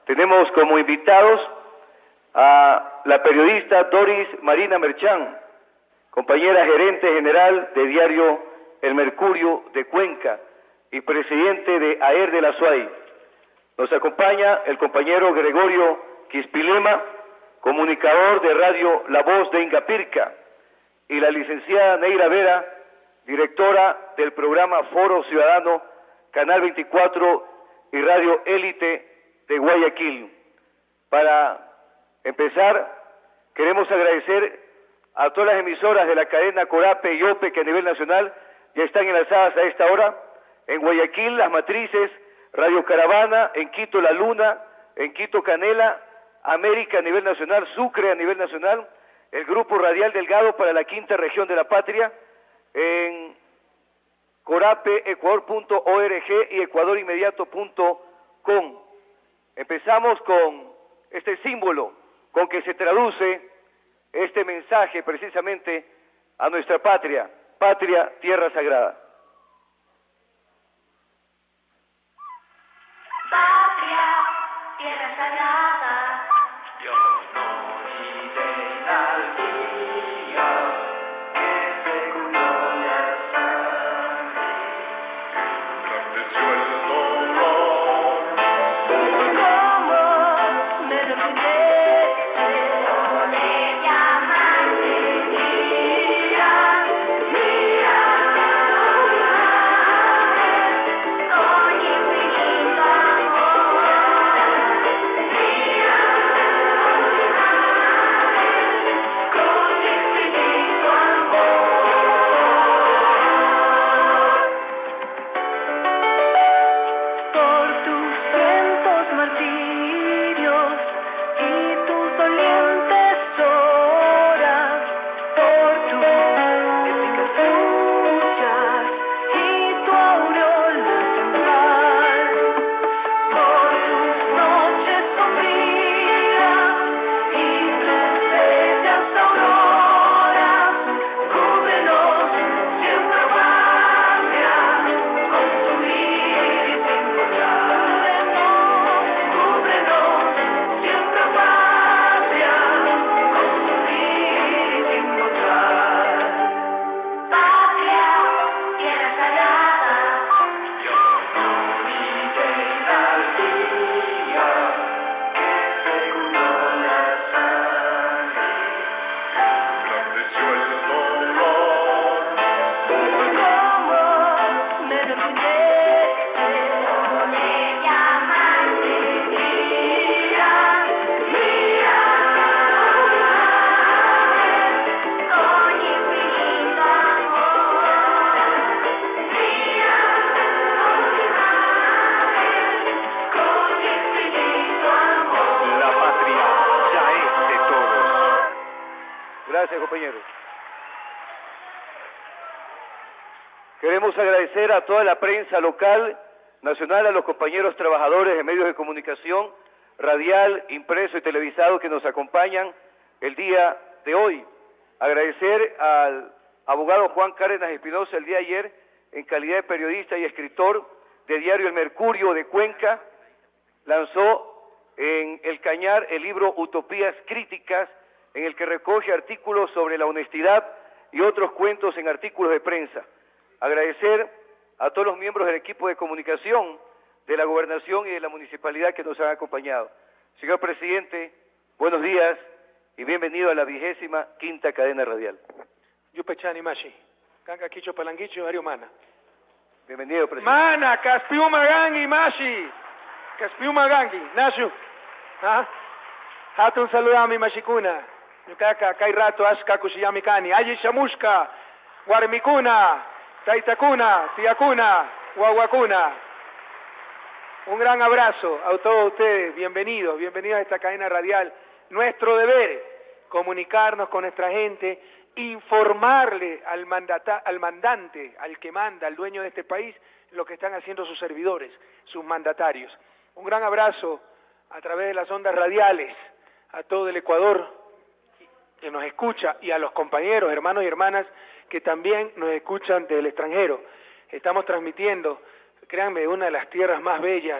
Tenemos como invitados a la periodista Doris Marina Merchán, compañera gerente general de diario El Mercurio de Cuenca y presidente de AER de la SUAY. Nos acompaña el compañero Gregorio Quispilema, comunicador de Radio La Voz de Ingapirca, y la licenciada Neira Vera, directora del programa Foro Ciudadano, Canal 24 y Radio Élite de Guayaquil. Para empezar, queremos agradecer a todas las emisoras de la cadena Corape y OPE que a nivel nacional ya están enlazadas a esta hora. En Guayaquil, Las Matrices, Radio Caravana, en Quito, La Luna, en Quito, Canela, América a nivel nacional, Sucre a nivel nacional, el Grupo Radial Delgado para la quinta región de la patria, en corapeecuador.org y ecuadorinmediato.com. Empezamos con este símbolo con que se traduce este mensaje precisamente a nuestra patria, patria, tierra sagrada. Patria, tierra sagrada, Dios nos libera al día que fecundó la sangre, engrandeció el dolor, como me lo enmudece, le llaman mía, mía, con infinito por tus cientos martirios y tus dolientes horas, por tus épicas luchas y tu aureola triunfal, por tus noches sombrías y tus bellas auroras, cúbrenos siempre, patria, con tu iris inmortal. Cúbrenos siempre, patria, con tu iris inmortal. Patria, tierra sagrada, Dios nos libera al día que fecundó la sangre, engrandeció el dolor, como me lo enmudece, le llaman mía, mía, con infinito amor, mía, con infinito amor. La patria ya es de todos. Gracias, compañeros. Queremos agradecer a toda la prensa local, nacional, a los compañeros trabajadores de medios de comunicación, radial, impreso y televisado que nos acompañan el día de hoy. Agradecer al abogado Juan Cárdenas Espinosa el día de ayer, en calidad de periodista y escritor de diario El Mercurio de Cuenca, lanzó en El Cañar el libro Utopías Críticas, en el que recoge artículos sobre la honestidad y otros cuentos en artículos de prensa. Agradecer a todos los miembros del equipo de comunicación de la Gobernación y de la Municipalidad que nos han acompañado. Señor Presidente, buenos días y bienvenido a la 25ª cadena radial. Yupechani Mashi, Ganga Kicho Palanguicho, Ario Mana. Bienvenido, Presidente. Mana, Caspiuma Gangi Mashi, Caspiuma Gangi, Nashu. Hatun saludami Mashikuna, Yukaka, Kai Rato, Ashka Kushiyamikani, Ayi Shamushka, Guarmicuna, Taitakuna, Tiacuna, Guaguacuna. Un gran abrazo a todos ustedes, bienvenidos a esta cadena radial. Nuestro deber, comunicarnos con nuestra gente, informarle al mandante, al que manda, al dueño de este país, lo que están haciendo sus servidores, sus mandatarios. Un gran abrazo a través de las ondas radiales a todo el Ecuador que nos escucha y a los compañeros, hermanos y hermanas que también nos escuchan del extranjero. Estamos transmitiendo, créanme, una de las tierras más bellas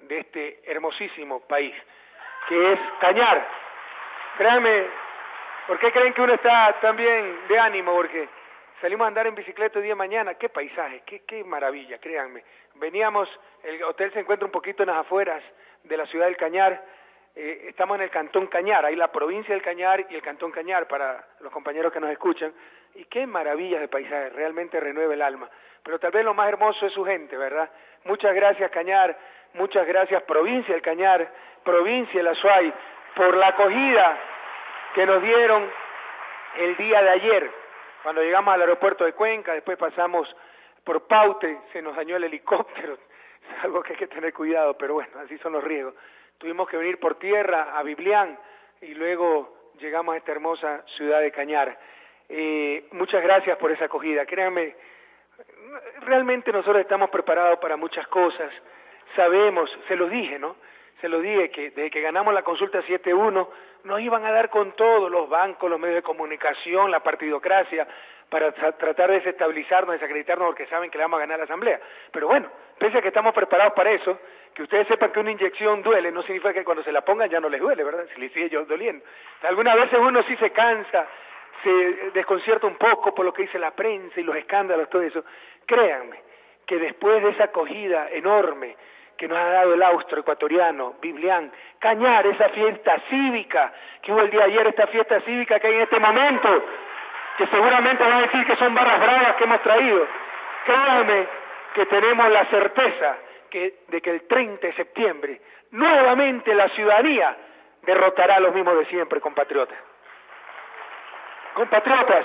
de este hermosísimo país, que es Cañar. Créanme, ¿por qué creen que uno está también de ánimo? Porque salimos a andar en bicicleta el día de mañana, qué paisaje, qué maravilla, créanme. Veníamos, el hotel se encuentra un poquito en las afueras de la ciudad del Cañar, estamos en el Cantón Cañar, ahí la provincia del Cañar y el Cantón Cañar para los compañeros que nos escuchan, y qué maravillas de paisaje, realmente renueva el alma. Pero tal vez lo más hermoso es su gente, ¿verdad? Muchas gracias Cañar, muchas gracias provincia del Cañar, provincia de la Azuay, por la acogida que nos dieron el día de ayer, cuando llegamos al aeropuerto de Cuenca, después pasamos por Paute, se nos dañó el helicóptero, es algo que hay que tener cuidado, pero bueno, así son los riesgos. Tuvimos que venir por tierra a Biblián y luego llegamos a esta hermosa ciudad de Cañar. Muchas gracias por esa acogida, créanme, realmente nosotros estamos preparados para muchas cosas, sabemos, se los dije, ¿no? Se los dije que desde que ganamos la consulta 7-1 nos iban a dar con todo, los bancos, los medios de comunicación, la partidocracia, para tratar de desestabilizarnos, desacreditarnos porque saben que le vamos a ganar la asamblea. Pero bueno, pese a que estamos preparados para eso, que ustedes sepan que una inyección duele, no significa que cuando se la pongan ya no les duele, ¿verdad? Si les sigue doliendo. Algunas veces uno sí se cansa, se desconcierta un poco por lo que dice la prensa y los escándalos, todo eso. Créanme que después de esa acogida enorme que nos ha dado el austro ecuatoriano, Biblián, Cañar, esa fiesta cívica que hubo el día de ayer, esta fiesta cívica que hay en este momento, que seguramente van a decir que son barras bravas que hemos traído. Créanme que tenemos la certeza de que el 30 de septiembre nuevamente la ciudadanía derrotará a los mismos de siempre, compatriotas. Compatriotas,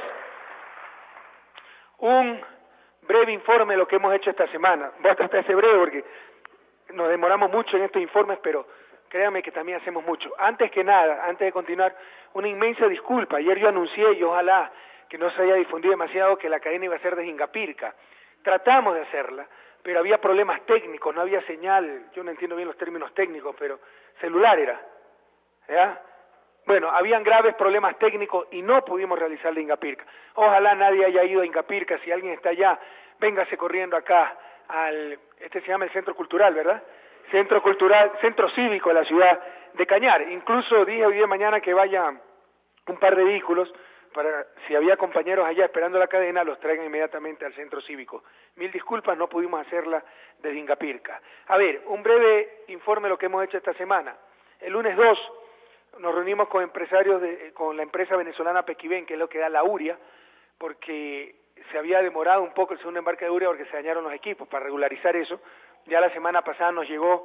un breve informe de lo que hemos hecho esta semana. Voy a tratar de ser breve porque nos demoramos mucho en estos informes, pero créanme que también hacemos mucho. Antes que nada, antes de continuar, una inmensa disculpa. Ayer yo anuncié, y ojalá que no se haya difundido demasiado, que la cadena iba a ser de Ingapirca. Tratamos de hacerla, pero había problemas técnicos, no había señal, yo no entiendo bien los términos técnicos, pero celular era, ¿ya? Bueno, habían graves problemas técnicos y no pudimos realizarla en Ingapirca. Ojalá nadie haya ido a Ingapirca, si alguien está allá, véngase corriendo acá se llama el Centro Cultural, ¿verdad? Centro Cultural, Centro Cívico de la ciudad de Cañar. Incluso dije hoy día mañana que vaya un par de vehículos para, si había compañeros allá esperando la cadena, los traigan inmediatamente al Centro Cívico. Mil disculpas, no pudimos hacerla desde Ingapirca. A ver, un breve informe de lo que hemos hecho esta semana. El lunes 2 nos reunimos con empresarios con la empresa venezolana Pequibén, que es lo que da la URIA, porque se había demorado un poco el segundo embarque de urea porque se dañaron los equipos. Para regularizar eso, ya la semana pasada nos llegaron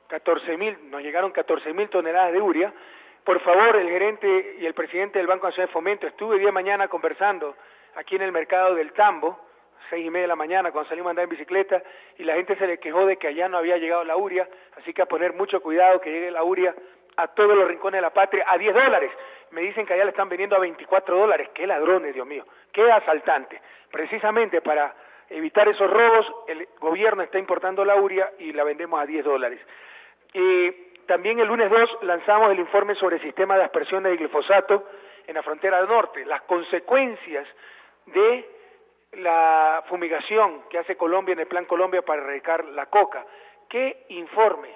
14.000 toneladas de urea. Por favor, el gerente y el presidente del Banco Nacional de Fomento, estuve el día de mañana conversando aquí en el mercado del Tambo, 6:30 de la mañana, cuando salimos a andar en bicicleta, y la gente se le quejó de que allá no había llegado la urea, así que a poner mucho cuidado que llegue la urea a todos los rincones de la patria a $10. Me dicen que allá le están vendiendo a $24. ¡Qué ladrones, Dios mío! ¡Qué asaltantes! Precisamente para evitar esos robos, el gobierno está importando la urea y la vendemos a $10. También el lunes 2 lanzamos el informe sobre el sistema de aspersión de glifosato en la frontera norte, las consecuencias de la fumigación que hace Colombia en el Plan Colombia para erradicar la coca. ¡Qué informe!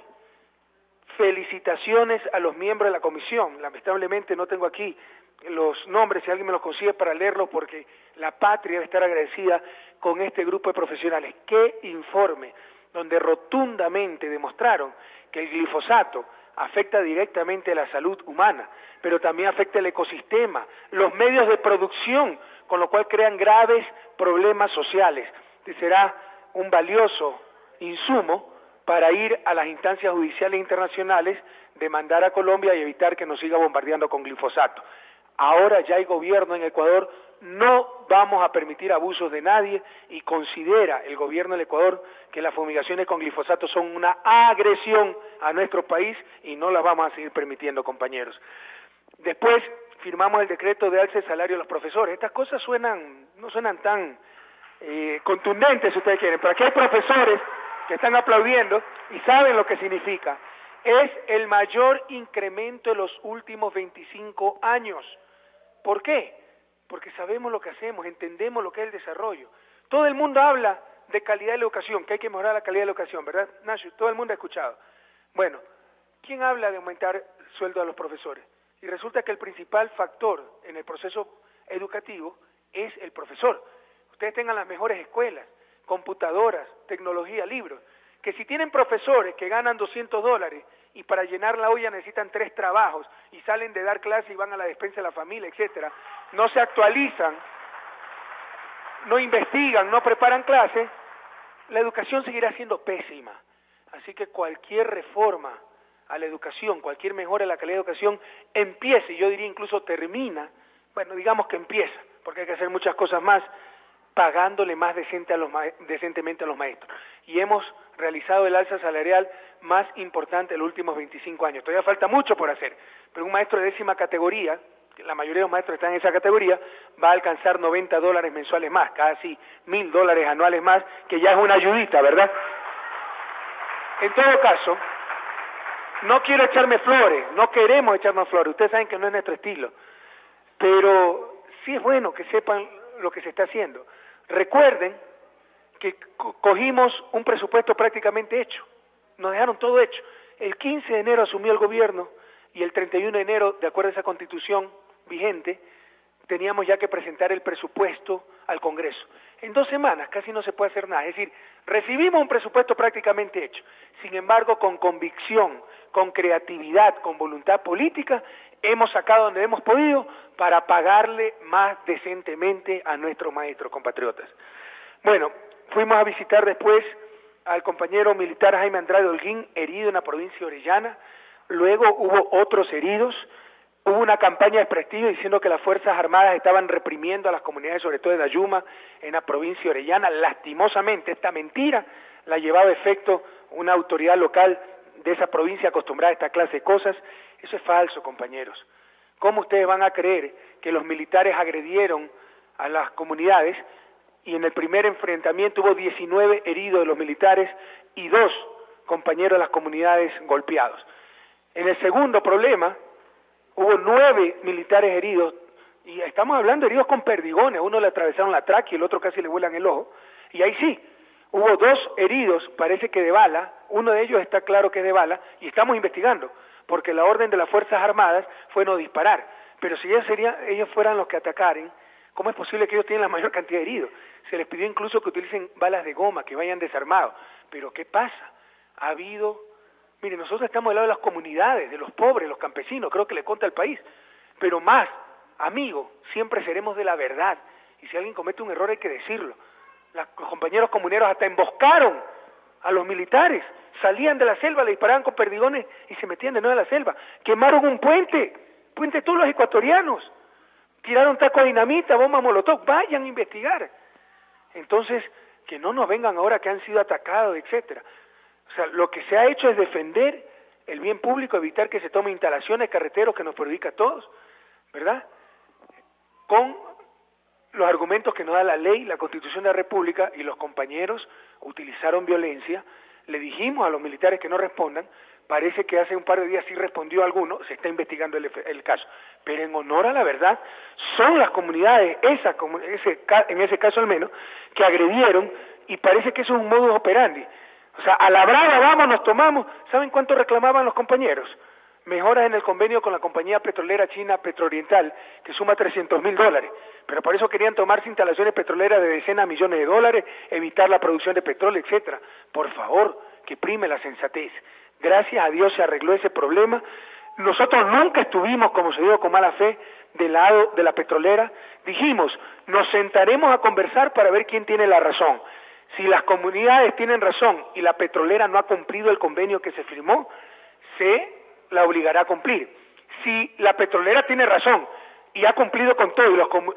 Felicitaciones a los miembros de la comisión. Lamentablemente no tengo aquí los nombres, si alguien me los consigue para leerlos, porque la patria debe estar agradecida con este grupo de profesionales. ¡Qué informe! Donde rotundamente demostraron que el glifosato afecta directamente a la salud humana, pero también afecta el ecosistema, los medios de producción, con lo cual crean graves problemas sociales. Será un valioso insumo para ir a las instancias judiciales internacionales, demandar a Colombia y evitar que nos siga bombardeando con glifosato. Ahora ya hay gobierno en Ecuador, no vamos a permitir abusos de nadie y considera el gobierno del Ecuador que las fumigaciones con glifosato son una agresión a nuestro país y no las vamos a seguir permitiendo, compañeros. Después firmamos el decreto de alza de salario de los profesores. Estas cosas no suenan tan contundentes, si ustedes quieren, pero aquí hay profesores que están aplaudiendo y saben lo que significa. Es el mayor incremento de los últimos 25 años. ¿Por qué? Porque sabemos lo que hacemos, entendemos lo que es el desarrollo. Todo el mundo habla de calidad de la educación, que hay que mejorar la calidad de la educación, ¿verdad, Nacho? Todo el mundo ha escuchado. Bueno, ¿quién habla de aumentar sueldo a los profesores? Y resulta que el principal factor en el proceso educativo es el profesor. Ustedes tengan las mejores escuelas, computadoras, tecnología, libros, que si tienen profesores que ganan $200 y para llenar la olla necesitan 3 trabajos y salen de dar clase y van a la despensa de la familia, etcétera, no se actualizan, no investigan, no preparan clases, la educación seguirá siendo pésima. Así que cualquier reforma a la educación, cualquier mejora en la calidad de educación, empiece, yo diría incluso termina, bueno, digamos que empieza, porque hay que hacer muchas cosas más, pagándole más decentemente a los maestros. Y hemos realizado el alza salarial más importante en los últimos 25 años. Todavía falta mucho por hacer, pero un maestro de 10ª categoría, la mayoría de los maestros están en esa categoría, va a alcanzar $90 mensuales más, casi $1,000 anuales más, que ya es una ayudita, ¿verdad? En todo caso, no quiero echarme flores, no queremos echarnos flores, ustedes saben que no es nuestro estilo, pero sí es bueno que sepan lo que se está haciendo. Recuerden que cogimos un presupuesto prácticamente hecho, nos dejaron todo hecho. El 15 de enero asumió el gobierno y el 31 de enero, de acuerdo a esa constitución vigente, teníamos ya que presentar el presupuesto al Congreso. En 2 semanas casi no se puede hacer nada, es decir, recibimos un presupuesto prácticamente hecho. Sin embargo, con convicción, con creatividad, con voluntad política, hemos sacado donde hemos podido para pagarle más decentemente a nuestros maestros, compatriotas. Bueno, fuimos a visitar después al compañero militar Jaime Andrade Holguín, herido en la provincia de Orellana, luego hubo otros heridos, hubo una campaña de prestigio diciendo que las Fuerzas Armadas estaban reprimiendo a las comunidades, sobre todo de Dayuma, en la provincia de Orellana. Lastimosamente, esta mentira la llevaba a efecto una autoridad local de esa provincia acostumbrada a esta clase de cosas. Eso es falso, compañeros. ¿Cómo ustedes van a creer que los militares agredieron a las comunidades y en el primer enfrentamiento hubo 19 heridos de los militares y 2 compañeros de las comunidades golpeados? En el segundo problema hubo 9 militares heridos, y estamos hablando de heridos con perdigones, uno le atravesaron la tráquea y el otro casi le vuelan el ojo, y ahí sí, hubo 2 heridos, parece que de bala, uno de ellos está claro que es de bala, y estamos investigando, porque la orden de las Fuerzas Armadas fue no disparar, pero si ellos fueran los que atacaran, ¿cómo es posible que ellos tienen la mayor cantidad de heridos? Se les pidió incluso que utilicen balas de goma, que vayan desarmados, pero ¿qué pasa? Ha habido... Mire, nosotros estamos del lado de las comunidades, de los pobres, los campesinos, creo que le conta al país, pero más, amigo, siempre seremos de la verdad, y si alguien comete un error hay que decirlo. Los compañeros comuneros hasta emboscaron a los militares, salían de la selva, le disparaban con perdigones y se metían de nuevo a la selva, quemaron un puente todos los ecuatorianos, tiraron tacos de dinamita, bombas molotov, vayan a investigar. Entonces, que no nos vengan ahora que han sido atacados, etcétera. O sea, lo que se ha hecho es defender el bien público, evitar que se tomen instalaciones, carreteros que nos perjudica a todos, ¿verdad? Con los argumentos que nos da la ley, la Constitución de la República, y los compañeros utilizaron violencia. Le dijimos a los militares que no respondan, parece que hace un par de días sí respondió alguno, se está investigando el caso, pero en honor a la verdad, son las comunidades, en ese caso al menos, que agredieron, y parece que eso es un modus operandi. O sea, a la brava vamos, nos tomamos. ¿Saben cuánto reclamaban los compañeros? Mejoras en el convenio con la compañía petrolera china Petrooriental, que suma $300,000, pero por eso querían tomarse instalaciones petroleras de decenas de millones de dólares, evitar la producción de petróleo, etcétera. Por favor, que prime la sensatez. Gracias a Dios se arregló ese problema. Nosotros nunca estuvimos, como se dijo con mala fe, del lado de la petrolera. Dijimos, nos sentaremos a conversar para ver quién tiene la razón. Si las comunidades tienen razón y la petrolera no ha cumplido el convenio que se firmó, se la obligará a cumplir. Si la petrolera tiene razón y ha cumplido con todo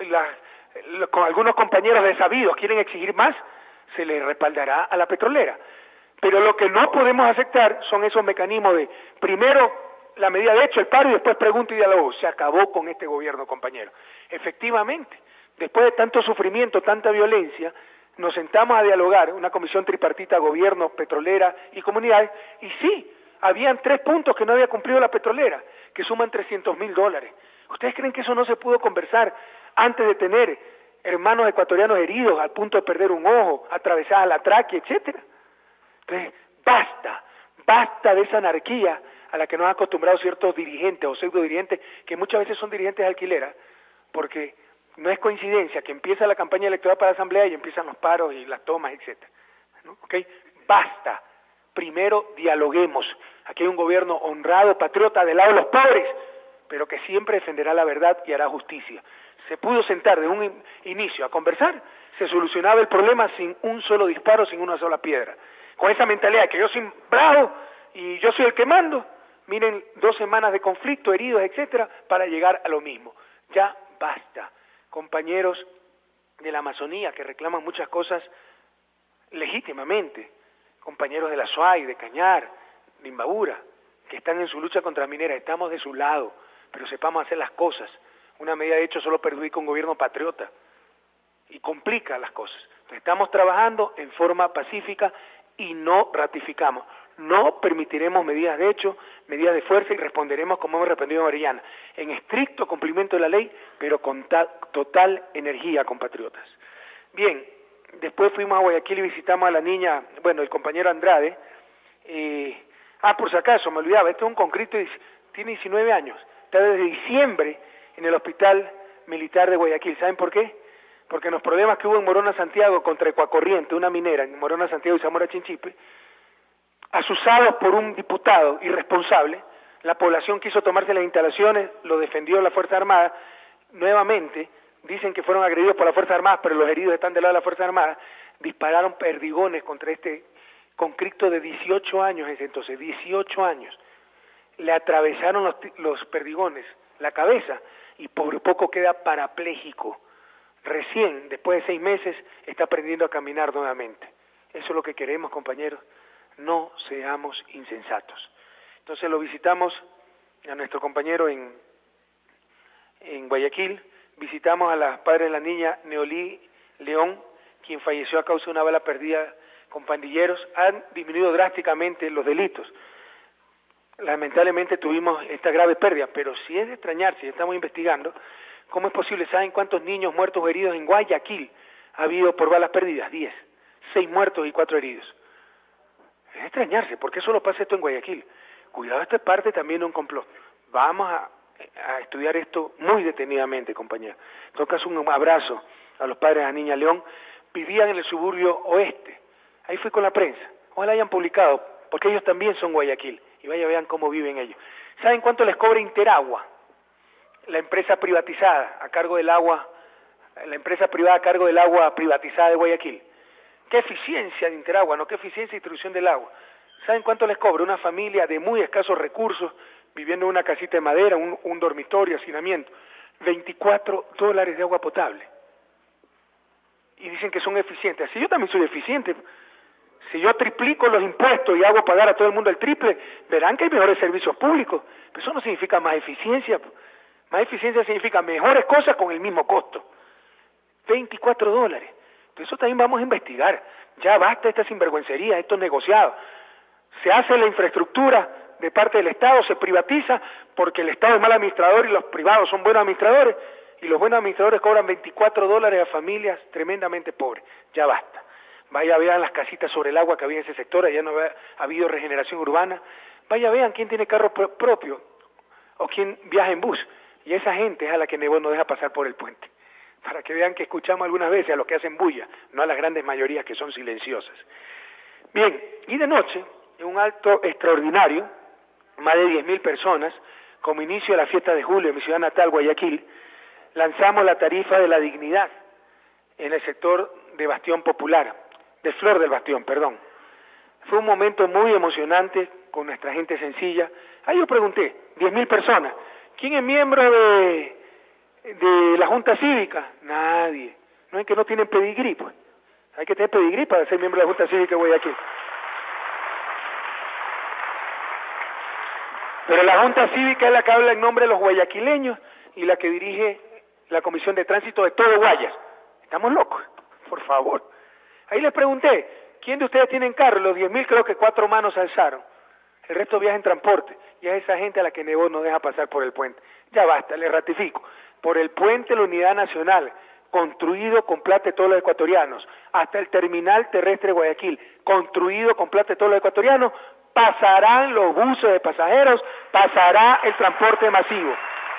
y con algunos compañeros desabidos quieren exigir más, se le respaldará a la petrolera. Pero lo que no podemos aceptar son esos mecanismos de, primero, la medida de hecho, el paro, y después pregunta y diálogo. Se acabó con este gobierno, compañero. Efectivamente, después de tanto sufrimiento, tanta violencia, nos sentamos a dialogar, una comisión tripartita, gobierno, petrolera y comunidades, y sí, habían 3 puntos que no había cumplido la petrolera, que suman $300,000. ¿Ustedes creen que eso no se pudo conversar antes de tener hermanos ecuatorianos heridos al punto de perder un ojo, atravesada la tráquea, etcétera? Entonces, Basta de esa anarquía a la que nos han acostumbrado ciertos dirigentes o pseudo dirigentes, que muchas veces son dirigentes de alquilera, porque no es coincidencia que empieza la campaña electoral para la asamblea y empiezan los paros y las tomas, etcétera, ¿no? ¿Okay? Basta. Primero dialoguemos. Aquí hay un gobierno honrado, patriota, del lado de los pobres, pero que siempre defenderá la verdad y hará justicia. Se pudo sentar de un inicio a conversar, se solucionaba el problema sin un solo disparo, sin una sola piedra. Con esa mentalidad de que yo soy bravo y yo soy el que mando, miren, 2 semanas de conflicto, heridos, etcétera, para llegar a lo mismo. Ya basta. Compañeros de la Amazonía que reclaman muchas cosas legítimamente, compañeros de la SUAI, de Cañar, de Imbabura, que están en su lucha contra minera, estamos de su lado, pero sepamos hacer las cosas. Una medida de hecho solo perjudica a un gobierno patriota y complica las cosas. Entonces, estamos trabajando en forma pacífica y no ratificamos. No permitiremos medidas de hecho, medidas de fuerza y responderemos como hemos respondido en Orellana, en estricto cumplimiento de la ley, pero con total energía, compatriotas. Bien, después fuimos a Guayaquil y visitamos a la niña, bueno, el compañero Andrade. Por si acaso, me olvidaba, este es un concreto, tiene 19 años, está desde diciembre en el hospital militar de Guayaquil. ¿Saben por qué? Porque en los problemas que hubo en Morona Santiago contra Ecuacorriente, una minera en Morona Santiago y Zamora Chinchipe, asusados por un diputado irresponsable, la población quiso tomarse las instalaciones, lo defendió la Fuerza Armada, nuevamente dicen que fueron agredidos por la Fuerza Armada, pero los heridos están del lado de la Fuerza Armada, dispararon perdigones contra este conscripto de 18 años, entonces 18 años, le atravesaron los perdigones la cabeza y por poco queda parapléjico. Recién, después de 6 meses, está aprendiendo a caminar nuevamente. Eso es lo que queremos, compañeros. No seamos insensatos. Entonces lo visitamos a nuestro compañero en Guayaquil, visitamos a la padre de la niña Neolí León, quien falleció a causa de una bala perdida con pandilleros. Han disminuido drásticamente los delitos. Lamentablemente tuvimos esta grave pérdida, pero si es de extrañarse, estamos investigando, ¿cómo es posible? ¿Saben cuántos niños muertos o heridos en Guayaquil ha habido por balas perdidas? 10, 6 muertos y 4 heridos. Es de extrañarse, ¿por qué solo pasa esto en Guayaquil? Cuidado, esto es parte también de un complot. Vamos a estudiar esto muy detenidamente, compañeros. En todo caso, un abrazo a los padres de la niña León. Vivían en el suburbio oeste. Ahí fui con la prensa. Ojalá hayan publicado, porque ellos también son Guayaquil. Y vean cómo viven ellos. ¿Saben cuánto les cobra Interagua? La empresa privatizada a cargo del agua, la empresa privada a cargo del agua privatizada de Guayaquil. ¿Qué eficiencia de Interagua, no? ¿Qué eficiencia de distribución del agua? ¿Saben cuánto les cobra? Una familia de muy escasos recursos, viviendo en una casita de madera, un dormitorio, hacinamiento, $24 de agua potable. Y dicen que son eficientes. Así yo también soy eficiente. Si yo triplico los impuestos y hago pagar a todo el mundo el triple, verán que hay mejores servicios públicos. Pero eso no significa más eficiencia. Más eficiencia significa mejores cosas con el mismo costo. $24. Entonces eso también vamos a investigar. Ya basta esta sinvergüencería, estos negociados. Se hace la infraestructura de parte del Estado, se privatiza porque el Estado es mal administrador y los privados son buenos administradores, y los buenos administradores cobran $24 a familias tremendamente pobres. Ya basta. Vaya, vean las casitas sobre el agua que había en ese sector, allá no ha habido regeneración urbana. Vaya, vean quién tiene carro propio o quién viaja en bus. Y esa gente es a la que Nebot no deja pasar por el puente. Para que vean que escuchamos algunas veces a los que hacen bulla, no a las grandes mayorías que son silenciosas. Bien, y de noche, en un acto extraordinario, más de 10.000 personas, como inicio de la fiesta de julio en mi ciudad natal, Guayaquil, lanzamos la tarifa de la dignidad en el sector de Bastión Popular, de Flor del Bastión, perdón. Fue un momento muy emocionante con nuestra gente sencilla. Ahí yo pregunté, 10.000 personas, ¿quién es miembro de la Junta Cívica? Nadie. No es que no tienen pedigrí, pues. Hay que tener pedigrí para ser miembro de la Junta Cívica de Guayaquil. Pero la Junta Cívica es la que habla en nombre de los guayaquileños y la que dirige la Comisión de Tránsito de todo Guayas. ¿Estamos locos? Por favor. Ahí les pregunté, ¿quién de ustedes tienen carro? Los 10.000 creo que 4 manos alzaron. El resto viaja en transporte. Y a esa gente a la que Nebot no deja pasar por el puente. Ya basta, les ratifico. Por el puente de la Unidad Nacional, construido con plata de todos los ecuatorianos, hasta el terminal terrestre de Guayaquil, construido con plata de todos los ecuatorianos, pasarán los buses de pasajeros, pasará el transporte masivo.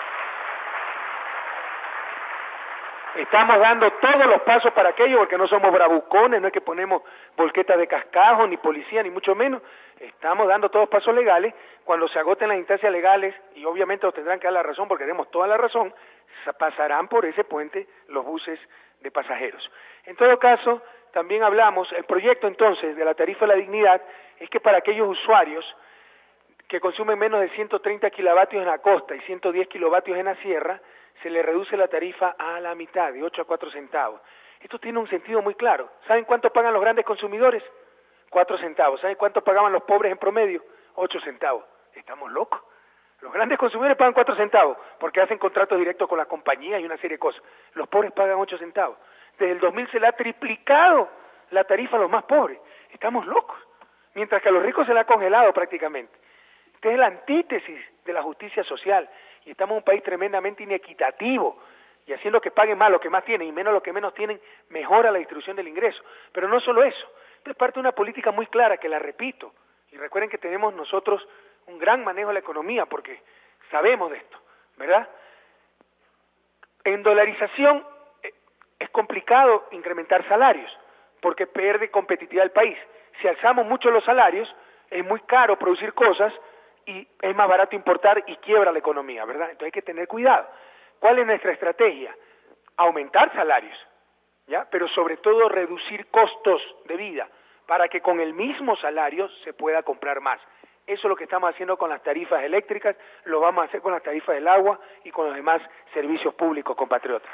Estamos dando todos los pasos para aquello, porque no somos bravucones, no es que ponemos volquetas de cascajo, ni policía, ni mucho menos. Estamos dando todos los pasos legales. Cuando se agoten las instancias legales, y obviamente nos tendrán que dar la razón, porque tenemos toda la razón, pasarán por ese puente los buses de pasajeros. En todo caso, también hablamos, el proyecto entonces de la tarifa de la dignidad es que para aquellos usuarios que consumen menos de 130 kilovatios en la costa y 110 kilovatios en la sierra, se le reduce la tarifa a la mitad, de 8 a 4 centavos. Esto tiene un sentido muy claro. ¿Saben cuánto pagan los grandes consumidores? 4 centavos. ¿Saben cuánto pagaban los pobres en promedio? 8 centavos. Estamos locos. Los grandes consumidores pagan 4 centavos porque hacen contratos directos con las compañías y una serie de cosas. Los pobres pagan 8 centavos. Desde el 2000 se le ha triplicado la tarifa a los más pobres. Estamos locos. Mientras que a los ricos se le ha congelado prácticamente. Esta es la antítesis de la justicia social. Y estamos en un país tremendamente inequitativo. Y haciendo que paguen más los que más tienen y menos los que menos tienen, mejora la distribución del ingreso. Pero no solo eso. Esto es parte de una política muy clara que la repito. Y recuerden que tenemos nosotros un gran manejo de la economía porque sabemos de esto, ¿verdad? En dolarización es complicado incrementar salarios porque pierde competitividad el país. Si alzamos mucho los salarios, es muy caro producir cosas y es más barato importar y quiebra la economía, ¿verdad? Entonces hay que tener cuidado. ¿Cuál es nuestra estrategia? Aumentar salarios, ¿ya? Pero sobre todo reducir costos de vida para que con el mismo salario se pueda comprar más. Eso es lo que estamos haciendo con las tarifas eléctricas, lo vamos a hacer con las tarifas del agua y con los demás servicios públicos, compatriotas.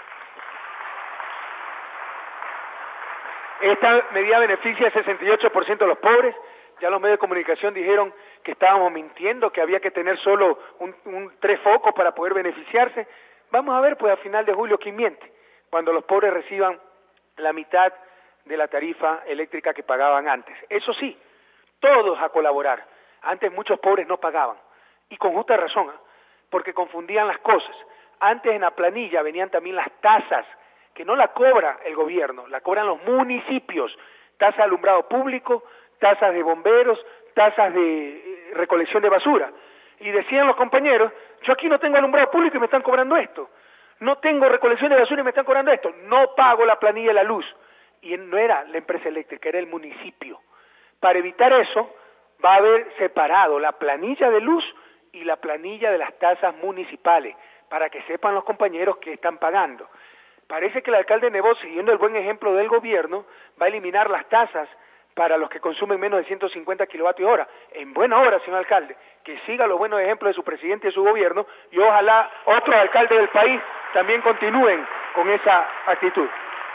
Esta medida beneficia al 68% de los pobres. Ya los medios de comunicación dijeron que estábamos mintiendo, que había que tener solo 3 focos para poder beneficiarse. Vamos a ver, pues, a final de julio quién miente, cuando los pobres reciban la mitad de la tarifa eléctrica que pagaban antes. Eso sí, todos a colaborar. Antes muchos pobres no pagaban, y con justa razón, porque confundían las cosas. Antes en la planilla venían también las tasas, que no la cobra el gobierno, la cobran los municipios, tasa de alumbrado público, tasas de bomberos, tasas de recolección de basura. Y decían los compañeros, yo aquí no tengo alumbrado público y me están cobrando esto, no tengo recolección de basura y me están cobrando esto, no pago la planilla de la luz. Y no era la empresa eléctrica, era el municipio. Para evitar eso, va a haber separado la planilla de luz y la planilla de las tasas municipales, para que sepan los compañeros que están pagando. Parece que el alcalde Nebot, siguiendo el buen ejemplo del gobierno, va a eliminar las tasas para los que consumen menos de 150 kilovatios hora. En buena hora, señor alcalde, que siga los buenos ejemplos de su presidente y de su gobierno, y ojalá otros alcaldes del país también continúen con esa actitud.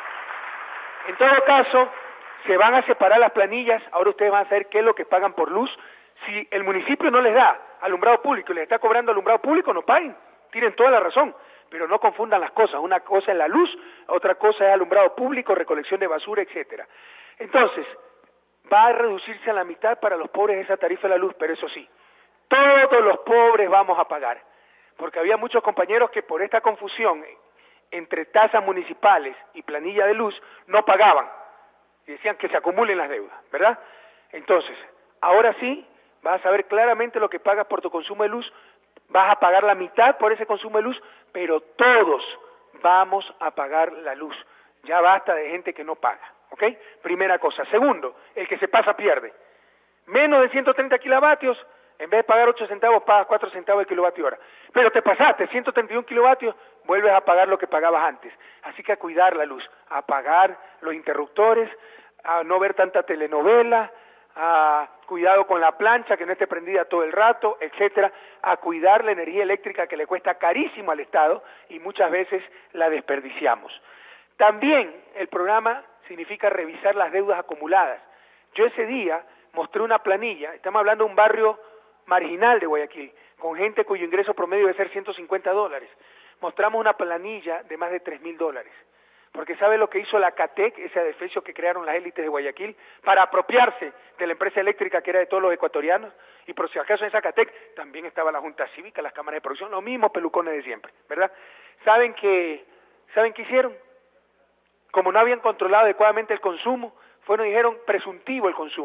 En todo caso, se van a separar las planillas. Ahora ustedes van a saber qué es lo que pagan por luz. Si el municipio no les da alumbrado público y les está cobrando alumbrado público, no paguen, tienen toda la razón, pero no confundan las cosas. Una cosa es la luz, otra cosa es alumbrado público, recolección de basura, etcétera. Entonces, va a reducirse a la mitad para los pobres esa tarifa de la luz, pero eso sí, todos los pobres vamos a pagar, porque había muchos compañeros que por esta confusión entre tasas municipales y planilla de luz no pagaban, y decían que se acumulen las deudas, ¿verdad? Entonces, ahora sí, vas a saber claramente lo que pagas por tu consumo de luz, vas a pagar la mitad por ese consumo de luz, pero todos vamos a pagar la luz. Ya basta de gente que no paga, ¿ok? Primera cosa. Segundo, el que se pasa pierde. Menos de 130 kilovatios, en vez de pagar 8 centavos, pagas 4 centavos de kilovatio hora. Pero te pasaste 131 kilovatios, vuelves a pagar lo que pagabas antes. Así que a cuidar la luz, a apagar los interruptores, a no ver tanta telenovela, a cuidado con la plancha que no esté prendida todo el rato, etcétera, a cuidar la energía eléctrica que le cuesta carísimo al Estado y muchas veces la desperdiciamos. También el programa significa revisar las deudas acumuladas. Yo ese día mostré una planilla, estamos hablando de un barrio marginal de Guayaquil, con gente cuyo ingreso promedio debe ser $150. Mostramos una planilla de más de $3,000. Porque ¿sabe lo que hizo la CATEC, ese edificio que crearon las élites de Guayaquil, para apropiarse de la empresa eléctrica que era de todos los ecuatorianos? Y por si acaso en esa CATEC también estaba la Junta Cívica, las cámaras de producción, los mismos pelucones de siempre, ¿verdad? ¿Saben qué hicieron? Como no habían controlado adecuadamente el consumo, fueron y dijeron presuntivo el consumo.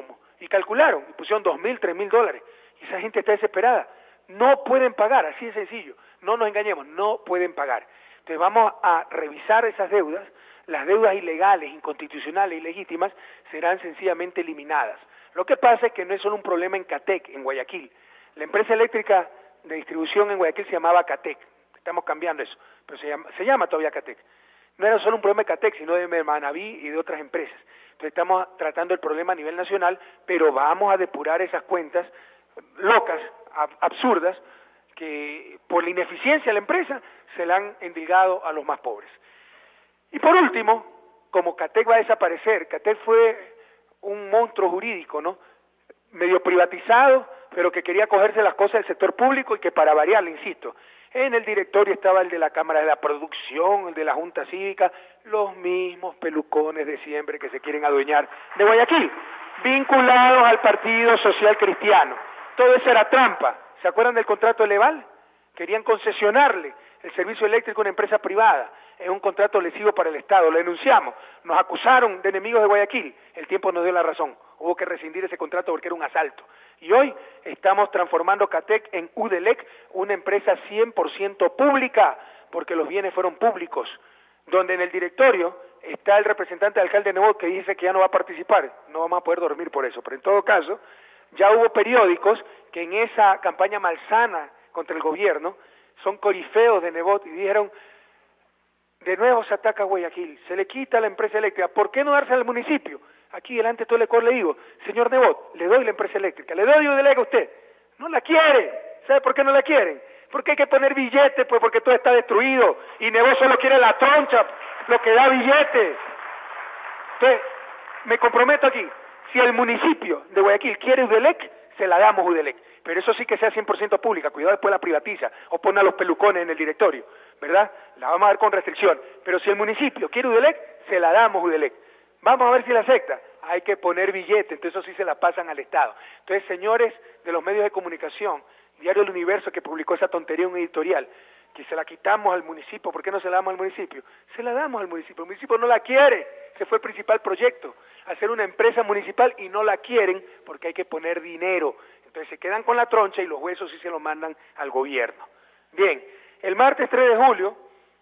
y calcularon, y pusieron $2,000, $3,000, y esa gente está desesperada, no pueden pagar, así de sencillo, no nos engañemos, no pueden pagar. Entonces vamos a revisar esas deudas, las deudas ilegales, inconstitucionales, ilegítimas, serán sencillamente eliminadas. Lo que pasa es que no es solo un problema en Catec, en Guayaquil. La empresa eléctrica de distribución en Guayaquil se llamaba Catec, estamos cambiando eso, pero se llama todavía Catec. No era solo un problema de Catec, sino de Manaví y de otras empresas. Entonces estamos tratando el problema a nivel nacional, pero vamos a depurar esas cuentas locas, absurdas, que por la ineficiencia de la empresa se la han endilgado a los más pobres. Y por último, como Catec va a desaparecer, Catec fue un monstruo jurídico, ¿no? Medio privatizado, pero que quería cogerse las cosas del sector público y que para variar, le insisto, en el directorio estaba el de la Cámara de la Producción, el de la Junta Cívica, los mismos pelucones de siempre que se quieren adueñar de Guayaquil, vinculados al Partido Social Cristiano. Todo eso era trampa. ¿Se acuerdan del contrato de Leval? Querían concesionarle el servicio eléctrico a una empresa privada. Es un contrato lesivo para el Estado. Lo denunciamos. Nos acusaron de enemigos de Guayaquil. El tiempo nos dio la razón. Hubo que rescindir ese contrato porque era un asalto. Y hoy estamos transformando Catec en UDELEC, una empresa 100% pública, porque los bienes fueron públicos, donde en el directorio está el representante del alcalde de Nebot que dice que ya no va a participar. No vamos a poder dormir por eso, pero en todo caso, ya hubo periódicos que en esa campaña malsana contra el gobierno son corifeos de Nebot y dijeron: de nuevo se ataca a Guayaquil, se le quita la empresa eléctrica, ¿por qué no dársela al municipio? Aquí delante de todo el Ecor le digo: señor Nebot, le doy la empresa eléctrica, le doy UDELEC a usted. No la quiere. ¿Sabe por qué no la quieren? Porque hay que poner billetes, pues porque todo está destruido y Nebot solo quiere la troncha, lo que da billetes. Entonces, me comprometo aquí, si el municipio de Guayaquil quiere UDELEC, se la damos UDELEC, pero eso sí que sea 100% pública, cuidado después la privatiza o pone a los pelucones en el directorio, ¿verdad? La vamos a dar con restricción, pero si el municipio quiere UDELEC, se la damos UDELEC. Vamos a ver si la acepta. Hay que poner billete, entonces eso sí se la pasan al Estado. Entonces, señores de los medios de comunicación, Diario El Universo que publicó esa tontería en un editorial, que se la quitamos al municipio, ¿por qué no se la damos al municipio? Se la damos al municipio, el municipio no la quiere, ese fue el principal proyecto, hacer una empresa municipal y no la quieren porque hay que poner dinero. Entonces se quedan con la troncha y los huesos sí se los mandan al gobierno. Bien, el martes 3 de julio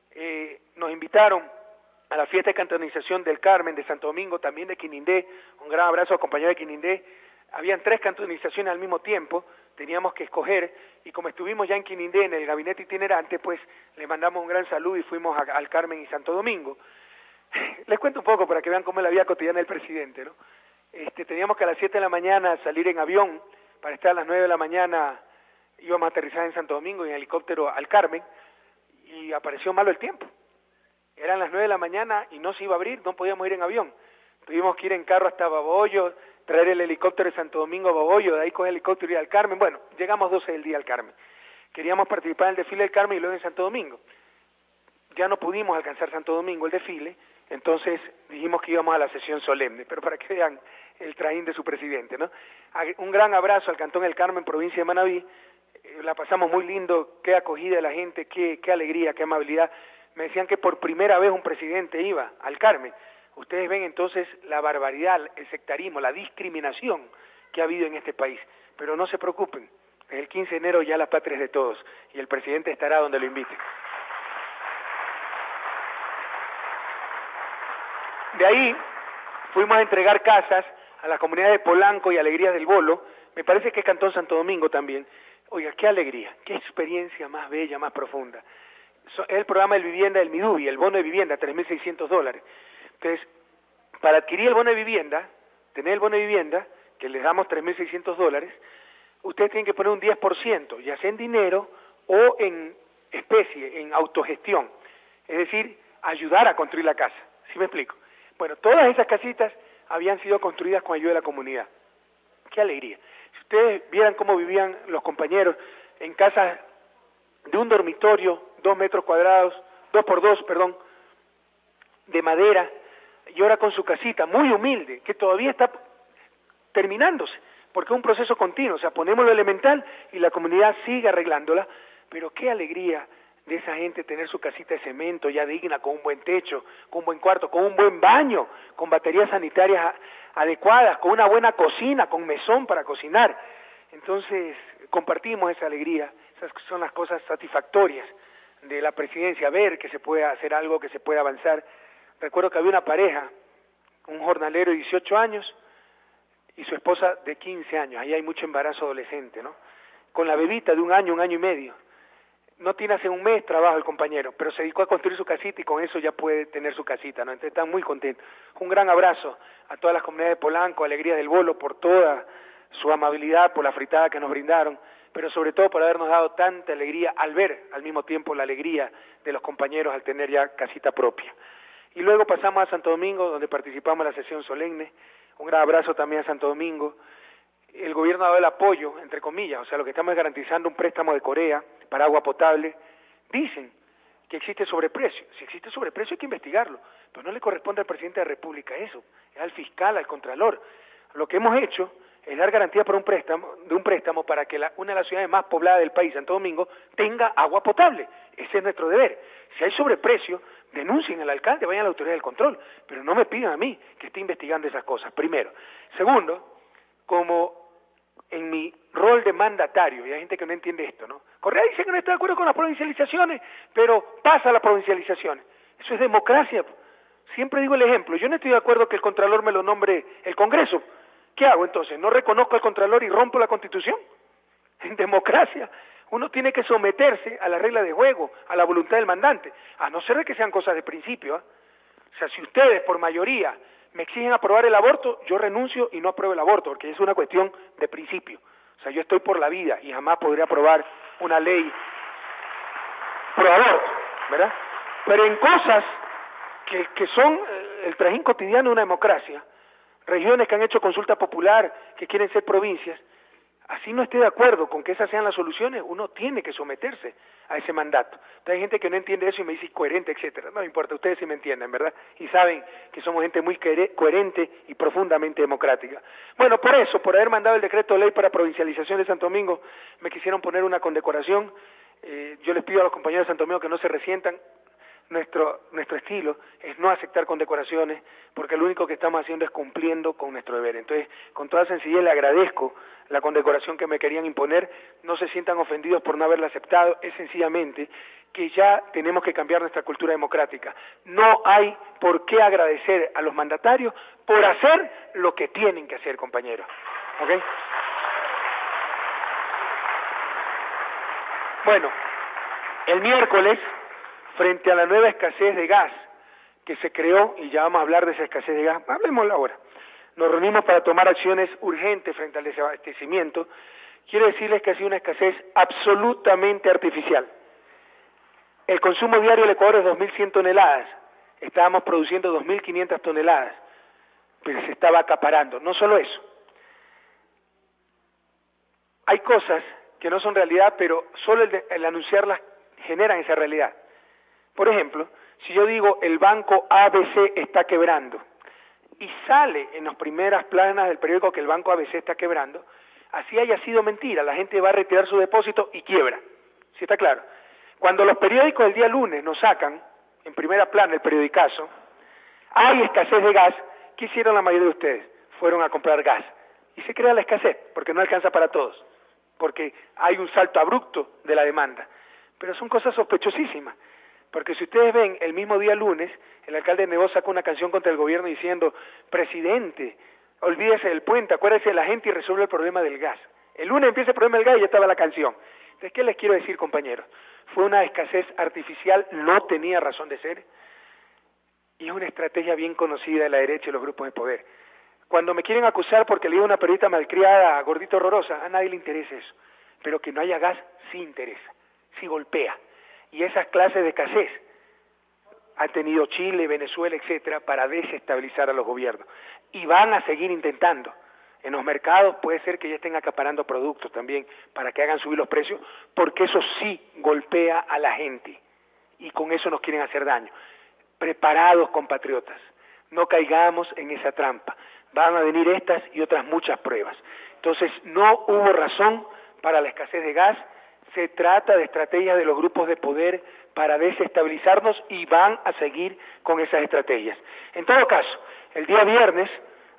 nos invitaron a la fiesta de cantonización del Carmen de Santo Domingo, también de Quinindé. Un gran abrazo a compañeros de Quinindé. Habían 3 cantonizaciones al mismo tiempo, teníamos que escoger, y como estuvimos ya en Quinindé en el gabinete itinerante, pues le mandamos un gran saludo y fuimos al Carmen y Santo Domingo. Les cuento un poco para que vean cómo es la vida cotidiana del presidente, ¿no? Teníamos que a las 7 de la mañana salir en avión, para estar a las 9 de la mañana íbamos a aterrizar en Santo Domingo en helicóptero al Carmen, y apareció malo el tiempo. Eran las 9 de la mañana y no se iba a abrir, no podíamos ir en avión. Tuvimos que ir en carro hasta Baboyo, traer el helicóptero de Santo Domingo a Baboyo, de ahí con el helicóptero y ir al Carmen. Bueno, llegamos 12 del día al Carmen. Queríamos participar en el desfile del Carmen y luego en Santo Domingo. Ya no pudimos alcanzar Santo Domingo el desfile, entonces dijimos que íbamos a la sesión solemne, pero para que vean el trajín de su presidente, ¿no? Un gran abrazo al Cantón El Carmen, provincia de Manabí. La pasamos muy lindo, qué acogida de la gente, qué alegría, qué amabilidad. Me decían que por primera vez un presidente iba al Carmen. Ustedes ven entonces la barbaridad, el sectarismo, la discriminación que ha habido en este país. Pero no se preocupen, el 15 de enero ya la patria es de todos y el presidente estará donde lo invite. De ahí fuimos a entregar casas a las comunidades de Polanco y Alegrías del Bolo. Me parece que es Cantón Santo Domingo también. Oiga, qué alegría, qué experiencia más bella, más profunda. Es el programa de vivienda del Midubi, el bono de vivienda, $3,600. Entonces, para adquirir el bono de vivienda, tener el bono de vivienda, que les damos $3,600, ustedes tienen que poner un 10%, ya sea en dinero o en especie, en autogestión. Es decir, ayudar a construir la casa. ¿Sí me explico? Bueno, todas esas casitas habían sido construidas con ayuda de la comunidad. ¡Qué alegría! Si ustedes vieran cómo vivían los compañeros en casas de un dormitorio, 2 metros cuadrados, 2x2, perdón, de madera, y ahora con su casita muy humilde, que todavía está terminándose, porque es un proceso continuo, o sea, ponemos lo elemental y la comunidad sigue arreglándola, pero qué alegría de esa gente tener su casita de cemento ya digna, con un buen techo, con un buen cuarto, con un buen baño, con baterías sanitarias adecuadas, con una buena cocina, con mesón para cocinar. Entonces, compartimos esa alegría, esas son las cosas satisfactorias de la presidencia, ver que se puede hacer algo, que se puede avanzar. Recuerdo que había una pareja, un jornalero de 18 años y su esposa de 15 años, ahí hay mucho embarazo adolescente, ¿no? Con la bebita de un año y medio. No tiene hace un mes trabajo el compañero, pero se dedicó a construir su casita y con eso ya puede tener su casita, ¿no? Entonces están muy contentos. Un gran abrazo a todas las comunidades de Polanco, Alegría del Bolo, por toda su amabilidad, por la fritada que nos brindaron, pero sobre todo por habernos dado tanta alegría al ver al mismo tiempo la alegría de los compañeros al tener ya casita propia. Y luego pasamos a Santo Domingo, donde participamos en la sesión solemne. Un gran abrazo también a Santo Domingo. El gobierno ha dado el apoyo, entre comillas, o sea, lo que estamos es garantizando un préstamo de Corea para agua potable. Dicen que existe sobreprecio. Si existe sobreprecio hay que investigarlo, pero no le corresponde al presidente de la República eso, es al fiscal, al contralor. Lo que hemos hecho es dar garantía por un préstamo para que una de las ciudades más pobladas del país, Santo Domingo, tenga agua potable. Ese es nuestro deber. Si hay sobreprecio, denuncien al alcalde, vayan a la autoridad del control, pero no me pidan a mí que esté investigando esas cosas, primero. Segundo, como en mi rol de mandatario, y hay gente que no entiende esto, ¿no? Correa dice que no está de acuerdo con las provincializaciones, pero pasa las provincializaciones. Eso es democracia. Siempre digo el ejemplo, yo no estoy de acuerdo que el contralor me lo nombre el Congreso. ¿Qué hago entonces? ¿No reconozco al contralor y rompo la Constitución? En democracia uno tiene que someterse a la regla de juego, a la voluntad del mandante, a no ser de que sean cosas de principio, ¿eh? O sea, si ustedes por mayoría me exigen aprobar el aborto, yo renuncio y no apruebo el aborto, porque es una cuestión de principio. O sea, yo estoy por la vida y jamás podré aprobar una ley pro aborto, ¿verdad? Pero en cosas que son el trajín cotidiano de una democracia, regiones que han hecho consulta popular, que quieren ser provincias, así no esté de acuerdo con que esas sean las soluciones, uno tiene que someterse a ese mandato. Entonces hay gente que no entiende eso y me dice coherente, etcétera. No importa, ustedes sí me entienden, ¿verdad? Y saben que somos gente muy coherente y profundamente democrática. Bueno, por eso, por haber mandado el decreto de ley para provincialización de Santo Domingo, me quisieron poner una condecoración. Yo les pido a los compañeros de Santo Domingo que no se resientan. Nuestro estilo es no aceptar condecoraciones, porque lo único que estamos haciendo es cumpliendo con nuestro deber. Entonces, con toda sencillez le agradezco la condecoración que me querían imponer, no se sientan ofendidos por no haberla aceptado, es sencillamente que ya tenemos que cambiar nuestra cultura democrática. No hay por qué agradecer a los mandatarios por hacer lo que tienen que hacer, compañeros. ¿Ok? Bueno, el miércoles, frente a la nueva escasez de gas que se creó, y ya vamos a hablar de esa escasez de gas, hablemosla ahora. Nos reunimos para tomar acciones urgentes frente al desabastecimiento. Quiero decirles que ha sido una escasez absolutamente artificial. El consumo diario del Ecuador es 2.100 toneladas. Estábamos produciendo 2.500 toneladas, pero se estaba acaparando. No solo eso. Hay cosas que no son realidad, pero solo el anunciarlas generan esa realidad. Por ejemplo, si yo digo el banco ABC está quebrando y sale en las primeras planas del periódico que el banco ABC está quebrando, así haya sido mentira, la gente va a retirar su depósito y quiebra. ¿Sí está claro? Cuando los periódicos el día lunes nos sacan en primera plana el periodicazo, hay escasez de gas, ¿qué hicieron la mayoría de ustedes? Fueron a comprar gas y se crea la escasez porque no alcanza para todos, porque hay un salto abrupto de la demanda. Pero son cosas sospechosísimas. Porque si ustedes ven, el mismo día lunes, el alcalde de Nebo sacó una canción contra el gobierno diciendo, presidente, olvídese del puente, acuérdese de la gente y resuelve el problema del gas. El lunes empieza el problema del gas y ya estaba la canción. Entonces, ¿qué les quiero decir, compañeros? Fue una escasez artificial, no tenía razón de ser, y es una estrategia bien conocida de la derecha y los grupos de poder. Cuando me quieren acusar porque le digo a una periodista malcriada, gordita horrorosa, a nadie le interesa eso. Pero que no haya gas sí interesa, sí golpea. Y esas clases de escasez han tenido Chile, Venezuela, etcétera, para desestabilizar a los gobiernos. Y van a seguir intentando. En los mercados puede ser que ya estén acaparando productos también para que hagan subir los precios, porque eso sí golpea a la gente. Y con eso nos quieren hacer daño. Preparados, compatriotas. No caigamos en esa trampa. Van a venir estas y otras muchas pruebas. Entonces, no hubo razón para la escasez de gas. Se trata de estrategias de los grupos de poder para desestabilizarnos y van a seguir con esas estrategias. En todo caso, el día viernes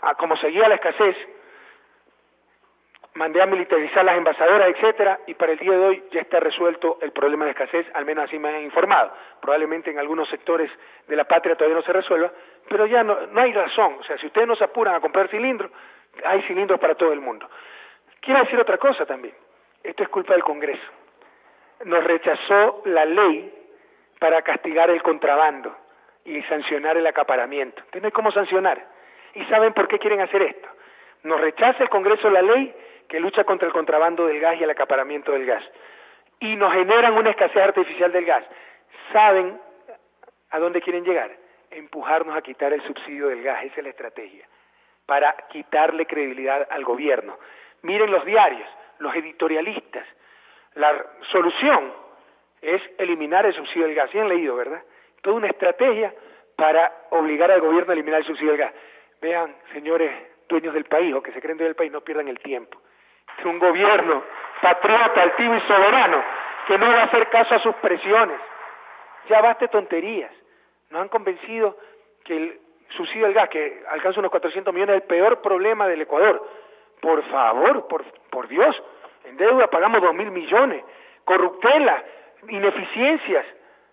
como seguía la escasez, mandé a militarizar las envasadoras, etcétera, y para el día de hoy ya está resuelto el problema de escasez, al menos así me han informado. Probablemente en algunos sectores de la patria todavía no se resuelva, pero ya no hay razón. O sea, si ustedes no se apuran a comprar cilindros, hay cilindros para todo el mundo. Quiero decir otra cosa también. Esto es culpa del Congreso. Nos rechazó la ley para castigar el contrabando y sancionar el acaparamiento. Entonces no hay cómo sancionar. ¿Y saben por qué quieren hacer esto? Nos rechaza el Congreso la ley que lucha contra el contrabando del gas y el acaparamiento del gas. Y nos generan una escasez artificial del gas. ¿Saben a dónde quieren llegar? Empujarnos a quitar el subsidio del gas. Esa es la estrategia. Para quitarle credibilidad al gobierno. Miren los diarios, los editorialistas. La solución es eliminar el subsidio del gas. ¿Sí han leído, verdad? Toda una estrategia para obligar al gobierno a eliminar el subsidio del gas. Vean, señores dueños del país o que se creen dueños del país, no pierdan el tiempo. Es un gobierno patriota, altivo y soberano que no va a hacer caso a sus presiones. Ya basta de tonterías. Nos han convencido que el subsidio del gas, que alcanza unos 400 millones, es el peor problema del Ecuador. Por favor, por Dios, en deuda pagamos 2.000 millones, corruptela, ineficiencias,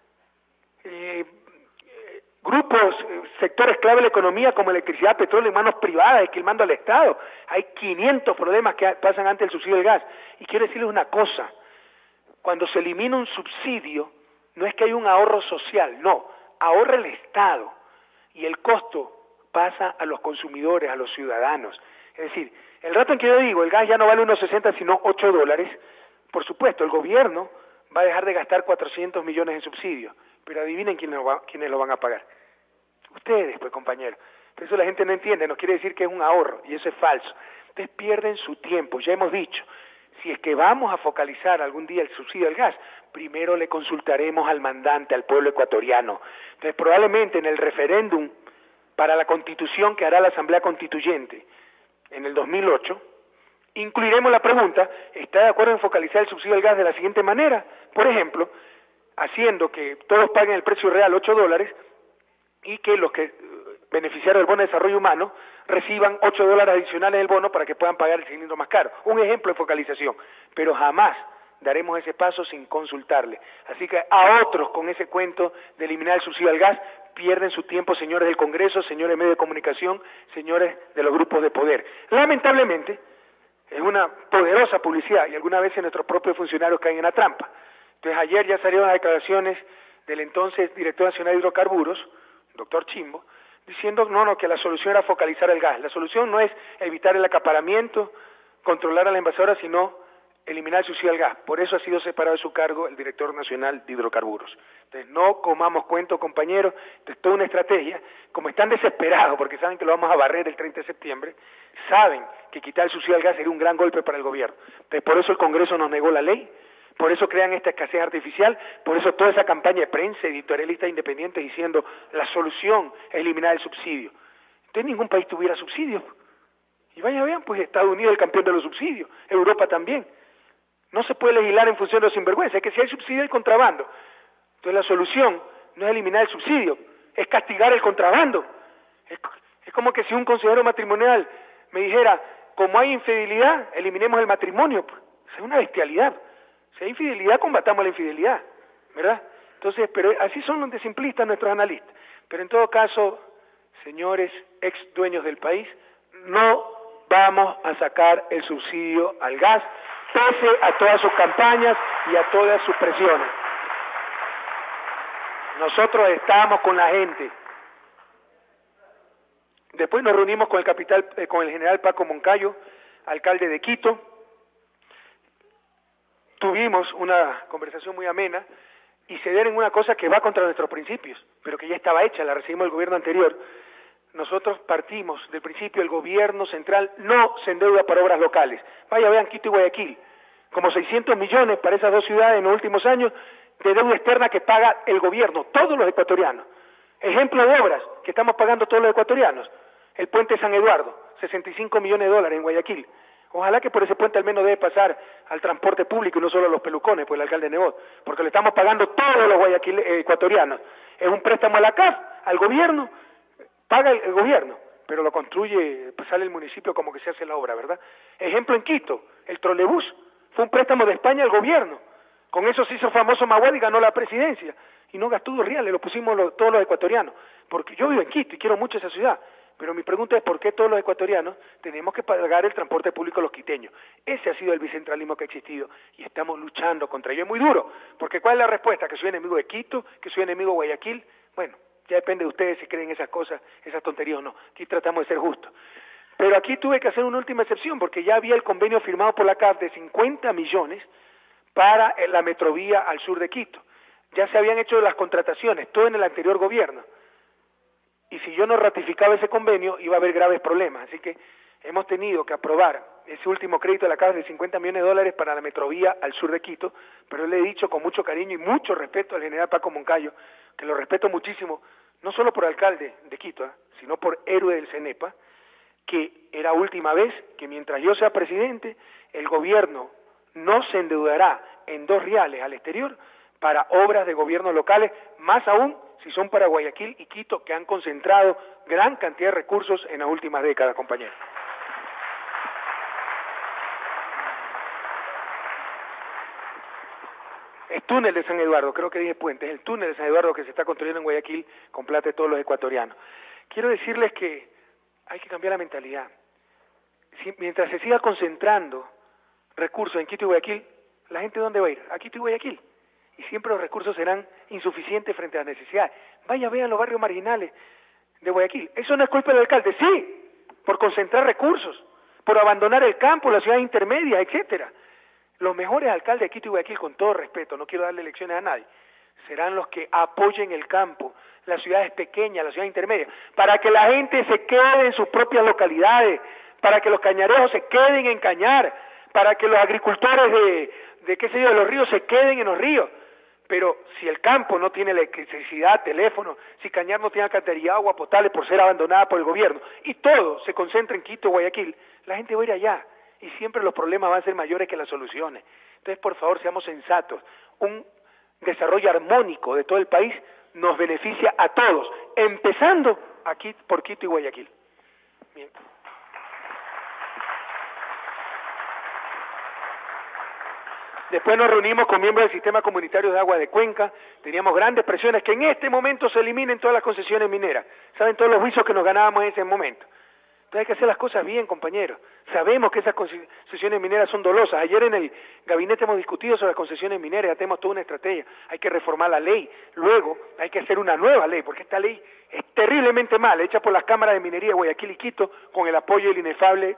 grupos, sectores clave de la economía como electricidad, petróleo en manos privadas, esquilmando al Estado. Hay 500 problemas que pasan ante el subsidio del gas. Y quiero decirles una cosa, cuando se elimina un subsidio, no es que hay un ahorro social, no, ahorra el Estado y el costo pasa a los consumidores, a los ciudadanos. Es decir, el rato en que yo digo, el gas ya no vale unos 60 sino $8, por supuesto, el gobierno va a dejar de gastar 400 millones en subsidios, pero adivinen quiénes lo van a pagar. Ustedes, pues, compañeros. Por eso la gente no entiende, nos quiere decir que es un ahorro, y eso es falso. Ustedes pierden su tiempo, ya hemos dicho, si es que vamos a focalizar algún día el subsidio del gas, primero le consultaremos al mandante, al pueblo ecuatoriano. Entonces, probablemente en el referéndum para la Constitución que hará la Asamblea Constituyente en el 2008, incluiremos la pregunta, ¿está de acuerdo en focalizar el subsidio del gas de la siguiente manera? Por ejemplo, haciendo que todos paguen el precio real, $8, y que los que beneficiaron del bono de desarrollo humano reciban $8 adicionales del bono para que puedan pagar el cilindro más caro. Un ejemplo de focalización, pero jamás daremos ese paso sin consultarle. Así que a otros con ese cuento de eliminar el subsidio al gas, pierden su tiempo, señores del Congreso, señores de medios de comunicación, señores de los grupos de poder. Lamentablemente, es una poderosa publicidad y algunas veces nuestros propios funcionarios caen en la trampa. Entonces ayer ya salieron las declaraciones del entonces director nacional de hidrocarburos, doctor Chimbo, diciendo que la solución era focalizar el gas. La solución no es evitar el acaparamiento, controlar a la envasadora, sino eliminar el subsidio al gas. Por eso ha sido separado de su cargo el director nacional de hidrocarburos. Entonces no comamos cuento, compañeros, es toda una estrategia. Como están desesperados porque saben que lo vamos a barrer el 30 de septiembre, saben que quitar el subsidio al gas sería un gran golpe para el gobierno. Entonces por eso el Congreso nos negó la ley, por eso crean esta escasez artificial, por eso toda esa campaña de prensa, editorialistas independientes diciendo la solución es eliminar el subsidio. Entonces ningún país tuviera subsidios. Y vean, pues Estados Unidos es el campeón de los subsidios, Europa también. No se puede legislar en función de los sinvergüenzas, es que si hay subsidio hay contrabando. Entonces la solución no es eliminar el subsidio, es castigar el contrabando. Es como que si un consejero matrimonial me dijera, como hay infidelidad, eliminemos el matrimonio. Pues, es una bestialidad. Si hay infidelidad, combatamos la infidelidad, ¿verdad? Entonces, pero así son de simplistas nuestros analistas. Pero en todo caso, señores ex dueños del país, no vamos a sacar el subsidio al gas, pese a todas sus campañas y a todas sus presiones. Nosotros estamos con la gente. Después nos reunimos con el general Paco Moncayo, alcalde de Quito. Tuvimos una conversación muy amena y se dieron una cosa que va contra nuestros principios, pero que ya estaba hecha, la recibimos del gobierno anterior. Nosotros partimos del principio, el gobierno central no se endeuda para obras locales. Vean Quito y Guayaquil, como 600 millones para esas dos ciudades en los últimos años de deuda externa que paga el gobierno, todos los ecuatorianos. Ejemplo de obras que estamos pagando todos los ecuatorianos. El puente San Eduardo, $65 millones en Guayaquil. Ojalá que por ese puente al menos debe pasar al transporte público y no solo a los pelucones, pues el alcalde negó, porque le estamos pagando todos los ecuatorianos. Es un préstamo a la CAF, al gobierno, paga el gobierno, pero lo construye, pues sale el municipio como que se hace la obra, ¿verdad? Ejemplo en Quito, el trolebús fue un préstamo de España al gobierno. Con eso se hizo famoso Maguad y ganó la presidencia. Y no gastó 2 reales, lo pusimos todos los ecuatorianos. Porque yo vivo en Quito y quiero mucho esa ciudad. Pero mi pregunta es, ¿por qué todos los ecuatorianos tenemos que pagar el transporte público a los quiteños? Ese ha sido el bicentralismo que ha existido y estamos luchando contra ello. Es muy duro, porque ¿cuál es la respuesta? ¿Que soy enemigo de Quito? ¿Que soy enemigo de Guayaquil? Bueno, ya depende de ustedes si creen esas cosas, esas tonterías o no. Aquí tratamos de ser justos. Pero aquí tuve que hacer una última excepción, porque ya había el convenio firmado por la CAF de 50 millones para la metrovía al sur de Quito. Ya se habían hecho las contrataciones, todo en el anterior gobierno. Y si yo no ratificaba ese convenio, iba a haber graves problemas. Así que hemos tenido que aprobar ese último crédito de la CAF de 50 millones de dólares para la metrovía al sur de Quito, pero le he dicho con mucho cariño y mucho respeto al general Paco Moncayo, que lo respeto muchísimo, no solo por alcalde de Quito, sino por héroe del CENEPA, que era última vez que mientras yo sea presidente, el gobierno no se endeudará en 2 reales al exterior para obras de gobiernos locales, más aún si son para Guayaquil y Quito, que han concentrado gran cantidad de recursos en las últimas décadas, compañeros. El túnel de San Eduardo, creo que dije puente, es el túnel de San Eduardo que se está construyendo en Guayaquil con plata de todos los ecuatorianos. Quiero decirles que hay que cambiar la mentalidad. Mientras se siga concentrando recursos en Quito y Guayaquil, ¿la gente dónde va a ir? A Quito y Guayaquil. Y siempre los recursos serán insuficientes frente a las necesidades. Vaya, vean los barrios marginales de Guayaquil. Eso no es culpa del alcalde, sí, por concentrar recursos, por abandonar el campo, las ciudades intermedias, etcétera. Los mejores alcaldes de Quito y Guayaquil, con todo respeto, no quiero darle lecciones a nadie, serán los que apoyen el campo, las ciudades pequeñas, las ciudades intermedias, para que la gente se quede en sus propias localidades, para que los cañarejos se queden en cañar, para que los agricultores de qué sé yo, de los ríos se queden en los ríos. Pero si el campo no tiene electricidad, teléfono, si Cañar no tiene alcantarillado, agua potable por ser abandonada por el gobierno, y todo se concentra en Quito, Guayaquil, la gente va a ir allá, y siempre los problemas van a ser mayores que las soluciones. Entonces, por favor, seamos sensatos. Un desarrollo armónico de todo el país nos beneficia a todos, empezando aquí por Quito y Guayaquil. Bien. Después nos reunimos con miembros del Sistema Comunitario de Agua de Cuenca, teníamos grandes presiones que en este momento se eliminen todas las concesiones mineras. Saben todos los juicios que nos ganábamos en ese momento. Entonces hay que hacer las cosas bien, compañeros. Sabemos que esas concesiones mineras son dolosas. Ayer en el gabinete hemos discutido sobre las concesiones mineras, ya tenemos toda una estrategia. Hay que reformar la ley, luego hay que hacer una nueva ley, porque esta ley es terriblemente mala, hecha por las cámaras de minería de Guayaquil y Quito, con el apoyo del inefable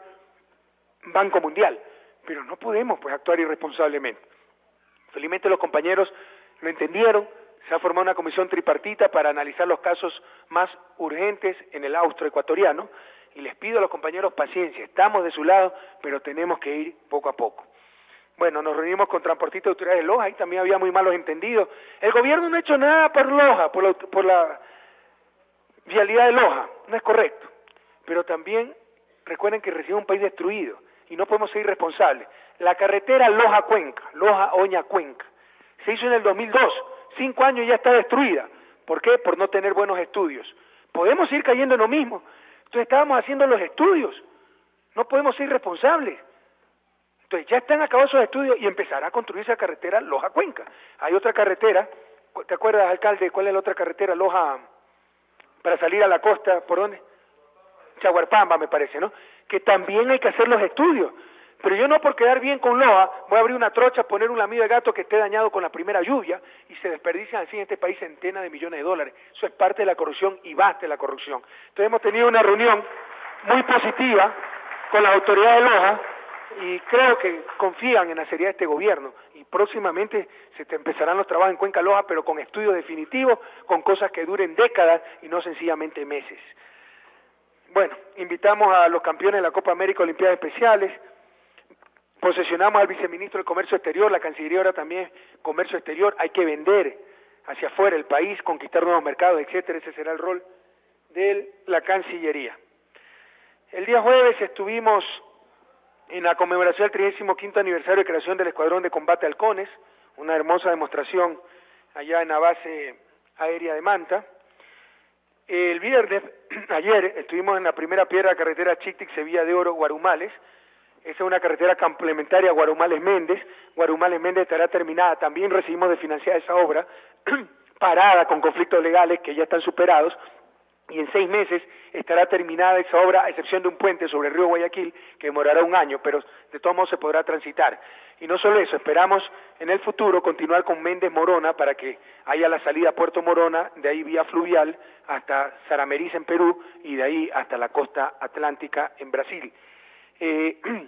Banco Mundial. Pero no podemos pues actuar irresponsablemente. Felizmente los compañeros lo entendieron, se ha formado una comisión tripartita para analizar los casos más urgentes en el austroecuatoriano y les pido a los compañeros paciencia, estamos de su lado, pero tenemos que ir poco a poco. Bueno, nos reunimos con transportistas de autoridades de Loja y también había muy malos entendidos. El gobierno no ha hecho nada por Loja, por la vialidad de Loja, no es correcto, pero también recuerden que recibe un país destruido y no podemos ser irresponsables. La carretera Loja-Cuenca, Loja-Oña-Cuenca, se hizo en el 2002, 5 años y ya está destruida. ¿Por qué? Por no tener buenos estudios. Podemos ir cayendo en lo mismo. Entonces estábamos haciendo los estudios, no podemos ser irresponsables. Entonces ya están acabados esos estudios y empezará a construirse la carretera Loja-Cuenca. Hay otra carretera, ¿te acuerdas, alcalde, cuál es la otra carretera? Loja, para salir a la costa, ¿por dónde? Chaguarpamba, me parece, ¿no? Que también hay que hacer los estudios. Pero yo no por quedar bien con Loja voy a abrir una trocha, poner un lamido de gato que esté dañado con la primera lluvia y se desperdician así en este país centenas de millones de dólares. Eso es parte de la corrupción y basta de la corrupción. Entonces hemos tenido una reunión muy positiva con las autoridades de Loja y creo que confían en la seriedad de este gobierno y próximamente se empezarán los trabajos en Cuenca Loja, pero con estudios definitivos, con cosas que duren décadas y no sencillamente meses. Bueno, invitamos a los campeones de la Copa América Olimpiadas Especiales, posesionamos al viceministro del Comercio Exterior, la Cancillería ahora también Comercio Exterior, hay que vender hacia afuera el país, conquistar nuevos mercados, etcétera, ese será el rol de la Cancillería. El día jueves estuvimos en la conmemoración del 35º aniversario de creación del Escuadrón de Combate Halcones, una hermosa demostración allá en la base aérea de Manta, El viernes, ayer, estuvimos en la primera piedra de la carretera Chictic-Sevilla de Oro, Guarumales. Esa es una carretera complementaria a Guarumales-Méndez. Guarumales-Méndez estará terminada. También recibimos de financiar esa obra, parada con conflictos legales que ya están superados. Y en 6 meses estará terminada esa obra, a excepción de un puente sobre el río Guayaquil, que demorará 1 año, pero de todos modos se podrá transitar. Y no solo eso, esperamos en el futuro continuar con Méndez Morona para que haya la salida a Puerto Morona, de ahí vía fluvial hasta Sarameriza en Perú y de ahí hasta la costa atlántica en Brasil. En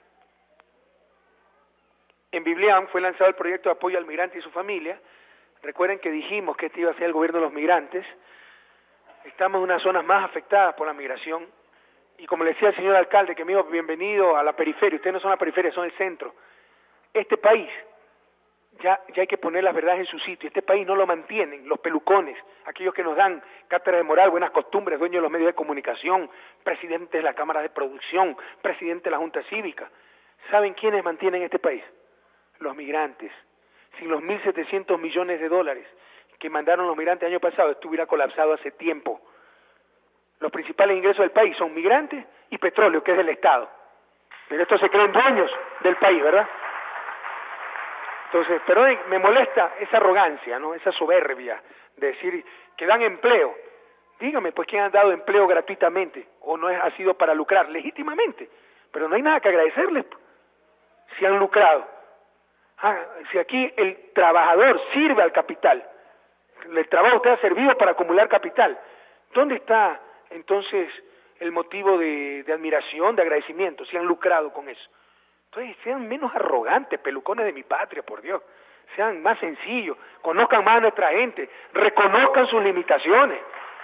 Biblián fue lanzado el proyecto de apoyo al migrante y su familia. Recuerden que dijimos que este iba a ser el gobierno de los migrantes. Estamos en unas zonas más afectadas por la migración y como le decía el señor alcalde que me dijo bienvenido a la periferia, ustedes no son la periferia, son el centro. Este país, ya hay que poner las verdades en su sitio, este país no lo mantienen los pelucones, aquellos que nos dan cátedra de moral, buenas costumbres, dueños de los medios de comunicación, presidentes de la Cámara de Producción, presidente de la Junta Cívica. ¿Saben quiénes mantienen este país? Los migrantes. Sin los 1.700 millones de dólares que mandaron los migrantes el año pasado, esto hubiera colapsado hace tiempo. Los principales ingresos del país son migrantes y petróleo, que es del Estado. Pero estos se creen dueños del país, ¿verdad? Entonces, perdón, me molesta esa arrogancia, ¿no? Esa soberbia de decir que dan empleo. Dígame, pues, ¿quién ha dado empleo gratuitamente? ¿O no ha sido para lucrar? Legítimamente. Pero no hay nada que agradecerles si han lucrado. Si aquí el trabajador sirve al capital, el trabajo usted ha servido para acumular capital, ¿dónde está entonces el motivo de admiración, de agradecimiento, si han lucrado con eso? Entonces sean menos arrogantes, pelucones de mi patria, por Dios, sean más sencillos, conozcan más a nuestra gente, reconozcan sus limitaciones.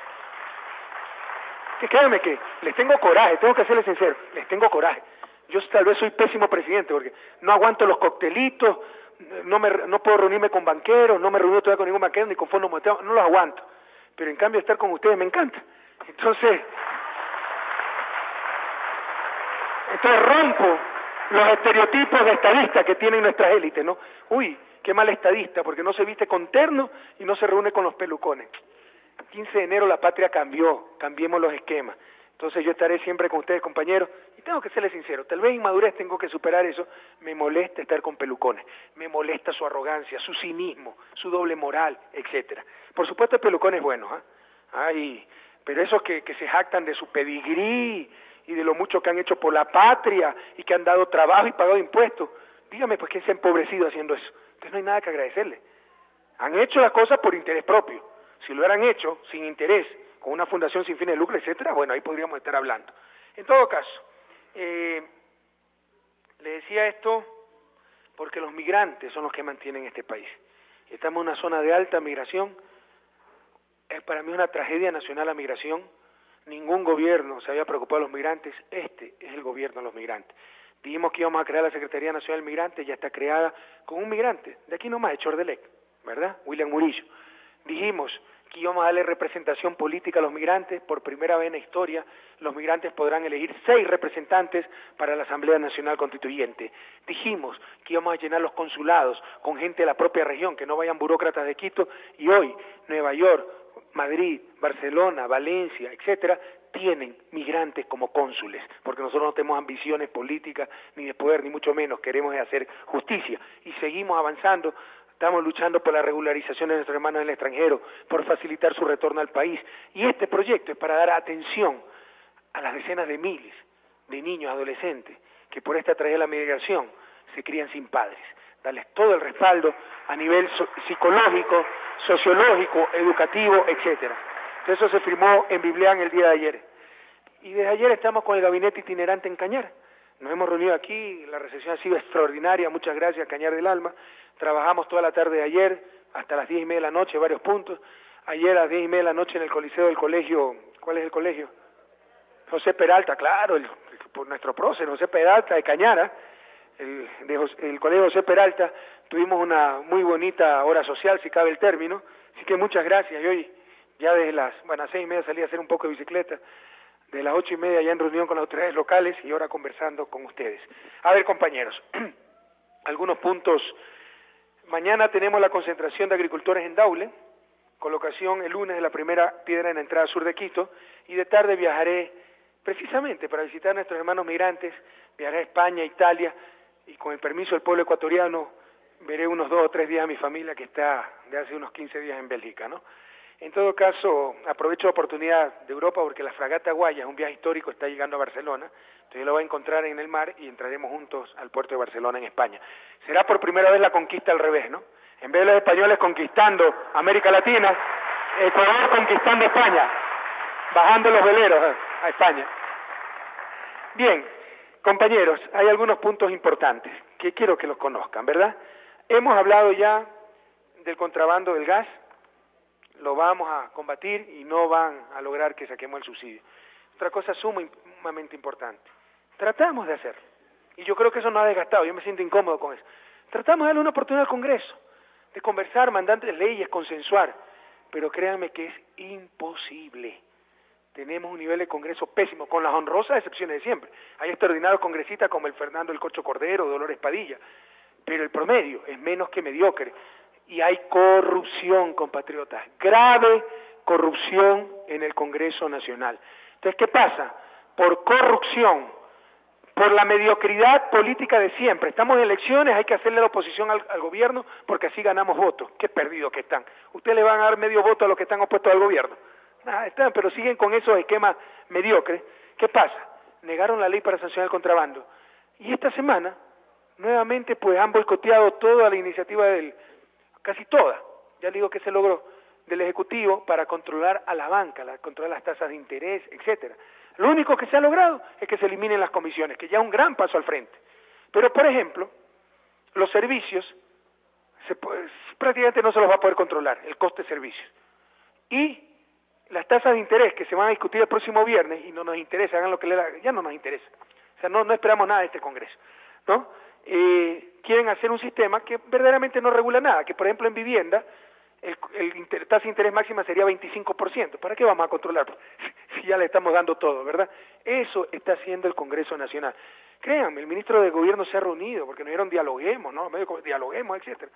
Que créanme que les tengo coraje, tengo que serles sincero, les tengo coraje. Yo tal vez soy pésimo presidente porque no aguanto los coctelitos, no puedo reunirme con banqueros, no me reúno todavía con ningún banquero ni con fondos monetarios, no los aguanto. Pero en cambio estar con ustedes me encanta. Entonces rompo los estereotipos de estadista que tienen nuestras élites, ¿no? Uy, qué mal estadista, porque no se viste con terno y no se reúne con los pelucones. 15 de enero la patria cambió, cambiemos los esquemas. Entonces yo estaré siempre con ustedes, compañeros, y tengo que serles sincero, tal vez inmadurez tengo que superar eso, me molesta estar con pelucones, me molesta su arrogancia, su cinismo, su doble moral, etcétera. Por supuesto el pelucón es bueno, pero esos que se jactan de su pedigrí y de lo mucho que han hecho por la patria y que han dado trabajo y pagado impuestos, dígame pues quién se ha empobrecido haciendo eso. Entonces no hay nada que agradecerle. Han hecho las cosas por interés propio. Si lo hubieran hecho sin interés, con una fundación sin fines de lucro, etcétera, bueno, ahí podríamos estar hablando. En todo caso, le decía esto porque los migrantes son los que mantienen este país. Estamos en una zona de alta migración. Para mí es una tragedia nacional la migración. Ningún gobierno se había preocupado de los migrantes. Este es el gobierno de los migrantes. Dijimos que íbamos a crear la Secretaría Nacional del Migrante, ya está creada con un migrante, de aquí nomás, de Chordelec, ¿verdad? William Murillo. Dijimos que íbamos a darle representación política a los migrantes. Por primera vez en la historia, los migrantes podrán elegir 6 representantes para la Asamblea Nacional Constituyente. Dijimos que íbamos a llenar los consulados con gente de la propia región, que no vayan burócratas de Quito, y hoy Nueva York, Madrid, Barcelona, Valencia, etcétera, tienen migrantes como cónsules, porque nosotros no tenemos ambiciones políticas, ni de poder, ni mucho menos, queremos hacer justicia, y seguimos avanzando. Estamos luchando por la regularización de nuestros hermanos en el extranjero, por facilitar su retorno al país. Y este proyecto es para dar atención a las decenas de miles de niños, adolescentes, que por esta tragedia de la migración se crían sin padres. Darles todo el respaldo a nivel psicológico, sociológico, educativo, etcétera. Eso se firmó en Biblián el día de ayer. Y desde ayer estamos con el gabinete itinerante en Cañar. Nos hemos reunido aquí, la recepción ha sido extraordinaria, muchas gracias, Cañar del Alma. Trabajamos toda la tarde de ayer, hasta las 10:30 de la noche, varios puntos. Ayer a las 10:30 de la noche en el coliseo del colegio, ¿cuál es el colegio? José Peralta, claro, por nuestro prócer, José Peralta de Cañara, el colegio José Peralta, tuvimos una muy bonita hora social, si cabe el término, así que muchas gracias. Y hoy, ya desde las 6:30 salí a hacer un poco de bicicleta, de las 8:30 ya en reunión con las autoridades locales y ahora conversando con ustedes. A ver, compañeros, algunos puntos. Mañana tenemos la concentración de agricultores en Daule, colocación el lunes de la primera piedra en la entrada sur de Quito, y de tarde viajaré precisamente para visitar a nuestros hermanos migrantes, viajaré a España, Italia, y con el permiso del pueblo ecuatoriano veré unos 2 o 3 días a mi familia que está de hace unos 15 días en Bélgica, ¿no? En todo caso, aprovecho la oportunidad de Europa porque la fragata Guaya, un viaje histórico, está llegando a Barcelona, entonces yo lo voy a encontrar en el mar y entraremos juntos al puerto de Barcelona en España. Será por primera vez la conquista al revés, ¿no? En vez de los españoles conquistando América Latina, Ecuador conquistando España, bajando los veleros a España. Bien, compañeros, hay algunos puntos importantes que quiero que los conozcan, ¿verdad? Hemos hablado ya del contrabando del gas, lo vamos a combatir y no van a lograr que saquemos el subsidio. Otra cosa sumamente importante, tratamos de hacerlo, y yo creo que eso no ha desgastado, yo me siento incómodo con eso. Tratamos de darle una oportunidad al Congreso, de conversar, mandar leyes, consensuar, pero créanme que es imposible. Tenemos un nivel de Congreso pésimo, con las honrosas excepciones de siempre. Hay extraordinarios congresistas como el Fernando El Cocho Cordero, Dolores Padilla, pero el promedio es menos que mediocre. Y hay corrupción, compatriotas, grave corrupción en el Congreso Nacional. Entonces, ¿qué pasa? Por corrupción, por la mediocridad política de siempre. Estamos en elecciones, hay que hacerle la oposición al gobierno porque así ganamos votos. Qué perdidos que están. Ustedes le van a dar medio voto a los que están opuestos al gobierno. Nada, están, pero siguen con esos esquemas mediocres. ¿Qué pasa? Negaron la ley para sancionar el contrabando. Y esta semana, nuevamente, pues han boicoteado toda la iniciativa casi toda, ya digo que se logró, del Ejecutivo para controlar a la banca, controlar las tasas de interés, etcétera. Lo único que se ha logrado es que se eliminen las comisiones, que ya es un gran paso al frente. Pero, por ejemplo, los servicios, prácticamente no se los va a poder controlar, el coste de servicios. Y las tasas de interés que se van a discutir el próximo viernes, y no nos interesa, hagan lo que ya no nos interesa. O sea, no esperamos nada de este Congreso, ¿no? Quieren hacer un sistema que verdaderamente no regula nada, que por ejemplo en vivienda tasa de interés máxima sería 25%. ¿Para qué vamos a controlar? Si ya le estamos dando todo, ¿verdad? Eso está haciendo el Congreso Nacional. Créanme, el ministro de Gobierno se ha reunido porque nos dijeron dialoguemos, ¿no? Dialoguemos, etcétera.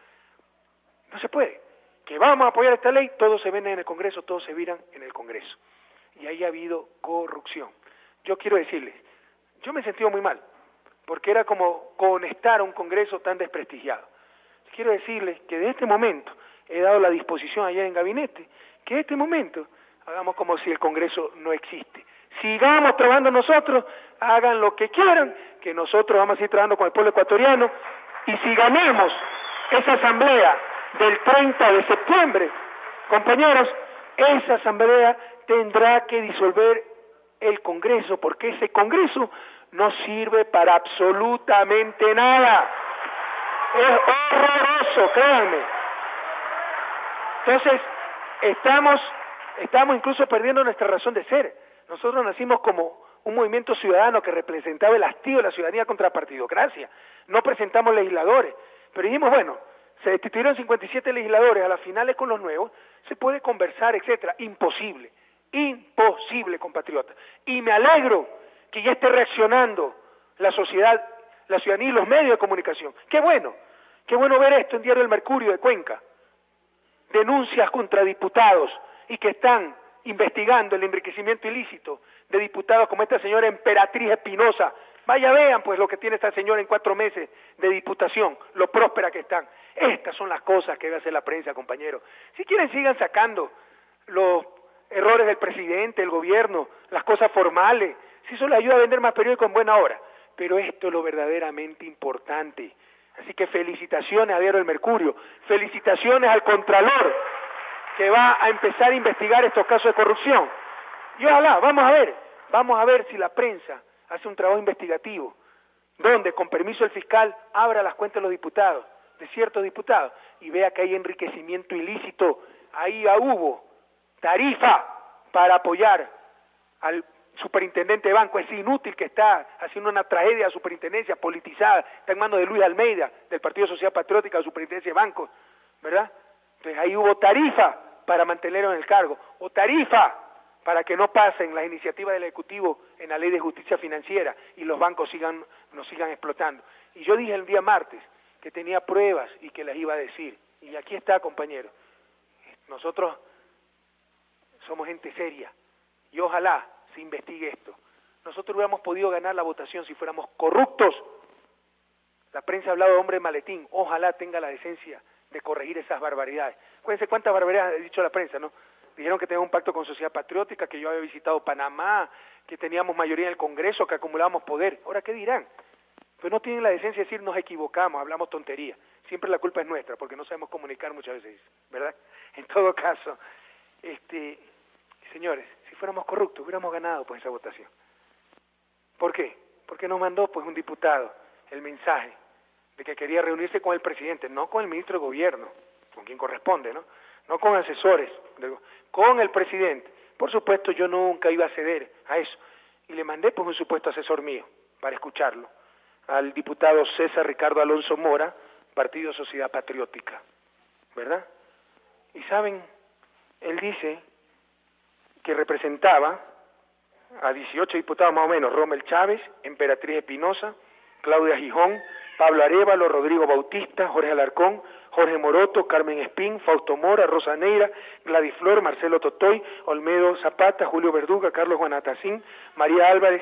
No se puede. Que vamos a apoyar esta ley, todos se venden en el Congreso, todos se viran en el Congreso. Y ahí ha habido corrupción. Yo quiero decirles, yo me he sentido muy mal, porque era como conectar a un Congreso tan desprestigiado. Quiero decirles que de este momento he dado la disposición ayer en gabinete, que de este momento hagamos como si el Congreso no existe. Sigamos trabajando nosotros, hagan lo que quieran, que nosotros vamos a seguir trabajando con el pueblo ecuatoriano, y si ganamos esa asamblea del 30 de septiembre, compañeros, esa asamblea tendrá que disolver el Congreso, porque ese Congreso no sirve para absolutamente nada. Es horroroso, créanme. Entonces, estamos incluso perdiendo nuestra razón de ser. Nosotros nacimos como un movimiento ciudadano que representaba el hastío de la ciudadanía contra la partidocracia. No presentamos legisladores, pero dijimos, bueno, se destituyeron 57 legisladores, a las finales con los nuevos, se puede conversar, etcétera. Imposible, compatriotas. Y me alegro que ya esté reaccionando la sociedad, la ciudadanía y los medios de comunicación. Qué bueno ver esto en Diario El Mercurio de Cuenca. Denuncias contra diputados y que están investigando el enriquecimiento ilícito de diputados como esta señora Emperatriz Espinosa. Vaya, vean pues lo que tiene esta señora en 4 meses de diputación, lo próspera que están. Estas son las cosas que debe hacer la prensa, compañeros. Si quieren, sigan sacando los errores del presidente, el gobierno, las cosas formales. Si eso les ayuda a vender más periódicos en buena hora. Pero esto es lo verdaderamente importante. Así que felicitaciones a Diario El Mercurio, felicitaciones al Contralor, que va a empezar a investigar estos casos de corrupción. Y ojalá, vamos a ver si la prensa hace un trabajo investigativo, donde con permiso del fiscal abra las cuentas de los diputados, de ciertos diputados, y vea que hay enriquecimiento ilícito. Ahí hubo tarifa para apoyar al superintendente de banco. Es inútil que está haciendo una tragedia a superintendencia politizada, está en manos de Luis Almeida, del Partido Social Patriótico, de la superintendencia de bancos, ¿verdad? Entonces ahí hubo tarifa para mantenerlo en el cargo, o tarifa para que no pasen las iniciativas del Ejecutivo en la Ley de Justicia Financiera y los bancos nos sigan explotando. Y yo dije el día martes que tenía pruebas y que las iba a decir. Y aquí está, compañero. Nosotros somos gente seria, y ojalá se investigue esto. Nosotros hubiéramos podido ganar la votación si fuéramos corruptos. La prensa ha hablado de hombre maletín, ojalá tenga la decencia de corregir esas barbaridades. Acuérdense cuántas barbaridades ha dicho la prensa, ¿no? Dijeron que teníamos un pacto con Sociedad Patriótica, que yo había visitado Panamá, que teníamos mayoría en el Congreso, que acumulábamos poder. Ahora, ¿qué dirán? Pues no tienen la decencia de decir nos equivocamos, hablamos tontería. Siempre la culpa es nuestra, porque no sabemos comunicar muchas veces, ¿verdad? En todo caso, señores, si fuéramos corruptos, hubiéramos ganado pues esa votación. ¿Por qué? Porque nos mandó pues un diputado el mensaje de que quería reunirse con el presidente, no con el ministro de Gobierno, con quien corresponde, ¿no? No con asesores, con el presidente. Por supuesto, yo nunca iba a ceder a eso. Y le mandé pues un supuesto asesor mío para escucharlo, al diputado César Ricardo Alonso Mora, Partido Sociedad Patriótica, ¿verdad? Y saben, él dice que representaba a 18 diputados más o menos: Rommel Chávez, Emperatriz Espinosa, Claudia Gijón, Pablo Arévalo, Rodrigo Bautista, Jorge Alarcón, Jorge Moroto, Carmen Espín, Fausto Mora, Rosa Neira, Gladys Flor, Marcelo Totoy, Olmedo Zapata, Julio Verduga, Carlos Guanatacín, María Álvarez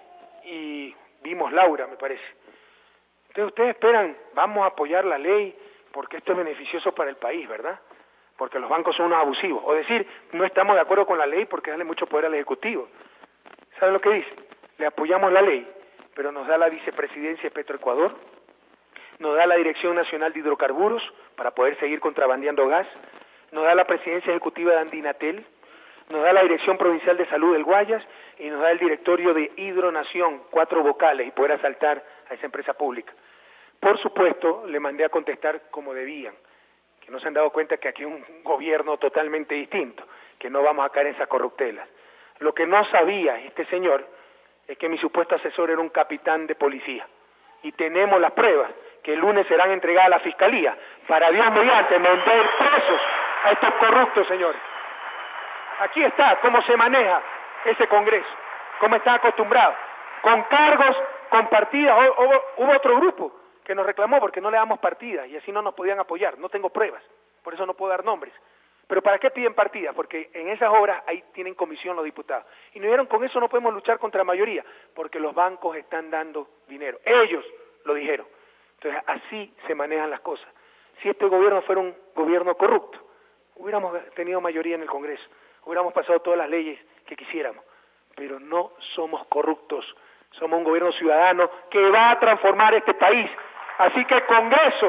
y vimos Laura, me parece. Entonces ustedes esperan, vamos a apoyar la ley porque esto es beneficioso para el país, ¿verdad? Porque los bancos son unos abusivos. O decir, no estamos de acuerdo con la ley porque darle mucho poder al Ejecutivo. ¿Saben lo que dice? Le apoyamos la ley, pero nos da la vicepresidencia de Petroecuador, nos da la Dirección Nacional de Hidrocarburos para poder seguir contrabandeando gas, nos da la presidencia ejecutiva de Andinatel, nos da la Dirección Provincial de Salud del Guayas y nos da el directorio de Hidronación, 4 vocales, y poder asaltar a esa empresa pública. Por supuesto, le mandé a contestar como debían, que no se han dado cuenta que aquí hay un gobierno totalmente distinto, que no vamos a caer en esas corruptelas. Lo que no sabía este señor es que mi supuesto asesor era un capitán de policía, y tenemos las pruebas que el lunes serán entregadas a la Fiscalía, para Dios mediante, meter presos a estos corruptos, señores. Aquí está cómo se maneja ese Congreso, cómo está acostumbrado, con cargos, con partidas. Hubo otro grupo que nos reclamó porque no le damos partidas y así no nos podían apoyar. No tengo pruebas, por eso no puedo dar nombres. Pero ¿para qué piden partidas? Porque en esas obras ahí tienen comisión los diputados. Y nos dijeron, con eso no podemos luchar contra la mayoría, porque los bancos están dando dinero. Ellos lo dijeron. Entonces así se manejan las cosas. Si este gobierno fuera un gobierno corrupto, hubiéramos tenido mayoría en el Congreso, hubiéramos pasado todas las leyes que quisiéramos, pero no somos corruptos, somos un gobierno ciudadano que va a transformar este país. Así que Congreso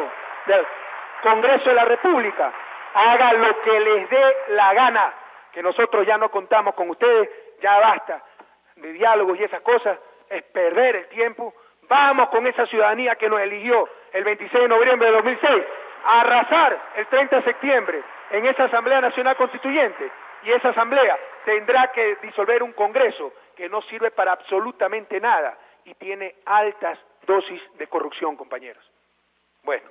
de la República, haga lo que les dé la gana, que nosotros ya no contamos con ustedes, ya basta de diálogos y esas cosas, es perder el tiempo. Vamos con esa ciudadanía que nos eligió el 26 de noviembre de 2006, a arrasar el 30 de septiembre en esa Asamblea Nacional Constituyente, y esa Asamblea tendrá que disolver un Congreso que no sirve para absolutamente nada y tiene altas dosis de corrupción, compañeros. Bueno,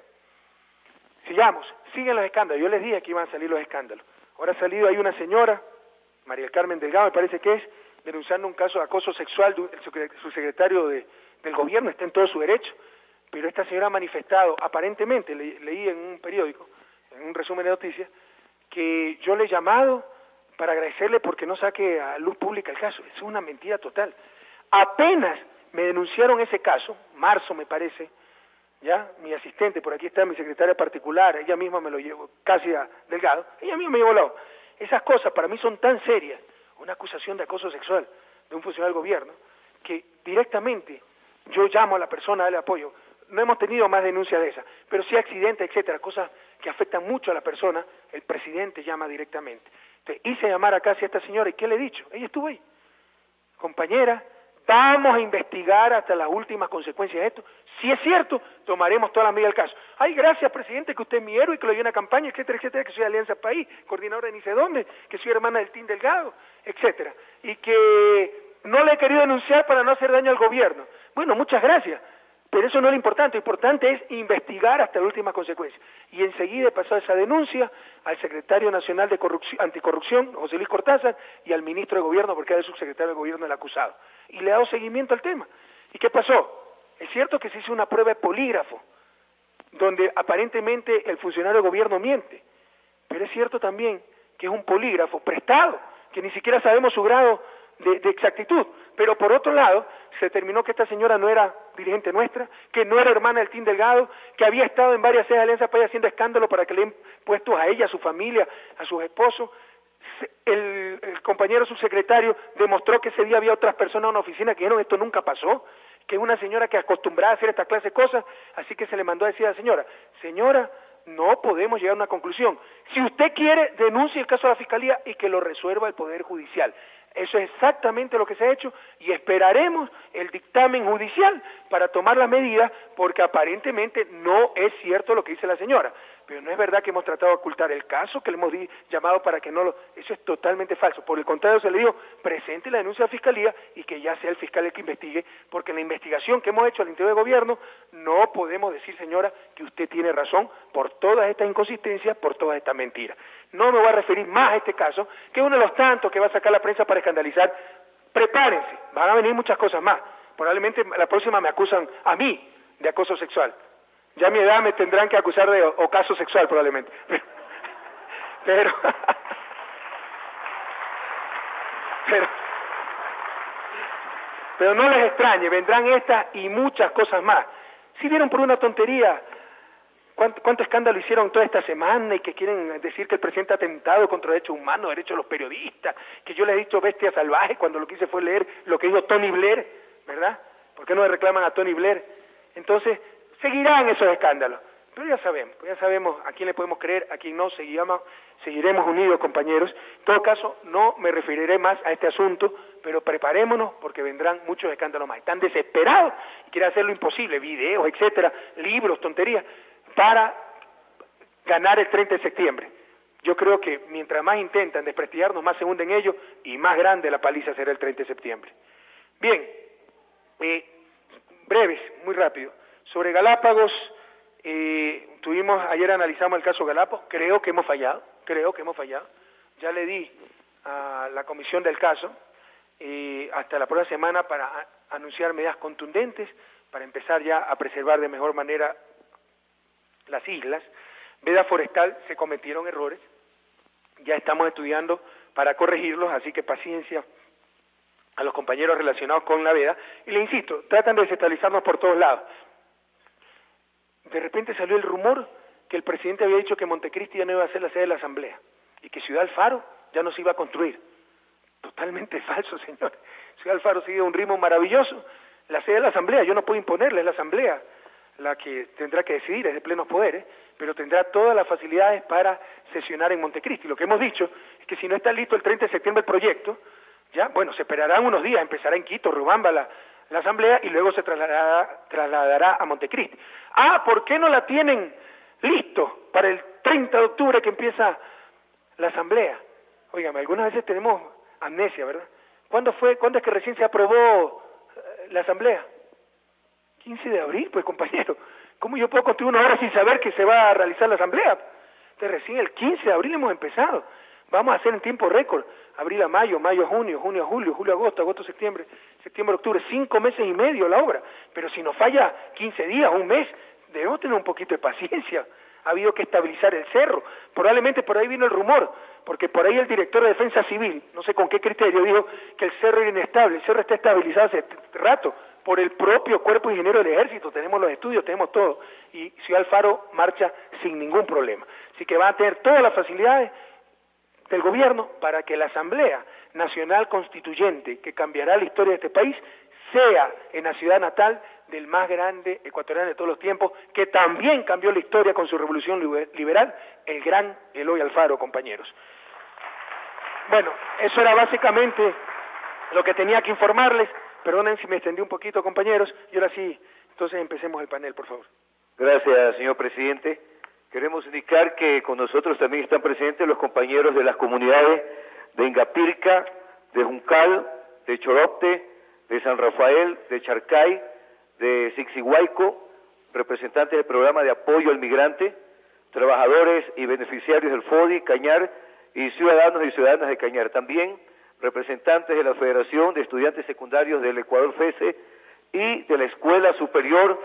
siguen los escándalos. Yo les dije que iban a salir los escándalos. Ahora ha salido ahí una señora, María del Carmen Delgado, me parece que es, denunciando un caso de acoso sexual de su secretario del gobierno. Está en todo su derecho, pero esta señora ha manifestado, aparentemente, leí en un periódico, en un resumen de noticias, que yo le he llamado para agradecerle porque no saque a luz pública el caso. Eso es una mentira total. Apenas me denunciaron ese caso, marzo me parece, ya, mi asistente, por aquí está mi secretaria particular, ella misma me lo llevó, casi a Delgado, ella misma me llevó al lado. Esas cosas para mí son tan serias, una acusación de acoso sexual de un funcionario del gobierno, que directamente yo llamo a la persona a darle apoyo. No hemos tenido más denuncias de esas, pero sí accidentes, etcétera, cosas que afectan mucho a la persona, el presidente llama directamente. Entonces, hice llamar acá a esta señora, ¿y qué le he dicho? Ella estuvo ahí. Compañera, vamos a investigar hasta las últimas consecuencias de esto. Si es cierto, tomaremos todas las medidas del caso. Ay, gracias, presidente, que usted es mi héroe, que lo dio una campaña, etcétera, etcétera, que soy de Alianza País, coordinadora de ni sé dónde, que soy hermana del Team Delgado, etcétera. Y que no le he querido denunciar para no hacer daño al gobierno. Bueno, muchas gracias. Pero eso no es lo importante es investigar hasta las últimas consecuencias. Y enseguida pasó esa denuncia al secretario nacional de anticorrupción, José Luis Cortázar, y al ministro de Gobierno, porque era el subsecretario de Gobierno el acusado. Y le ha dado seguimiento al tema. ¿Y qué pasó? Es cierto que se hizo una prueba de polígrafo, donde aparentemente el funcionario de Gobierno miente. Pero es cierto también que es un polígrafo prestado, que ni siquiera sabemos su grado de exactitud. Pero por otro lado, se determinó que esta señora no era dirigente nuestra, que no era hermana del Team Delgado, que había estado en varias sedes de Alianza País haciendo escándalo para que le den puestos a ella, a su familia, a sus esposos. El compañero subsecretario demostró que ese día había otras personas en una oficina que dijeron esto nunca pasó, que es una señora que acostumbrada a hacer esta clase de cosas, así que se le mandó a decir a la señora, señora, no podemos llegar a una conclusión. Si usted quiere, denuncie el caso a la Fiscalía y que lo resuelva el Poder Judicial. Eso es exactamente lo que se ha hecho y esperaremos el dictamen judicial para tomar las medidas porque aparentemente no es cierto lo que dice la señora. Pero no es verdad que hemos tratado de ocultar el caso, que le hemos llamado para que no lo... Eso es totalmente falso. Por el contrario, se le dijo, presente la denuncia a la Fiscalía y que ya sea el fiscal el que investigue, porque en la investigación que hemos hecho al interior del gobierno no podemos decir, señora, que usted tiene razón por todas estas inconsistencias, por todas estas mentiras. No me voy a referir más a este caso, que es uno de los tantos que va a sacar la prensa para escandalizar. Prepárense, van a venir muchas cosas más. Probablemente la próxima me acusan a mí de acoso sexual. Ya a mi edad me tendrán que acusar de ocaso sexual probablemente. Pero no les extrañe, vendrán estas y muchas cosas más. Si vieron por una tontería cuánto escándalo hicieron toda esta semana y que quieren decir que el presidente ha atentado contra los derechos humanos, derechos de los periodistas, que yo les he dicho bestia salvaje cuando lo que hice fue leer lo que dijo Tony Blair, ¿verdad? ¿Por qué no le reclaman a Tony Blair? Entonces, seguirán esos escándalos. Pero ya sabemos a quién le podemos creer, a quién no, seguiremos unidos, compañeros. En todo caso, no me referiré más a este asunto, pero preparémonos porque vendrán muchos escándalos más. Están desesperados y quieren hacer lo imposible, videos, etcétera, libros, tonterías, para ganar el 30 de septiembre. Yo creo que mientras más intentan desprestigiarnos, más se hunden ellos y más grande la paliza será el 30 de septiembre. Bien, breves, muy rápido. Sobre Galápagos, ayer analizamos el caso Galápagos, creo que hemos fallado. Ya le di a la comisión del caso hasta la próxima semana para anunciar medidas contundentes, para empezar ya a preservar de mejor manera las islas. Veda forestal, se cometieron errores, ya estamos estudiando para corregirlos, así que paciencia a los compañeros relacionados con la veda, y le insisto, tratan de desestabilizarnos por todos lados. De repente salió el rumor que el presidente había dicho que Montecristi ya no iba a ser la sede de la Asamblea, y que Ciudad Alfaro ya no se iba a construir. Totalmente falso, señor. Ciudad Alfaro sigue un ritmo maravilloso. La sede de la Asamblea, yo no puedo imponerle, es la Asamblea la que tendrá que decidir, es de plenos poderes, pero tendrá todas las facilidades para sesionar en Montecristi. Lo que hemos dicho es que si no está listo el 30 de septiembre el proyecto, ya, bueno, se esperarán unos días, empezará en Quito, Riobamba la Asamblea y luego se trasladará a Montecristi. ¿Por qué no la tienen listo para el 30 de octubre que empieza la Asamblea? Óigame, algunas veces tenemos amnesia, ¿verdad? ¿Cuándo es que recién se aprobó la Asamblea? 15 de abril, pues, compañero. ¿Cómo yo puedo construir una obra sin saber que se va a realizar la Asamblea? Entonces, recién el 15 de abril hemos empezado. Vamos a hacer en tiempo récord, abril a mayo, mayo a junio, junio a julio, julio a agosto, agosto a septiembre, septiembre a octubre, 5 meses y medio la obra. Pero si nos falla 15 días, un mes, debemos tener un poquito de paciencia. Ha habido que estabilizar el cerro. Probablemente por ahí vino el rumor, porque por ahí el director de Defensa Civil, no sé con qué criterio, dijo que el cerro era inestable. El cerro está estabilizado hace rato por el propio Cuerpo de Ingenieros del Ejército. Tenemos los estudios, tenemos todo. Y Ciudad Alfaro marcha sin ningún problema. Así que va a tener todas las facilidades del gobierno para que la Asamblea Nacional Constituyente, que cambiará la historia de este país, sea en la ciudad natal del más grande ecuatoriano de todos los tiempos, que también cambió la historia con su revolución liberal, el gran Eloy Alfaro, compañeros. Bueno, eso era básicamente lo que tenía que informarles. Perdonen si me extendí un poquito, compañeros, y ahora sí, entonces empecemos el panel, por favor. Gracias, señor presidente. Queremos indicar que con nosotros también están presentes los compañeros de las comunidades de Ingapirca, de Juncal, de Choropte, de San Rafael, de Charcay, de Sixihuayco, representantes del programa de apoyo al migrante, trabajadores y beneficiarios del FODI, Cañar, y ciudadanos y ciudadanas de Cañar. También representantes de la Federación de Estudiantes Secundarios del Ecuador, FESE, y de la Escuela Superior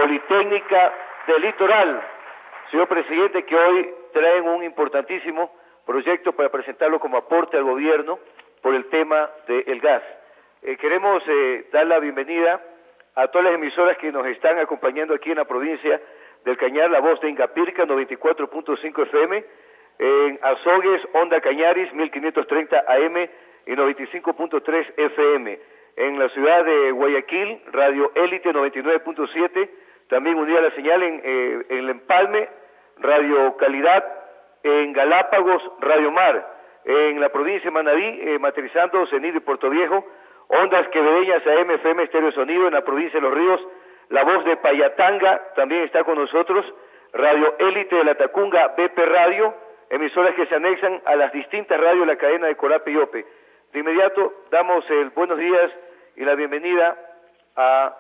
Politécnica del Litoral. Señor presidente, que hoy traen un importantísimo proyecto para presentarlo como aporte al gobierno por el tema del gas. Queremos dar la bienvenida a todas las emisoras que nos están acompañando aquí en la provincia del Cañar, la voz de Ingapirca, 94.5 FM, en Azogues, Onda Cañaris, 1530 AM y 95.3 FM. En la ciudad de Guayaquil, Radio Élite 99.7, también unida a la señal en el Empalme, Radio Calidad, en Galápagos, Radio Mar, en la provincia de Manabí, masterizando Cenit y Puerto Viejo, Ondas Quevedeñas AM, FM Estéreo Sonido, en la provincia de Los Ríos, la voz de Payatanga también está con nosotros, Radio Élite de la Tacunga, BP Radio, emisoras que se anexan a las distintas radios de la cadena de Corape y Ope. De inmediato damos el buenos días y la bienvenida a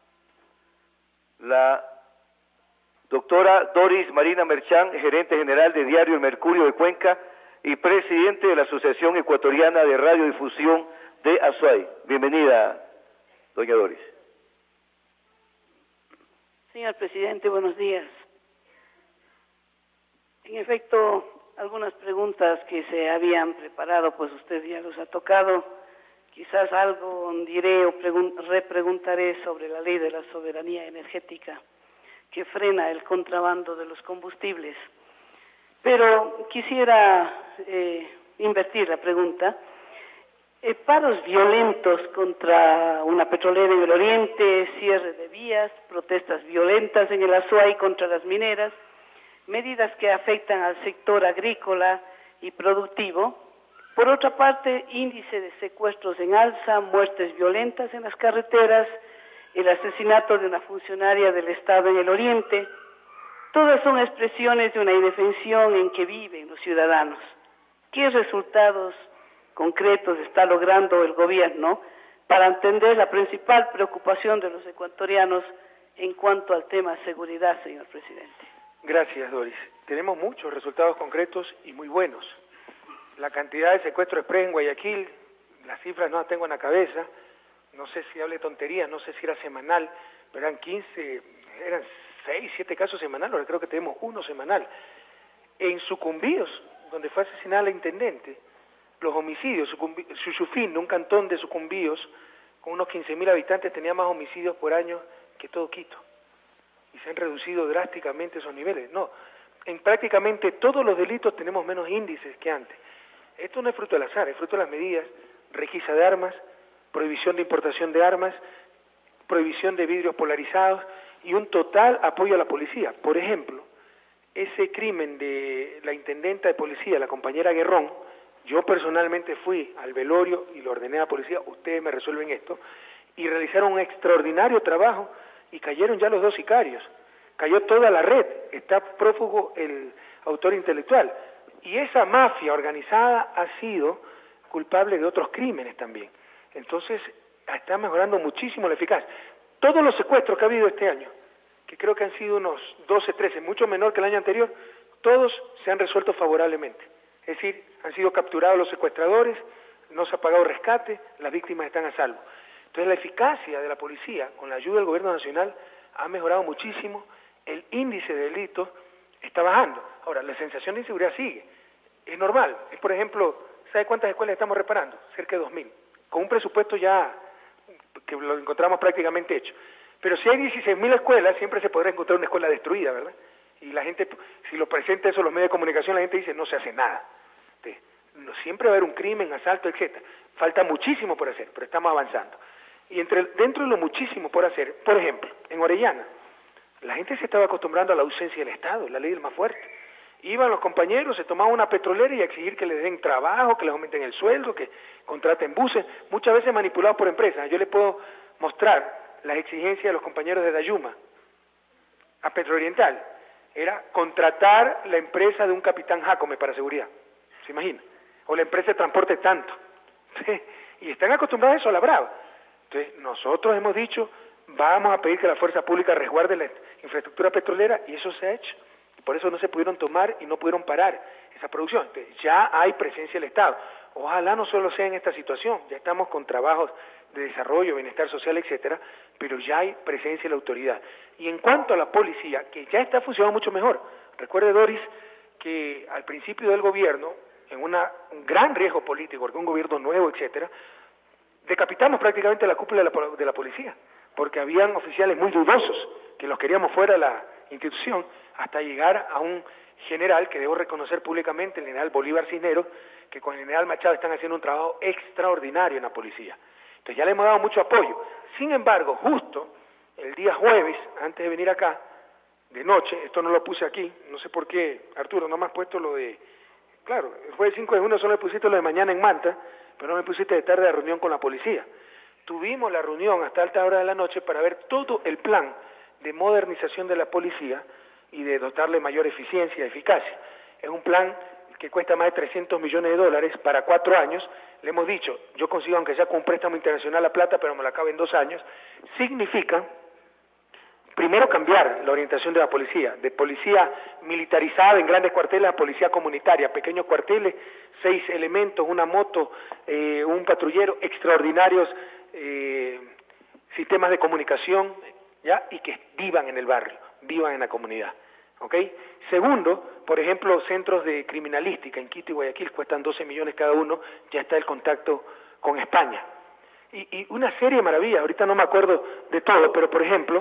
la doctora Doris Marina Merchán, gerente general de Diario El Mercurio de Cuenca y presidente de la Asociación Ecuatoriana de Radiodifusión de Azuay. Bienvenida, doña Doris. Señor presidente, buenos días. En efecto, algunas preguntas que se habían preparado, pues usted ya los ha tocado. Quizás algo diré o repreguntaré sobre la ley de la soberanía energética que frena el contrabando de los combustibles. Pero quisiera invertir la pregunta. Paros violentos contra una petrolera en el oriente, cierre de vías, protestas violentas en el Azuay contra las mineras, medidas que afectan al sector agrícola y productivo. Por otra parte, índice de secuestros en alza, muertes violentas en las carreteras, el asesinato de una funcionaria del Estado en el oriente. Todas son expresiones de una indefensión en que viven los ciudadanos. ¿Qué resultados concretos está logrando el gobierno para entender la principal preocupación de los ecuatorianos en cuanto al tema seguridad, señor presidente? Gracias, Doris. Tenemos muchos resultados concretos y muy buenos. La cantidad de secuestro express en Guayaquil, las cifras no las tengo en la cabeza, no sé si hable tonterías, no sé si era semanal, pero eran 6, 7 casos semanales, creo que tenemos uno semanal. En Sucumbíos, donde fue asesinada la intendente, los homicidios, Suchufín, un cantón de Sucumbíos, con unos 15.000 habitantes, tenía más homicidios por año que todo Quito. Y se han reducido drásticamente esos niveles. No, en prácticamente todos los delitos tenemos menos índices que antes. Esto no es fruto del azar, es fruto de las medidas, requisa de armas, prohibición de importación de armas, prohibición de vidrios polarizados y un total apoyo a la policía. Por ejemplo, ese crimen de la intendenta de policía, la compañera Guerrón, yo personalmente fui al velorio y lo ordené a la policía, ustedes me resuelven esto, y realizaron un extraordinario trabajo y cayeron ya los 2 sicarios, cayó toda la red, está prófugo el autor intelectual, y esa mafia organizada ha sido culpable de otros crímenes también. Entonces, está mejorando muchísimo la eficacia. Todos los secuestros que ha habido este año, que creo que han sido unos 12, 13, mucho menor que el año anterior, todos se han resuelto favorablemente. Es decir, han sido capturados los secuestradores, no se ha pagado rescate, las víctimas están a salvo. Entonces, la eficacia de la policía, con la ayuda del gobierno nacional, ha mejorado muchísimo, el índice de delitos está bajando. Ahora, la sensación de inseguridad sigue. Es normal. Es, por ejemplo, ¿sabe cuántas escuelas estamos reparando? Cerca de 2.000. Con un presupuesto ya que lo encontramos prácticamente hecho. Pero si hay 16.000 escuelas, siempre se podrá encontrar una escuela destruida, ¿verdad? Y la gente, si lo presenta eso los medios de comunicación, la gente dice, no se hace nada. Entonces, siempre va a haber un crimen, asalto, etcétera. Falta muchísimo por hacer, pero estamos avanzando. Y dentro de lo muchísimo por hacer, por ejemplo, en Orellana, la gente se estaba acostumbrando a la ausencia del Estado, la ley del más fuerte. Iban los compañeros, se tomaban una petrolera y a exigir que les den trabajo, que les aumenten el sueldo, que contraten buses, muchas veces manipulados por empresas. Yo les puedo mostrar las exigencias de los compañeros de Dayuma a Petrooriental. Era contratar la empresa de un capitán Jacome para seguridad, ¿se imagina? O la empresa de transporte tanto. Y están acostumbrados a eso a la brava. Entonces, nosotros hemos dicho, vamos a pedir que la fuerza pública resguarde la infraestructura petrolera, y eso se ha hecho. Por eso no se pudieron tomar y no pudieron parar esa producción. Entonces, ya hay presencia del Estado. Ojalá no solo sea en esta situación, ya estamos con trabajos de desarrollo, bienestar social, etcétera, pero ya hay presencia de la autoridad. Y en cuanto a la policía, que ya está funcionando mucho mejor, recuerde, Doris, que al principio del gobierno en un gran riesgo político, porque un gobierno nuevo, etcétera, decapitamos prácticamente la cúpula de la policía, porque habían oficiales muy dudosos, que los queríamos fuera de la institución, hasta llegar a un general que debo reconocer públicamente, el general Bolívar Cisneros, que con el general Machado están haciendo un trabajo extraordinario en la policía. Entonces ya le hemos dado mucho apoyo. Sin embargo, justo el día jueves, antes de venir acá, de noche, esto no lo puse aquí, no sé por qué, Arturo, no me has puesto lo de... Claro, el jueves 5 de junio solo me pusiste lo de mañana en Manta, pero no me pusiste de tarde de reunión con la policía. Tuvimos la reunión hasta alta hora de la noche para ver todo el plan de modernización de la policía y de dotarle mayor eficiencia y eficacia. Es un plan que cuesta más de 300 millones de dólares para 4 años. Le hemos dicho, yo consigo aunque sea con un préstamo internacional la plata, pero me la acabo en 2 años. Significa, primero, cambiar la orientación de la policía, de policía militarizada en grandes cuarteles a policía comunitaria, pequeños cuarteles, 6 elementos, una moto, un patrullero, extraordinarios sistemas de comunicación, ¿ya? Y que vivan en el barrio, vivan en la comunidad, ¿ok? Segundo, por ejemplo, centros de criminalística en Quito y Guayaquil cuestan 12 millones cada uno, ya está el contacto con España. Y una serie de maravillas, ahorita no me acuerdo de todo, pero por ejemplo,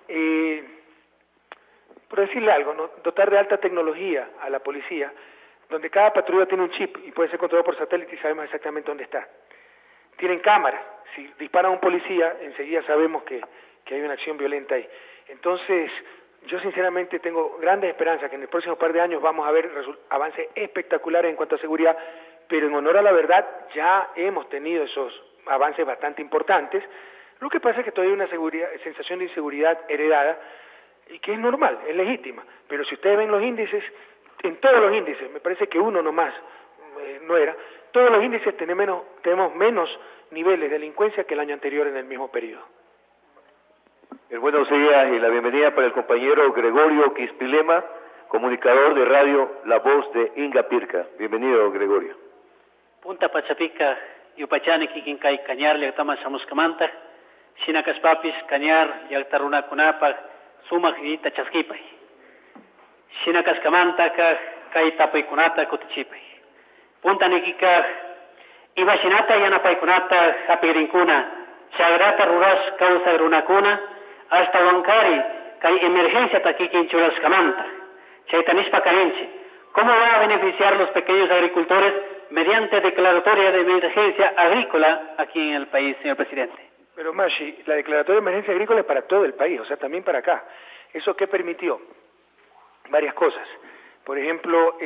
por decirle algo, ¿no? Dotar de alta tecnología a la policía, donde cada patrulla tiene un chip y puede ser controlado por satélite y sabemos exactamente dónde está. Tienen cámaras, si disparan a un policía, enseguida sabemos que hay una acción violenta ahí. Entonces, yo sinceramente tengo grandes esperanzas que en el próximo par de años vamos a ver avances espectaculares en cuanto a seguridad, pero en honor a la verdad ya hemos tenido esos avances bastante importantes. Lo que pasa es que todavía hay una sensación de inseguridad heredada y que es normal, es legítima, pero si ustedes ven los índices, en todos los índices, me parece que uno nomás no era, todos los índices tenemos menos niveles de delincuencia que el año anterior en el mismo periodo. El buenos días y la bienvenida para el compañero Gregorio Quispilema, comunicador de radio La Voz de Ingapirca. Bienvenido, Gregorio. Punta Pachapica, Yupachani Kikinkay Cañar, Lectama Samuscamanta, Shinacas Papis, Cañar, Yactaruna Kunapa, Sumajita Chasquipay. Shinacas Camanta, Kai Tapaikunata, Cotichipay. Punta Nikika, Ibashinata, Yanapaikunata, Japirincuna, Chagrata Ruras, Causa Grunacuna, hasta Huancari, que hay emergencia aquí en Churascamanta, Chaitanispa Caenche. ¿Cómo va a beneficiar los pequeños agricultores mediante declaratoria de emergencia agrícola aquí en el país, señor presidente? Pero Mashi, la declaratoria de emergencia agrícola es para todo el país, o sea, también para acá. ¿Eso qué permitió? Varias cosas. Por ejemplo,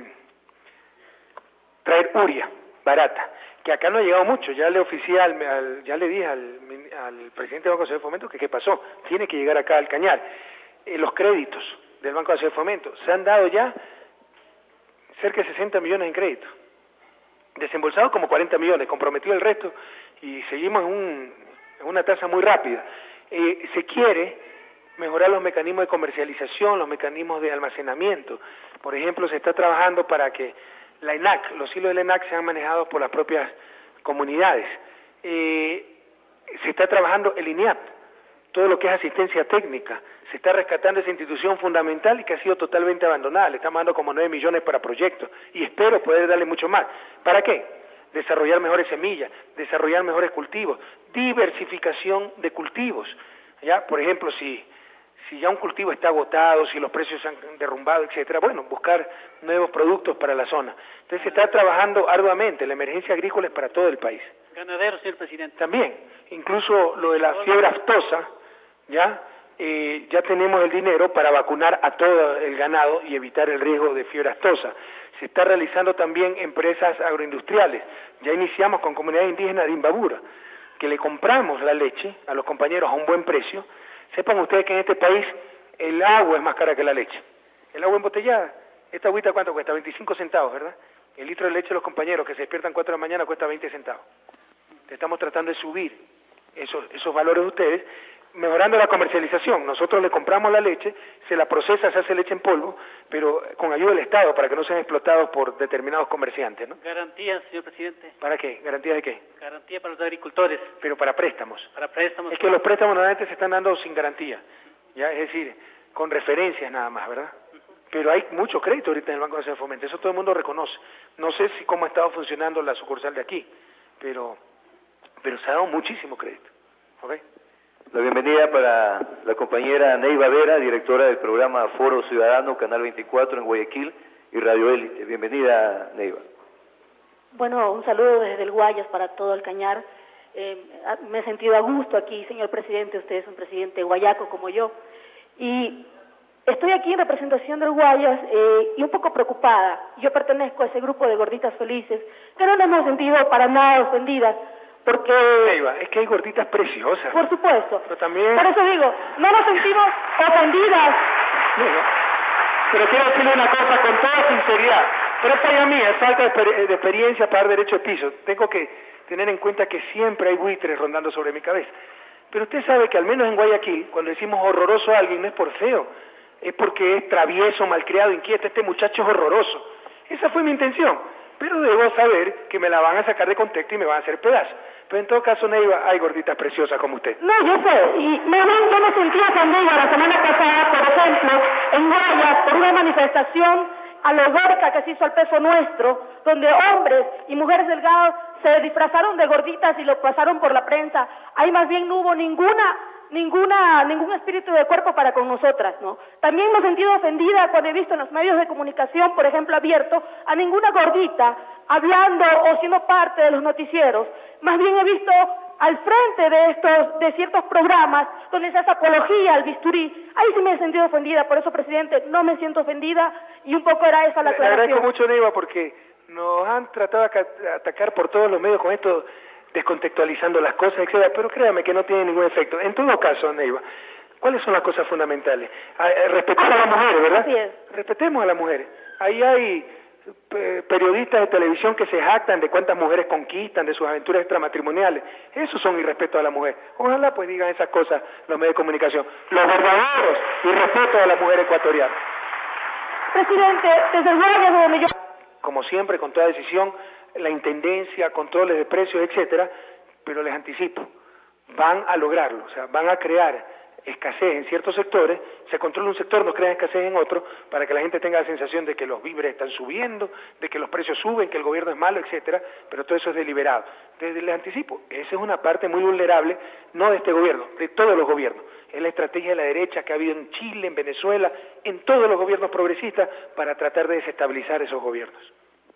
traer uria barata, que acá no ha llegado mucho. Ya le oficié ya le dije al presidente del Banco Nacional de Fomento que qué pasó, tiene que llegar acá al Cañar. Los créditos del Banco Nacional de Fomento se han dado ya cerca de 60 millones en crédito, desembolsados como 40 millones, comprometido el resto y seguimos en una tasa muy rápida. Se quiere mejorar los mecanismos de comercialización, los mecanismos de almacenamiento. Por ejemplo, se está trabajando para que la ENAC, los hilos de la ENAC sean manejados por las propias comunidades. Se está trabajando el INIAP, todo lo que es asistencia técnica. Se está rescatando esa institución fundamental y que ha sido totalmente abandonada. Le estamos dando como 9 millones para proyectos y espero poder darle mucho más. ¿Para qué? Desarrollar mejores semillas, desarrollar mejores cultivos, diversificación de cultivos. ¿Ya? Por ejemplo, si ya un cultivo está agotado, si los precios se han derrumbado, etcétera, bueno, buscar nuevos productos para la zona. Entonces se está trabajando arduamente, la emergencia agrícola es para todo el país. Ganaderos, señor presidente. También, incluso lo de la fiebre aftosa, ya tenemos el dinero para vacunar a todo el ganado y evitar el riesgo de fiebre aftosa. Se está realizando también empresas agroindustriales. Ya iniciamos con comunidades indígenas de Imbabura, que le compramos la leche a los compañeros a un buen precio. Sepan ustedes que en este país el agua es más cara que la leche. El agua embotellada, esta agüita ¿cuánto cuesta? 25 centavos, ¿verdad? El litro de leche de los compañeros que se despiertan 4 de la mañana cuesta 20 centavos. Estamos tratando de subir esos valores de ustedes, mejorando la comercialización. Nosotros le compramos la leche, se la procesa, se hace leche en polvo, pero con ayuda del Estado para que no sean explotados por determinados comerciantes, ¿no? Garantías, señor presidente. ¿Para qué? ¿Garantías de qué? Garantía para los agricultores. Pero para préstamos. Para préstamos. Es que los préstamos normalmente se están dando sin garantía, ya, es decir, con referencias nada más, ¿verdad? pero hay mucho crédito ahorita en el Banco Nacional de Fomento, eso todo el mundo reconoce. No sé si cómo ha estado funcionando la sucursal de aquí, pero se ha dado muchísimo crédito. ¿Okay? La bienvenida para la compañera Neiva Vera, directora del programa Foro Ciudadano, Canal 24 en Guayaquil y Radio Élite. Bienvenida, Neiva. Bueno, un saludo desde el Guayas para todo el Cañar. Me he sentido a gusto aquí, señor presidente. Usted es un presidente guayaco como yo. Y estoy aquí en representación del Guayas y un poco preocupada. Yo pertenezco a ese grupo de gorditas felices, que no nos hemos sentido para nada ofendidas, porque... Neiva, es que hay gorditas preciosas. Por supuesto. Pero también... Por eso digo, no nos sentimos ofendidas. Neiva, pero quiero decirle una cosa con toda sinceridad. Pero esta ya mía, es falta de experiencia para dar derecho de piso. Tengo que tener en cuenta que siempre hay buitres rondando sobre mi cabeza. Pero usted sabe que al menos en Guayaquil, cuando decimos horroroso a alguien, no es por feo, es porque es travieso, malcriado, inquieto. Este muchacho es horroroso. Esa fue mi intención. Pero debo saber que me la van a sacar de contexto y me van a hacer pedazos. Pero en todo caso, Neiva, hay gorditas preciosas como usted. No, yo sé, y yo me sentí ofendida la semana pasada, por ejemplo, en Guayas, por una manifestación alegórica que se hizo al peso nuestro, donde hombres y mujeres delgados se disfrazaron de gorditas y lo pasaron por la prensa. Ahí más bien no hubo ningún espíritu de cuerpo para con nosotras, ¿no? También me he sentido ofendida cuando he visto en los medios de comunicación, por ejemplo, abierto, a ninguna gordita hablando o siendo parte de los noticieros. Más bien he visto al frente de ciertos programas donde se hace apología al bisturí. Ahí sí me he sentido ofendida, por eso, presidente, no me siento ofendida y un poco era esa la aclaración. Le agradezco mucho, Neiva, porque nos han tratado de atacar por todos los medios con esto, descontextualizando las cosas, etcétera, pero créame que no tiene ningún efecto. En todo caso, Neiva, ¿cuáles son las cosas fundamentales? Respetemos a las mujeres, ¿verdad? Así es. Respetemos a las mujeres. Ahí hay periodistas de televisión que se jactan de cuántas mujeres conquistan, de sus aventuras extramatrimoniales. Esos son irrespetos a la mujer. Ojalá pues digan esas cosas los medios de comunicación. Los verdaderos irrespetos a la mujer ecuatoriana. Presidente, desde el Guayas, donde yo... Como siempre, con toda decisión, la intendencia, controles de precios, etcétera, pero les anticipo, van a lograrlo, o sea, van a crear escasez en ciertos sectores, se controla un sector, no crea escasez en otro, para que la gente tenga la sensación de que los víveres están subiendo, de que los precios suben, que el gobierno es malo, etcétera, pero todo eso es deliberado. Entonces les anticipo, esa es una parte muy vulnerable, no de este gobierno, de todos los gobiernos. Es la estrategia de la derecha que ha habido en Chile, en Venezuela, en todos los gobiernos progresistas, para tratar de desestabilizar esos gobiernos.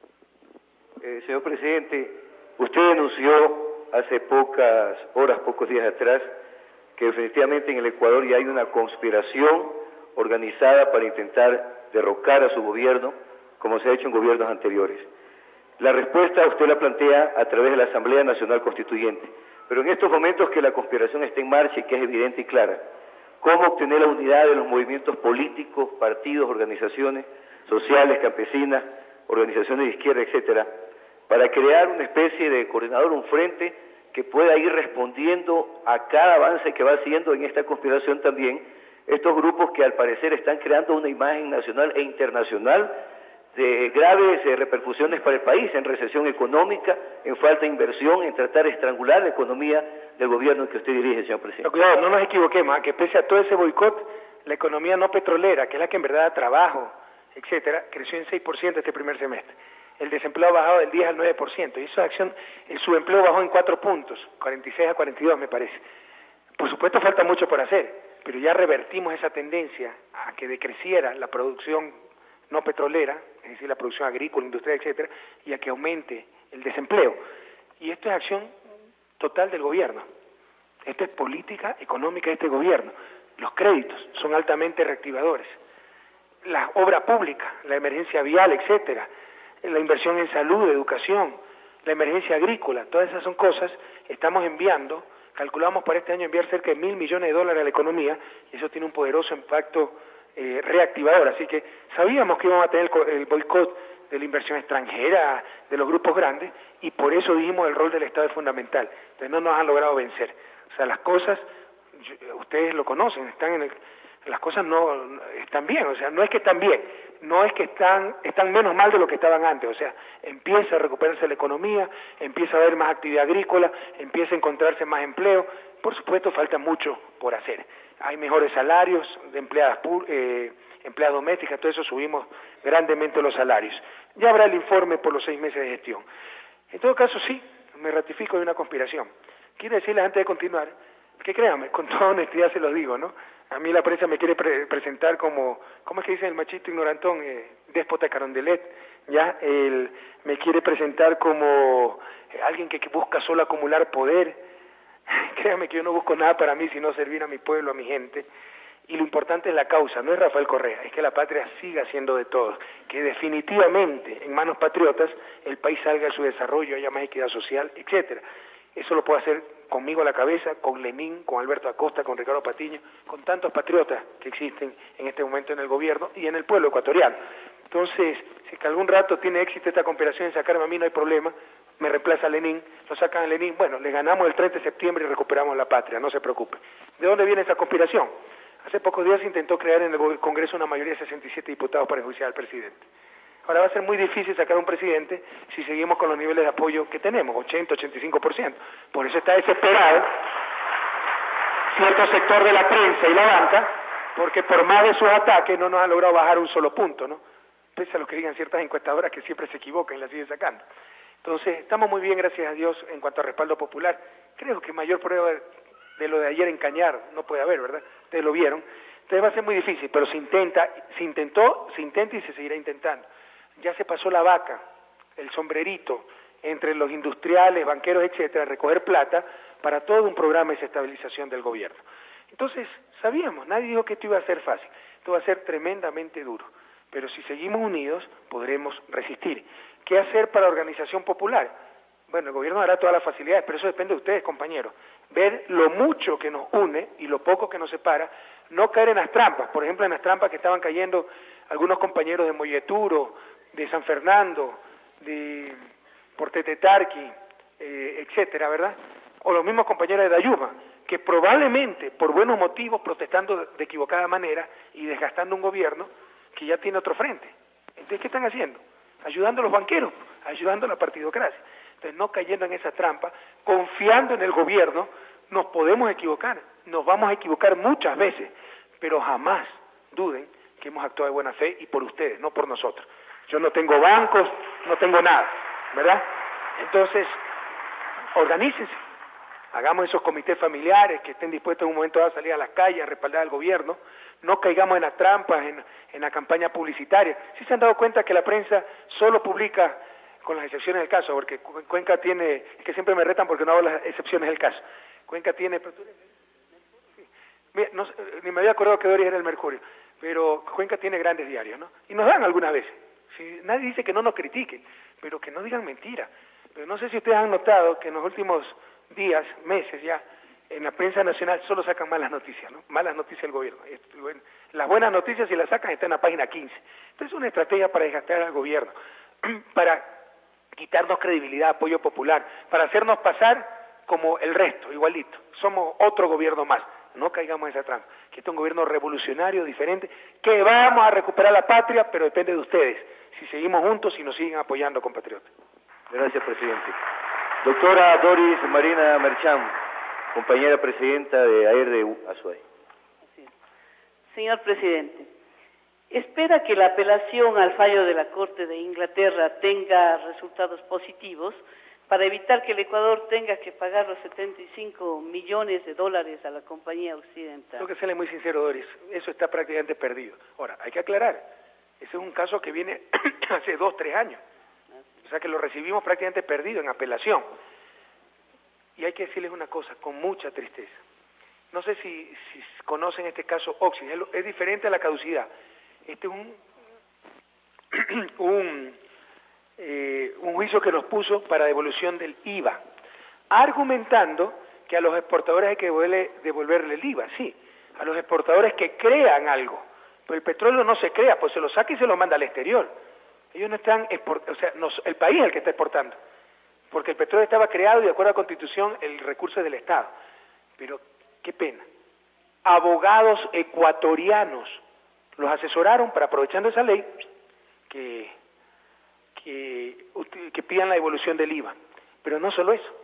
Señor presidente, usted denunció hace pocas horas, pocos días atrás, que definitivamente en el Ecuador ya hay una conspiración organizada para intentar derrocar a su gobierno, como se ha hecho en gobiernos anteriores. La respuesta usted la plantea a través de la Asamblea Nacional Constituyente, pero en estos momentos que la conspiración está en marcha y que es evidente y clara, ¿cómo obtener la unidad de los movimientos políticos, partidos, organizaciones sociales, campesinas, organizaciones de izquierda, etcétera, para crear una especie de coordinador, un frente que pueda ir respondiendo a cada avance que va haciendo en esta conspiración también estos grupos que al parecer están creando una imagen nacional e internacional de graves repercusiones para el país, en recesión económica, en falta de inversión, en tratar de estrangular la economía del gobierno que usted dirige, señor presidente. Pero cuidado, no nos equivoquemos, que pese a todo ese boicot, la economía no petrolera, que es la que en verdad da trabajo, etcétera, creció en 6% este primer semestre. El desempleo ha bajado del 10 al 9%, y esa acción, el subempleo bajó en 4 puntos, 46 a 42 me parece. Por supuesto falta mucho por hacer, pero ya revertimos esa tendencia a que decreciera la producción no petrolera, es decir, la producción agrícola, industrial, etcétera, y a que aumente el desempleo. Y esto es acción total del gobierno. Esta es política económica de este gobierno. Los créditos son altamente reactivadores. La obra pública, la emergencia vial, etcétera, la inversión en salud, educación, la emergencia agrícola, todas esas son cosas, estamos enviando, calculamos para este año enviar cerca de $1.000 millones a la economía, y eso tiene un poderoso impacto reactivador, así que sabíamos que íbamos a tener el boicot de la inversión extranjera, de los grupos grandes, y por eso dijimos el rol del Estado es fundamental, entonces no nos han logrado vencer, o sea, las cosas, ustedes lo conocen, las cosas no están bien, o sea, no es que están bien, no es que están menos mal de lo que estaban antes, o sea, empieza a recuperarse la economía, empieza a haber más actividad agrícola, empieza a encontrarse más empleo, por supuesto falta mucho por hacer, hay mejores salarios de empleadas empleadas domésticas, todo eso subimos grandemente los salarios. Ya habrá el informe por los 6 meses de gestión. En todo caso, sí, me ratifico de una conspiración. Quiero decirles antes de continuar, que créanme, con toda honestidad se los digo, ¿no? A mí la prensa me quiere presentar como, ¿cómo es que dicen el machito ignorantón? Déspota Carondelet, ¿ya? Me quiere presentar como alguien que busca solo acumular poder. Créanme que yo no busco nada para mí, sino servir a mi pueblo, a mi gente. Y lo importante es la causa, no es Rafael Correa, es que la patria siga siendo de todos, que definitivamente en manos patriotas el país salga de su desarrollo, haya más equidad social, etcétera. Eso lo puedo hacer conmigo a la cabeza, con Lenín, con Alberto Acosta, con Ricardo Patiño, con tantos patriotas que existen en este momento en el gobierno y en el pueblo ecuatoriano. Entonces, si que algún rato tiene éxito esta conspiración en sacarme a mí, no hay problema, me reemplaza Lenín, lo sacan a Lenín, bueno, le ganamos el 30 de septiembre y recuperamos la patria, no se preocupe. ¿De dónde viene esa conspiración? Hace pocos días se intentó crear en el Congreso una mayoría de 67 diputados para enjuiciar al presidente. Ahora va a ser muy difícil sacar a un presidente si seguimos con los niveles de apoyo que tenemos, 80, 85%. Por eso está desesperado cierto sector de la prensa y la banca, porque por más de sus ataques no nos han logrado bajar un solo punto, ¿no? Pese a lo que digan ciertas encuestadoras que siempre se equivocan y la siguen sacando. Entonces, estamos muy bien, gracias a Dios, en cuanto a respaldo popular. Creo que mayor prueba de lo de ayer en Cañar no puede haber, ¿verdad? Ustedes lo vieron. Entonces va a ser muy difícil, pero se intenta y se seguirá intentando. Ya se pasó la vaca, el sombrerito, entre los industriales, banqueros, etcétera, recoger plata para todo un programa de desestabilización del gobierno. Entonces, sabíamos, nadie dijo que esto iba a ser fácil, esto va a ser tremendamente duro, pero si seguimos unidos podremos resistir. ¿Qué hacer para la organización popular? Bueno, el gobierno dará todas las facilidades, pero eso depende de ustedes, compañeros. Ver lo mucho que nos une y lo poco que nos separa, no caer en las trampas, por ejemplo, en las trampas que estaban cayendo algunos compañeros de Molleturo, de San Fernando, de Portetetarqui, etcétera, ¿verdad? O los mismos compañeros de Dayuma, que probablemente, por buenos motivos, protestando de equivocada manera y desgastando un gobierno que ya tiene otro frente. Entonces, ¿qué están haciendo? Ayudando a los banqueros, ayudando a la partidocracia. Entonces, no cayendo en esa trampa, confiando en el gobierno, nos podemos equivocar, nos vamos a equivocar muchas veces, pero jamás duden que hemos actuado de buena fe y por ustedes, no por nosotros. Yo no tengo bancos, no tengo nada, ¿verdad? Entonces, organícense, hagamos esos comités familiares que estén dispuestos en un momento a salir a las calles a respaldar al gobierno, no caigamos en las trampas, en la campaña publicitaria. ¿Sí se han dado cuenta que la prensa solo publica, con las excepciones del caso, porque Cuenca tiene, es que siempre me retan porque no hago las excepciones del caso, Cuenca tiene, pero tú eres, sí. Mira, no, ni me había acordado que Doris era el Mercurio, pero Cuenca tiene grandes diarios, ¿no? Y nos dan algunas veces. Si nadie dice que no nos critiquen, pero que no digan mentira. Pero no sé si ustedes han notado que en los últimos días, meses ya, en la prensa nacional solo sacan malas noticias, ¿no? Malas noticias del gobierno. Las buenas noticias, si las sacan, están en la página 15. Entonces es una estrategia para desgastar al gobierno, para quitarnos credibilidad, apoyo popular, para hacernos pasar como el resto, igualito. Somos otro gobierno más. No caigamos en esa trampa. Que este es un gobierno revolucionario, diferente, que vamos a recuperar la patria, pero depende de ustedes. Si seguimos juntos y nos siguen apoyando, compatriotas. Gracias, presidente. Doctora Doris Marina Merchán, compañera presidenta de AER de Azuay. Señor presidente, ¿espera que la apelación al fallo de la Corte de Inglaterra tenga resultados positivos para evitar que el Ecuador tenga que pagar los 75 millones de dólares a la compañía occidental? Tengo que serle muy sincero, Doris, eso está prácticamente perdido. Ahora, hay que aclarar, ese es un caso que viene hace 2, 3 años. O sea que lo recibimos prácticamente perdido en apelación. Y hay que decirles una cosa, con mucha tristeza. No sé si conocen este caso Oxy, es diferente a la caducidad. Este es un juicio que nos puso para devolución del IVA, argumentando que a los exportadores hay que devolverle el IVA, sí, a los exportadores que crean algo, pero el petróleo no se crea, pues se lo saca y se lo manda al exterior. Ellos no están el país es el que está exportando, porque el petróleo estaba creado y de acuerdo a la Constitución el recurso es del Estado. Pero qué pena, abogados ecuatorianos los asesoraron para, aprovechando esa ley, que pidan la devolución del IVA. Pero no solo eso,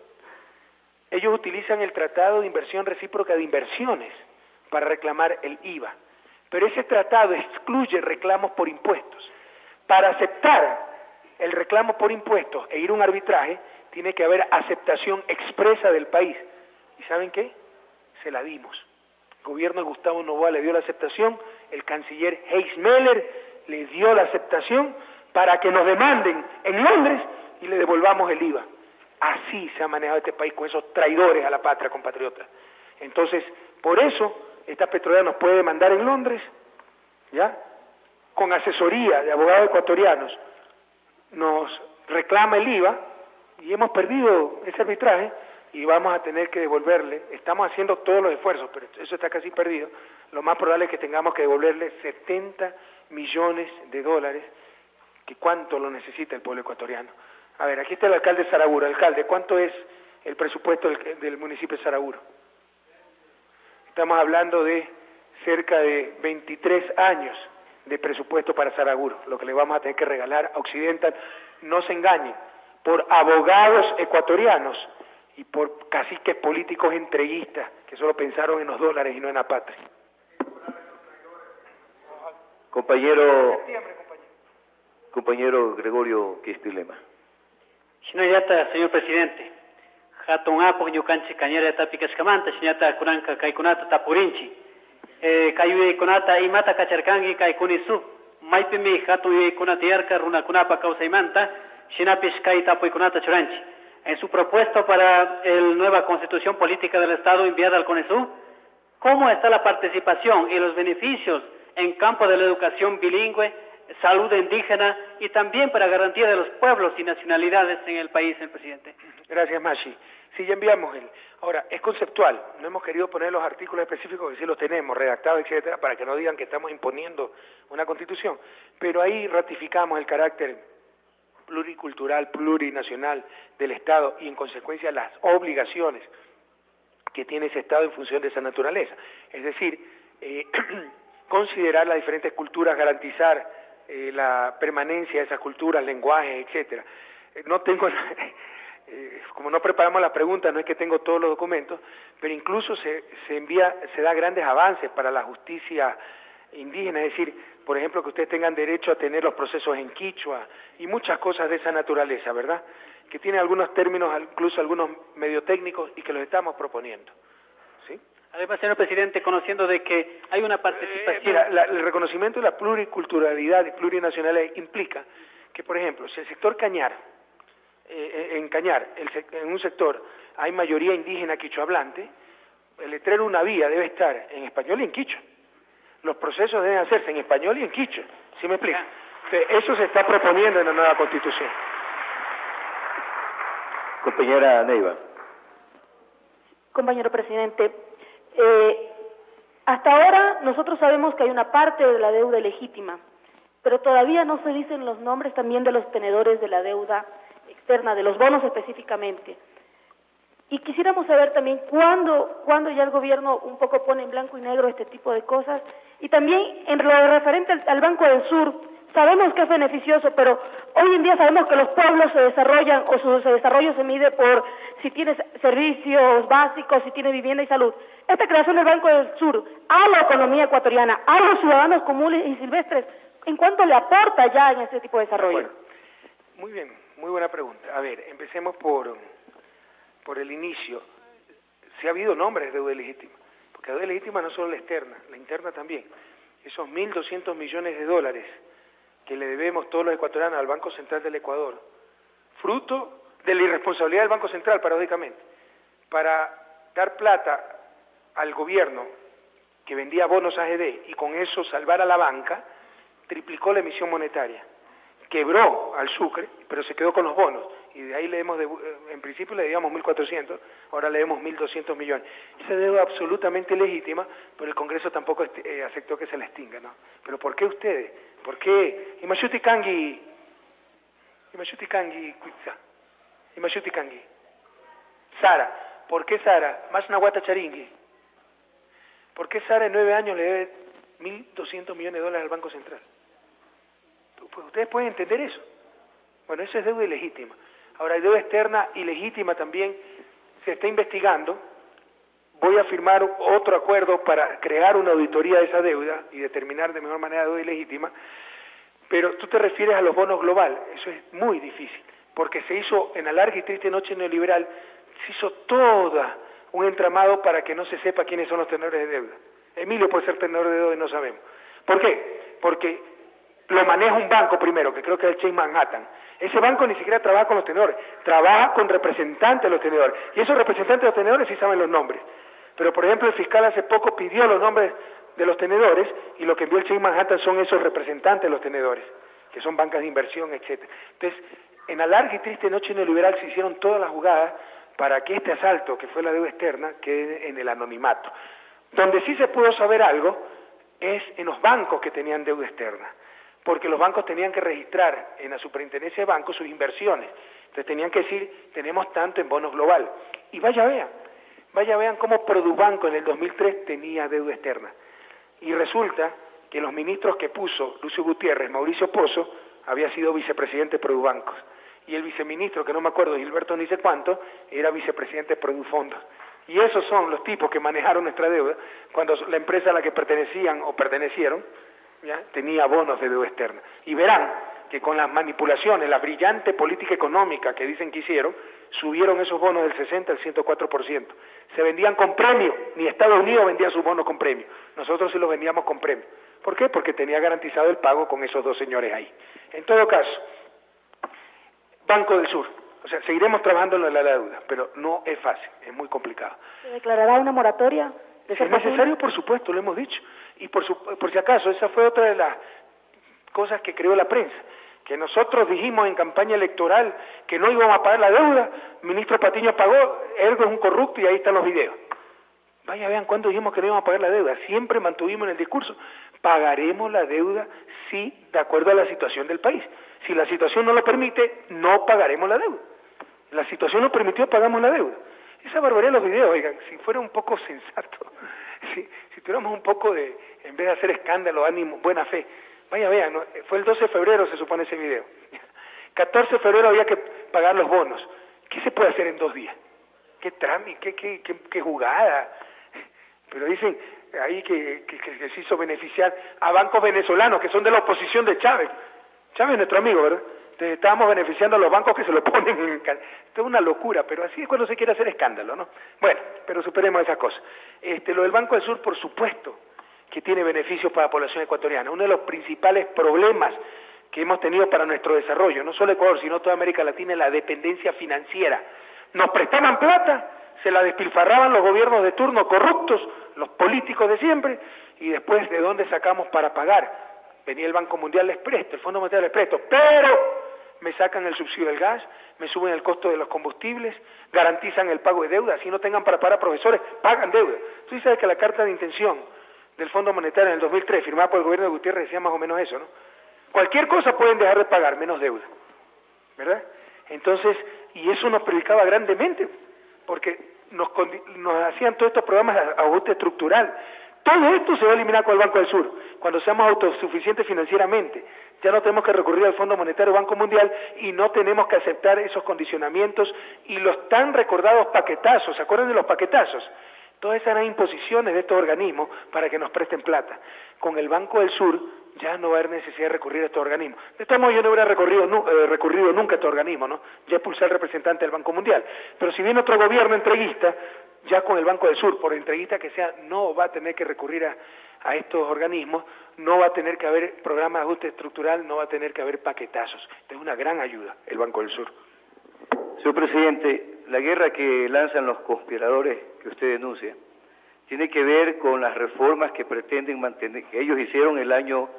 ellos utilizan el Tratado de Inversión Recíproca de Inversiones para reclamar el IVA. pero ese tratado excluye reclamos por impuestos. Para aceptar el reclamo por impuestos e ir a un arbitraje, tiene que haber aceptación expresa del país. ¿Y saben qué? Se la dimos. El gobierno de Gustavo Noboa le dio la aceptación, el canciller Heismeller le dio la aceptación para que nos demanden en Londres y le devolvamos el IVA. Así se ha manejado este país con esos traidores a la patria, compatriotas. Entonces, por eso, esta petrolera nos puede demandar en Londres, ¿ya? Con asesoría de abogados ecuatorianos, nos reclama el IVA y hemos perdido ese arbitraje y vamos a tener que devolverle. Estamos haciendo todos los esfuerzos, pero eso está casi perdido. Lo más probable es que tengamos que devolverle 70 millones de dólares, que cuánto lo necesita el pueblo ecuatoriano. A ver, aquí está el alcalde de Saraguro. Alcalde, ¿cuánto es el presupuesto del municipio de Saraguro? Estamos hablando de cerca de 23 años de presupuesto para Saraguro, lo que le vamos a tener que regalar a Occidental. No se engañen, por abogados ecuatorianos y por caciques políticos entreguistas que solo pensaron en los dólares y no en la patria. Compañero Gregorio Quistilema. Shinayata, señor presidente, hatun apo yukanchi cañera tapicascamanta, shinata kuranka kaikunata tapurinchi, kayue kunata imata kacharkangi kaikunisu, maipimi hatun kunata yarka runa kunapa causaimanta, shinapis kai tapu kunata churanchi. En su propuesta para la nueva constitución política del Estado enviada al CONESUR, ¿cómo está la participación y los beneficios en campo de la educación bilingüe, salud indígena y también para garantía de los pueblos y nacionalidades en el país, el presidente? Gracias, Mashi. Sí, ya enviamos el. Ahora, es conceptual. No hemos querido poner los artículos específicos, que sí los tenemos, redactados, etcétera, para que no digan que estamos imponiendo una constitución. Pero ahí ratificamos el carácter pluricultural, plurinacional del Estado y, en consecuencia, las obligaciones que tiene ese Estado en función de esa naturaleza. Es decir, considerar las diferentes culturas, garantizar la permanencia de esas culturas, lenguajes, etcétera. No tengo, como no preparamos las preguntas, no es que tengo todos los documentos, pero incluso se da grandes avances para la justicia indígena, es decir, por ejemplo, que ustedes tengan derecho a tener los procesos en quichua y muchas cosas de esa naturaleza, ¿verdad? Que tiene algunos términos, incluso algunos medio técnicos, y que los estamos proponiendo. ¿Sí? Además, señor presidente, conociendo de que hay una participación... Mira, el reconocimiento de la pluriculturalidad y plurinacionalidad implica que, por ejemplo, si el sector Cañar, en un sector hay mayoría indígena quichua hablante, el letrero una vía debe estar en español y en quichua. Los procesos deben hacerse en español y en quichua. ¿Sí me explico? Entonces, eso se está proponiendo en la nueva Constitución. Compañera Neiva. Compañero presidente, hasta ahora nosotros sabemos que hay una parte de la deuda legítima, pero todavía no se dicen los nombres también de los tenedores de la deuda externa, de los bonos específicamente. Y quisiéramos saber también cuándo ya el gobierno un poco pone en blanco y negro este tipo de cosas. Y también en lo referente al Banco del Sur, sabemos que es beneficioso, pero hoy en día sabemos que los pueblos se desarrollan o su desarrollo se mide por si tiene servicios básicos, si tiene vivienda y salud. Esta creación del Banco del Sur a la economía ecuatoriana, a los ciudadanos comunes y silvestres, ¿en cuánto le aporta ya en este tipo de desarrollo? Bueno, muy bien, muy buena pregunta. A ver, empecemos por el inicio. Si ha habido nombres de deuda legítima, porque la deuda legítima no solo la externa, la interna también. Esos 1.200 millones de dólares que le debemos todos los ecuatorianos al Banco Central del Ecuador, fruto de la irresponsabilidad del Banco Central, paradójicamente, para dar plata al gobierno que vendía bonos AGD y con eso salvar a la banca, triplicó la emisión monetaria. Quebró al Sucre, pero se quedó con los bonos, y de ahí en principio le debíamos 1.400, ahora le debemos 1.200 millones. Esa deuda absolutamente legítima, pero el Congreso tampoco aceptó que se la extinga, ¿no? Pero ¿por qué ustedes? ¿Por qué? Imashuti Kangi, Sara, ¿por qué Sara? Más Nahuata Charingui. ¿Por qué Sara en 9 años le debe 1.200 millones de dólares al Banco Central? Pues ustedes pueden entender eso. Bueno, eso es deuda ilegítima. Ahora, hay deuda externa ilegítima también, se está investigando voy a firmar otro acuerdo para crear una auditoría de esa deuda y determinar de mejor manera deuda ilegítima, pero tú te refieres a los bonos global, eso es muy difícil, porque se hizo en la larga y triste noche neoliberal, se hizo toda un entramado para que no se sepa quiénes son los tenedores de deuda. Emilio puede ser tenedor de deuda y no sabemos. ¿Por qué? Porque lo maneja un banco primero, que creo que es el Chase Manhattan. Ese banco ni siquiera trabaja con los tenedores, trabaja con representantes de los tenedores. Y esos representantes de los tenedores sí saben los nombres. Pero, por ejemplo, el fiscal hace poco pidió los nombres de los tenedores y lo que envió el Chase Manhattan son esos representantes de los tenedores, que son bancas de inversión, etcétera. Entonces, en la larga y triste noche neoliberal se hicieron todas las jugadas para que este asalto, que fue la deuda externa, quede en el anonimato. Donde sí se pudo saber algo es en los bancos que tenían deuda externa, porque los bancos tenían que registrar en la superintendencia de bancos sus inversiones. Entonces tenían que decir, tenemos tanto en bonos global. Y vaya vean cómo Produbanco en el 2003 tenía deuda externa. Y resulta que los ministros que puso Lucio Gutiérrez, Mauricio Pozo, había sido vicepresidente de Produbancos. Y el viceministro, que no me acuerdo, Gilberto ni sé cuánto, era vicepresidente de Produfondos. Y esos son los tipos que manejaron nuestra deuda cuando la empresa a la que pertenecían o pertenecieron ¿ya? Tenía bonos de deuda externa. Y verán que con las manipulaciones, la brillante política económica que dicen que hicieron, subieron esos bonos del 60 al 104%. Se vendían con premio, ni Estados Unidos vendía sus bonos con premio. Nosotros sí los vendíamos con premio. ¿Por qué? Porque tenía garantizado el pago con esos dos señores ahí. En todo caso, Banco del Sur. O sea, seguiremos trabajando en la deuda, pero no es fácil, es muy complicado. ¿Se declarará una moratoria? Si es necesario, por supuesto, lo hemos dicho. Y por si acaso, esa fue otra de las cosas que creó la prensa, que nosotros dijimos en campaña electoral que no íbamos a pagar la deuda, el ministro Patiño pagó, Ergo es un corrupto y ahí están los videos. Vaya, vean cuándo dijimos que no íbamos a pagar la deuda, siempre mantuvimos en el discurso, pagaremos la deuda sí, de acuerdo a la situación del país. Si la situación no lo permite, no pagaremos la deuda. La situación lo permitió, pagamos la deuda. Esa barbaridad de los videos, oigan, si fuera un poco sensato, si tuviéramos un poco de, en vez de hacer escándalo, ánimo, buena fe, vaya, vean, ¿no? Fue el 12 de febrero se supone ese video. 14 de febrero había que pagar los bonos. ¿Qué se puede hacer en 2 días? ¿Qué trámite? ¿Qué jugada? Pero dicen ahí que se hizo beneficiar a bancos venezolanos que son de la oposición de Chávez. Chávez es nuestro amigo, ¿verdad? Entonces estábamos beneficiando a los bancos que se lo ponen en... Esto es una locura, pero así es cuando se quiere hacer escándalo, ¿no? Bueno, pero superemos esas cosas. Lo del Banco del Sur, por supuesto, que tiene beneficios para la población ecuatoriana. Uno de los principales problemas que hemos tenido para nuestro desarrollo, no solo Ecuador, sino toda América Latina, es la dependencia financiera. Nos prestaban plata, se la despilfarraban los gobiernos de turno corruptos, los políticos de siempre, y después, ¿de dónde sacamos para pagar? Venía el Banco Mundial, les presto, el Fondo Monetario les presto, pero me sacan el subsidio del gas, me suben el costo de los combustibles, garantizan el pago de deuda, si no tengan para pagar a profesores, pagan deuda. Tú sabes que la carta de intención del Fondo Monetario en el 2003, firmada por el gobierno de Gutiérrez, decía más o menos eso, ¿no? Cualquier cosa pueden dejar de pagar, menos deuda, ¿verdad? Entonces, y eso nos perjudicaba grandemente, porque nos hacían todos estos programas de ajuste estructural. Todo esto se va a eliminar con el Banco del Sur, cuando seamos autosuficientes financieramente. Ya no tenemos que recurrir al Fondo Monetario, Banco Mundial, y no tenemos que aceptar esos condicionamientos y los tan recordados paquetazos. ¿Se acuerdan de los paquetazos? Todas esas eran imposiciones de estos organismos para que nos presten plata. Con el Banco del Sur ya no va a haber necesidad de recurrir a estos organismos. De todos modos, yo no hubiera recurrido nunca a estos organismos, ¿no? Ya expulsé al representante del Banco Mundial. Pero si viene otro gobierno entreguista, ya con el Banco del Sur, por entreguista que sea, no va a tener que recurrir a estos organismos, no va a tener que haber programa de ajuste estructural, no va a tener que haber paquetazos. Entonces es una gran ayuda el Banco del Sur. Señor Presidente, la guerra que lanzan los conspiradores que usted denuncia tiene que ver con las reformas que pretenden mantener, que ellos hicieron el año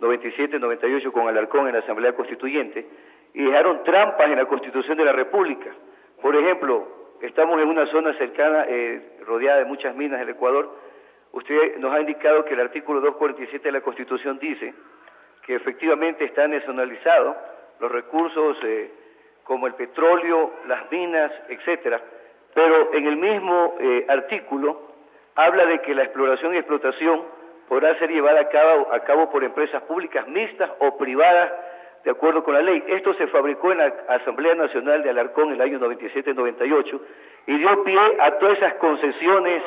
97-98 con Alarcón en la Asamblea Constituyente y dejaron trampas en la Constitución de la República. Por ejemplo, estamos en una zona cercana, rodeada de muchas minas del Ecuador. Usted nos ha indicado que el artículo 247 de la Constitución dice que efectivamente están nacionalizados los recursos como el petróleo, las minas, etcétera, pero en el mismo artículo habla de que la exploración y explotación podrá ser llevada a cabo por empresas públicas mixtas o privadas de acuerdo con la ley. Esto se fabricó en la Asamblea Nacional de Alarcón en el año 97-98 y dio pie a todas esas concesiones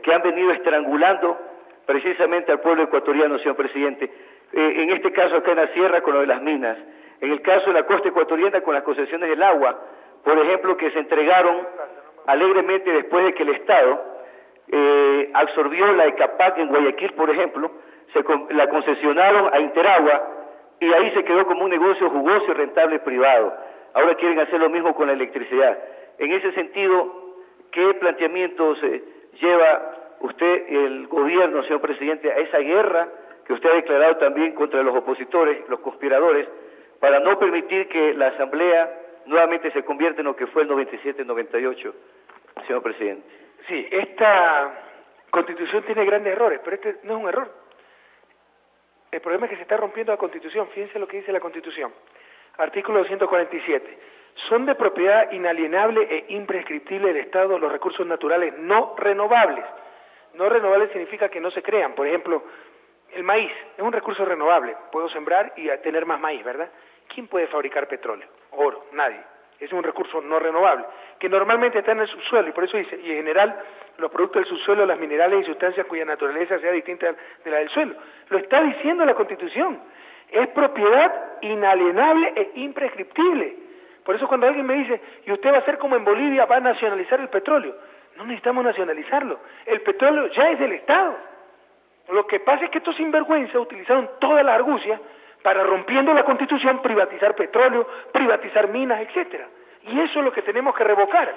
que han venido estrangulando precisamente al pueblo ecuatoriano, señor presidente. En este caso acá en la sierra con lo de las minas, en el caso de la costa ecuatoriana con las concesiones del agua, por ejemplo, que se entregaron alegremente después de que el Estado absorbió la ECAPAC en Guayaquil, por ejemplo, la concesionaron a Interagua y ahí se quedó como un negocio jugoso y rentable privado. Ahora quieren hacer lo mismo con la electricidad. En ese sentido, ¿qué planteamientos lleva usted, el gobierno, señor presidente, a esa guerra que usted ha declarado también contra los opositores, los conspiradores, para no permitir que la Asamblea nuevamente se convierta en lo que fue el 97-98, señor presidente? Sí, esta Constitución tiene grandes errores, pero este no es un error. El problema es que se está rompiendo la Constitución. Fíjense lo que dice la Constitución. Artículo 247. Son de propiedad inalienable e imprescriptible del Estado los recursos naturales no renovables. No renovables significa que no se crean. Por ejemplo, el maíz es un recurso renovable. Puedo sembrar y tener más maíz, ¿verdad? ¿Quién puede fabricar petróleo? Oro, nadie. Es un recurso no renovable, que normalmente está en el subsuelo, y por eso dice, y en general, los productos del subsuelo, las minerales y sustancias cuya naturaleza sea distinta de la del suelo. Lo está diciendo la Constitución. Es propiedad inalienable e imprescriptible. Por eso cuando alguien me dice, y usted va a hacer como en Bolivia, va a nacionalizar el petróleo. No necesitamos nacionalizarlo. El petróleo ya es del Estado. Lo que pasa es que estos sinvergüenzas utilizaron toda la argucia para, rompiendo la Constitución, privatizar petróleo, privatizar minas, etcétera. Y eso es lo que tenemos que revocar.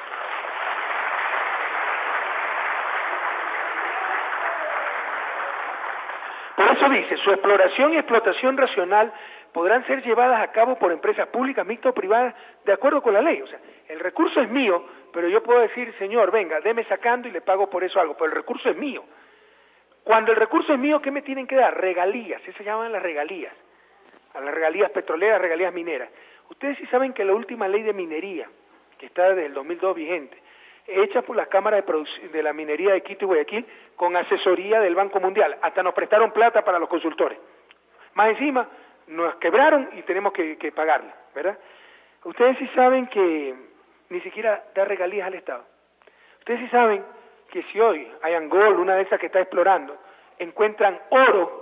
Por eso dice, su exploración y explotación racional podrán ser llevadas a cabo por empresas públicas, mixtas o privadas, de acuerdo con la ley. O sea, el recurso es mío, pero yo puedo decir, señor, venga, deme sacando y le pago por eso algo, pero el recurso es mío. Cuando el recurso es mío, ¿qué me tienen que dar? Regalías, eso se llaman las regalías. A las regalías petroleras, regalías mineras. Ustedes sí saben que la última ley de minería, que está desde el 2002 vigente, hecha por las cámaras de la minería de Quito y Guayaquil, con asesoría del Banco Mundial. Hasta nos prestaron plata para los consultores. Más encima, nos quebraron y tenemos que pagarla, ¿verdad? Ustedes sí saben que ni siquiera da regalías al Estado. Ustedes sí saben que si hoy Ayangol, una de esas que está explorando, encuentran oro,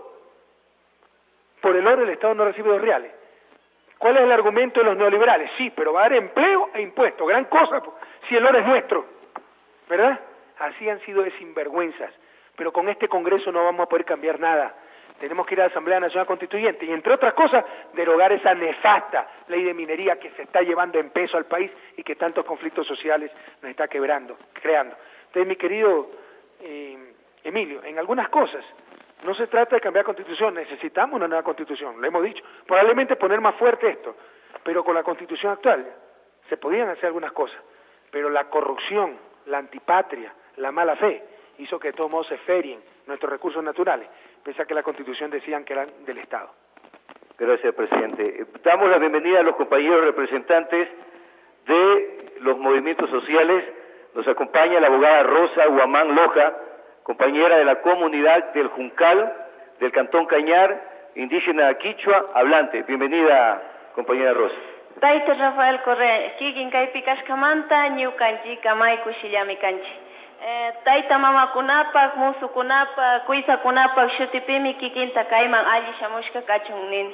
por el oro el Estado no recibe 2 reales. ¿Cuál es el argumento de los neoliberales? Sí, pero va a dar empleo e impuestos, gran cosa, si el oro es nuestro, ¿verdad? Así han sido de sinvergüenzas, pero con este Congreso no vamos a poder cambiar nada. Tenemos que ir a la Asamblea Nacional Constituyente y, entre otras cosas, derogar esa nefasta ley de minería que se está llevando en peso al país y que tantos conflictos sociales nos está creando. Entonces, mi querido Emilio, en algunas cosas no se trata de cambiar Constitución, necesitamos una nueva Constitución, lo hemos dicho, probablemente poner más fuerte esto, pero con la Constitución actual se podían hacer algunas cosas, pero la corrupción, la antipatria, la mala fe, hizo que de todos modos se ferien nuestros recursos naturales, pese a que la Constitución decían que eran del Estado. Gracias, presidente. Damos la bienvenida a los compañeros representantes de los movimientos sociales. Nos acompaña la abogada Rosa Guamán Loja, compañera de la comunidad del Juncal, del Cantón Cañar, indígena quichua, hablante. Bienvenida, compañera Rosa. Taita Rafael Correa, Chiquin Caipicascamanta, New Canchi, Camay Cuchillami Canchi. Taita Mama Kunapak, Musu Kunapak, Kuisa Kunapak, Shutipimi, Kikinta Kaiman, Ali Shamushka Kachungnin.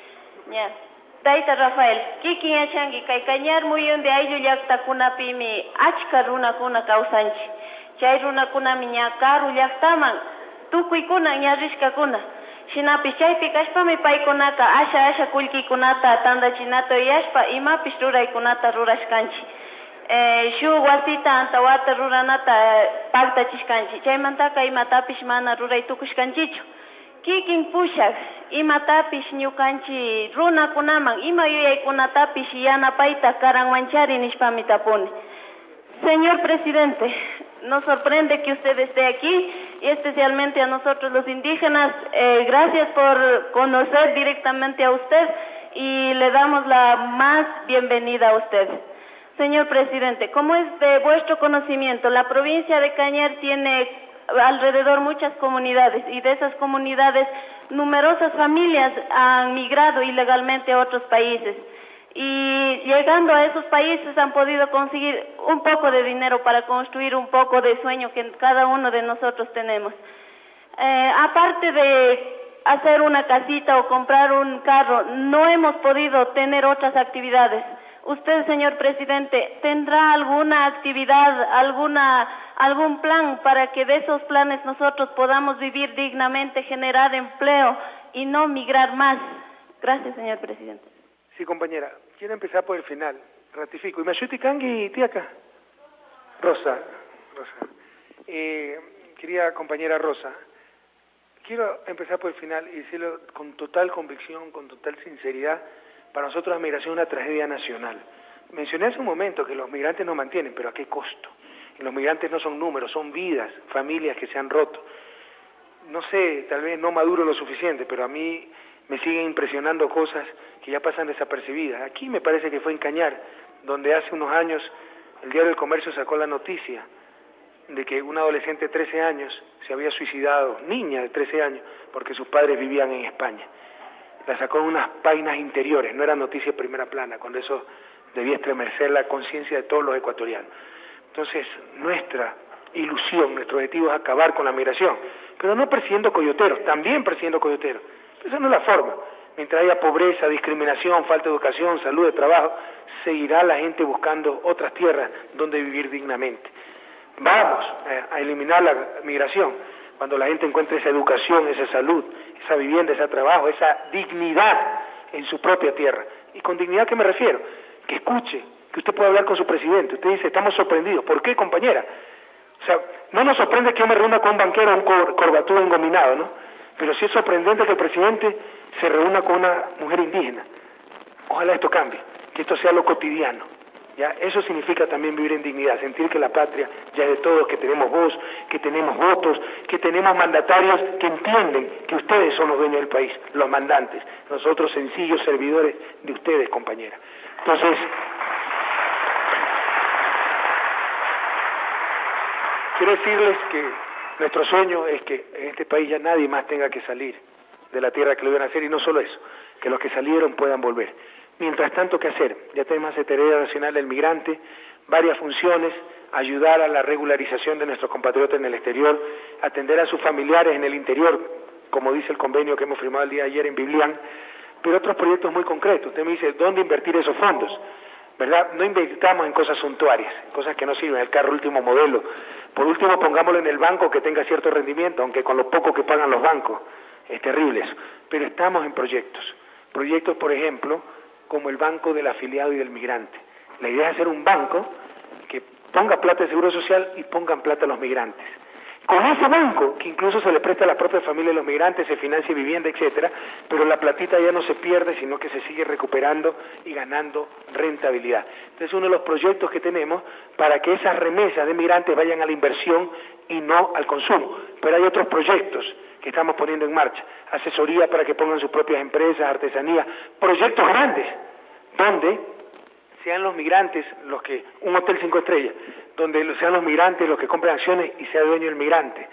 Taita Rafael, Kikin Achangi, Kaikanyar Muyun de Ayuyak Kunapimi, Achka Runa Kuna Kausanchi. Chay runakuna miñakaru llaqtaman tukuykuna ñarishkakuna shinapish chaypi kashpami paykunaka asha kullkikunata tandachinata uyashpa imapish ruraykunata rurashkanchi shuk wasita antawata ruranata paktachishkanchi chaymantaka imatapish mana ruray tukushkanchichu kikin pushak imatapish ñukanchi runakunaman ima yuyaykunatapish yanapayta karanmanchari nishpami tapuni. Señor presidente, nos sorprende que usted esté aquí y especialmente a nosotros los indígenas. Gracias por conocer directamente a usted y le damos la más bienvenida a usted. Señor presidente, como es de vuestro conocimiento, la provincia de Cañar tiene alrededor muchas comunidades y de esas comunidades numerosas familias han migrado ilegalmente a otros países. y llegando a esos países han podido conseguir un poco de dinero para construir un poco de sueño que cada uno de nosotros tenemos. Aparte de hacer una casita o comprar un carro, no hemos podido tener otras actividades. Usted, señor presidente, ¿tendrá alguna actividad, algún plan para que de esos planes nosotros podamos vivir dignamente, generar empleo y no migrar más? Gracias, señor presidente. Sí, compañera, quiero empezar por el final. Ratifico. ¿Y Mayuti Kangi, Tiaca? Rosa. Querida compañera Rosa, quiero empezar por el final y decirlo con total convicción, con total sinceridad. Para nosotros la migración es una tragedia nacional. Mencioné hace un momento que los migrantes nos mantienen, pero ¿a qué costo? Y los migrantes no son números, son vidas, familias que se han roto. No sé, tal vez no maduro lo suficiente, pero a mí me siguen impresionando cosas que ya pasan desapercibidas. Aquí me parece que fue en Cañar, donde hace unos años el Diario del Comercio sacó la noticia de que una adolescente de 13 años se había suicidado, niña de 13 años, porque sus padres vivían en España. La sacó en unas páginas interiores, no era noticia de primera plana, cuando eso debía estremecer la conciencia de todos los ecuatorianos. Entonces, nuestra ilusión, nuestro objetivo es acabar con la migración, pero no persiguiendo coyoteros, también persiguiendo coyoteros. Esa no es la forma. Mientras haya pobreza, discriminación, falta de educación, salud, de trabajo, seguirá la gente buscando otras tierras donde vivir dignamente. Vamos a eliminar la migración cuando la gente encuentre esa educación, esa salud, esa vivienda, ese trabajo, esa dignidad en su propia tierra. ¿Y con dignidad a qué me refiero? Que escuche, que usted pueda hablar con su presidente. Usted dice, estamos sorprendidos. ¿Por qué, compañera? O sea, no nos sorprende que yo me reúna con un banquero o un corbatudo engominado, ¿no? Pero sí es sorprendente que el presidente se reúna con una mujer indígena. Ojalá esto cambie, que esto sea lo cotidiano. ¿Ya? Eso significa también vivir en dignidad, sentir que la patria ya es de todos, que tenemos voz, que tenemos votos, que tenemos mandatarios que entienden que ustedes son los dueños del país, los mandantes, nosotros sencillos servidores de ustedes, compañera. Entonces, quiero decirles que nuestro sueño es que en este país ya nadie más tenga que salir de la tierra que lo iban a hacer, y no solo eso, que los que salieron puedan volver. Mientras tanto, ¿qué hacer? Ya tenemos Secretaría Nacional del Migrante, varias funciones, ayudar a la regularización de nuestros compatriotas en el exterior, atender a sus familiares en el interior, como dice el convenio que hemos firmado el día de ayer en Biblián, pero otros proyectos muy concretos. Usted me dice, ¿dónde invertir esos fondos? ¿Verdad? No invertamos en cosas suntuarias, cosas que no sirven, el carro último modelo. Por último, pongámoslo en el banco que tenga cierto rendimiento, aunque con lo poco que pagan los bancos, es terrible eso. Pero estamos en proyectos, por ejemplo, como el banco del afiliado y del migrante. La idea es hacer un banco que ponga plata de seguro social y pongan plata a los migrantes. Con ese banco, que incluso se le presta a la propia familia de los migrantes, se financia vivienda, etcétera, pero la platita ya no se pierde, sino que se sigue recuperando y ganando rentabilidad. Entonces, uno de los proyectos que tenemos para que esas remesas de migrantes vayan a la inversión y no al consumo. Pero hay otros proyectos que estamos poniendo en marcha, asesoría para que pongan sus propias empresas, artesanía, proyectos grandes, donde sean los migrantes los que, un hotel 5 estrellas, donde sean los migrantes los que compren acciones y sea dueño el migrante.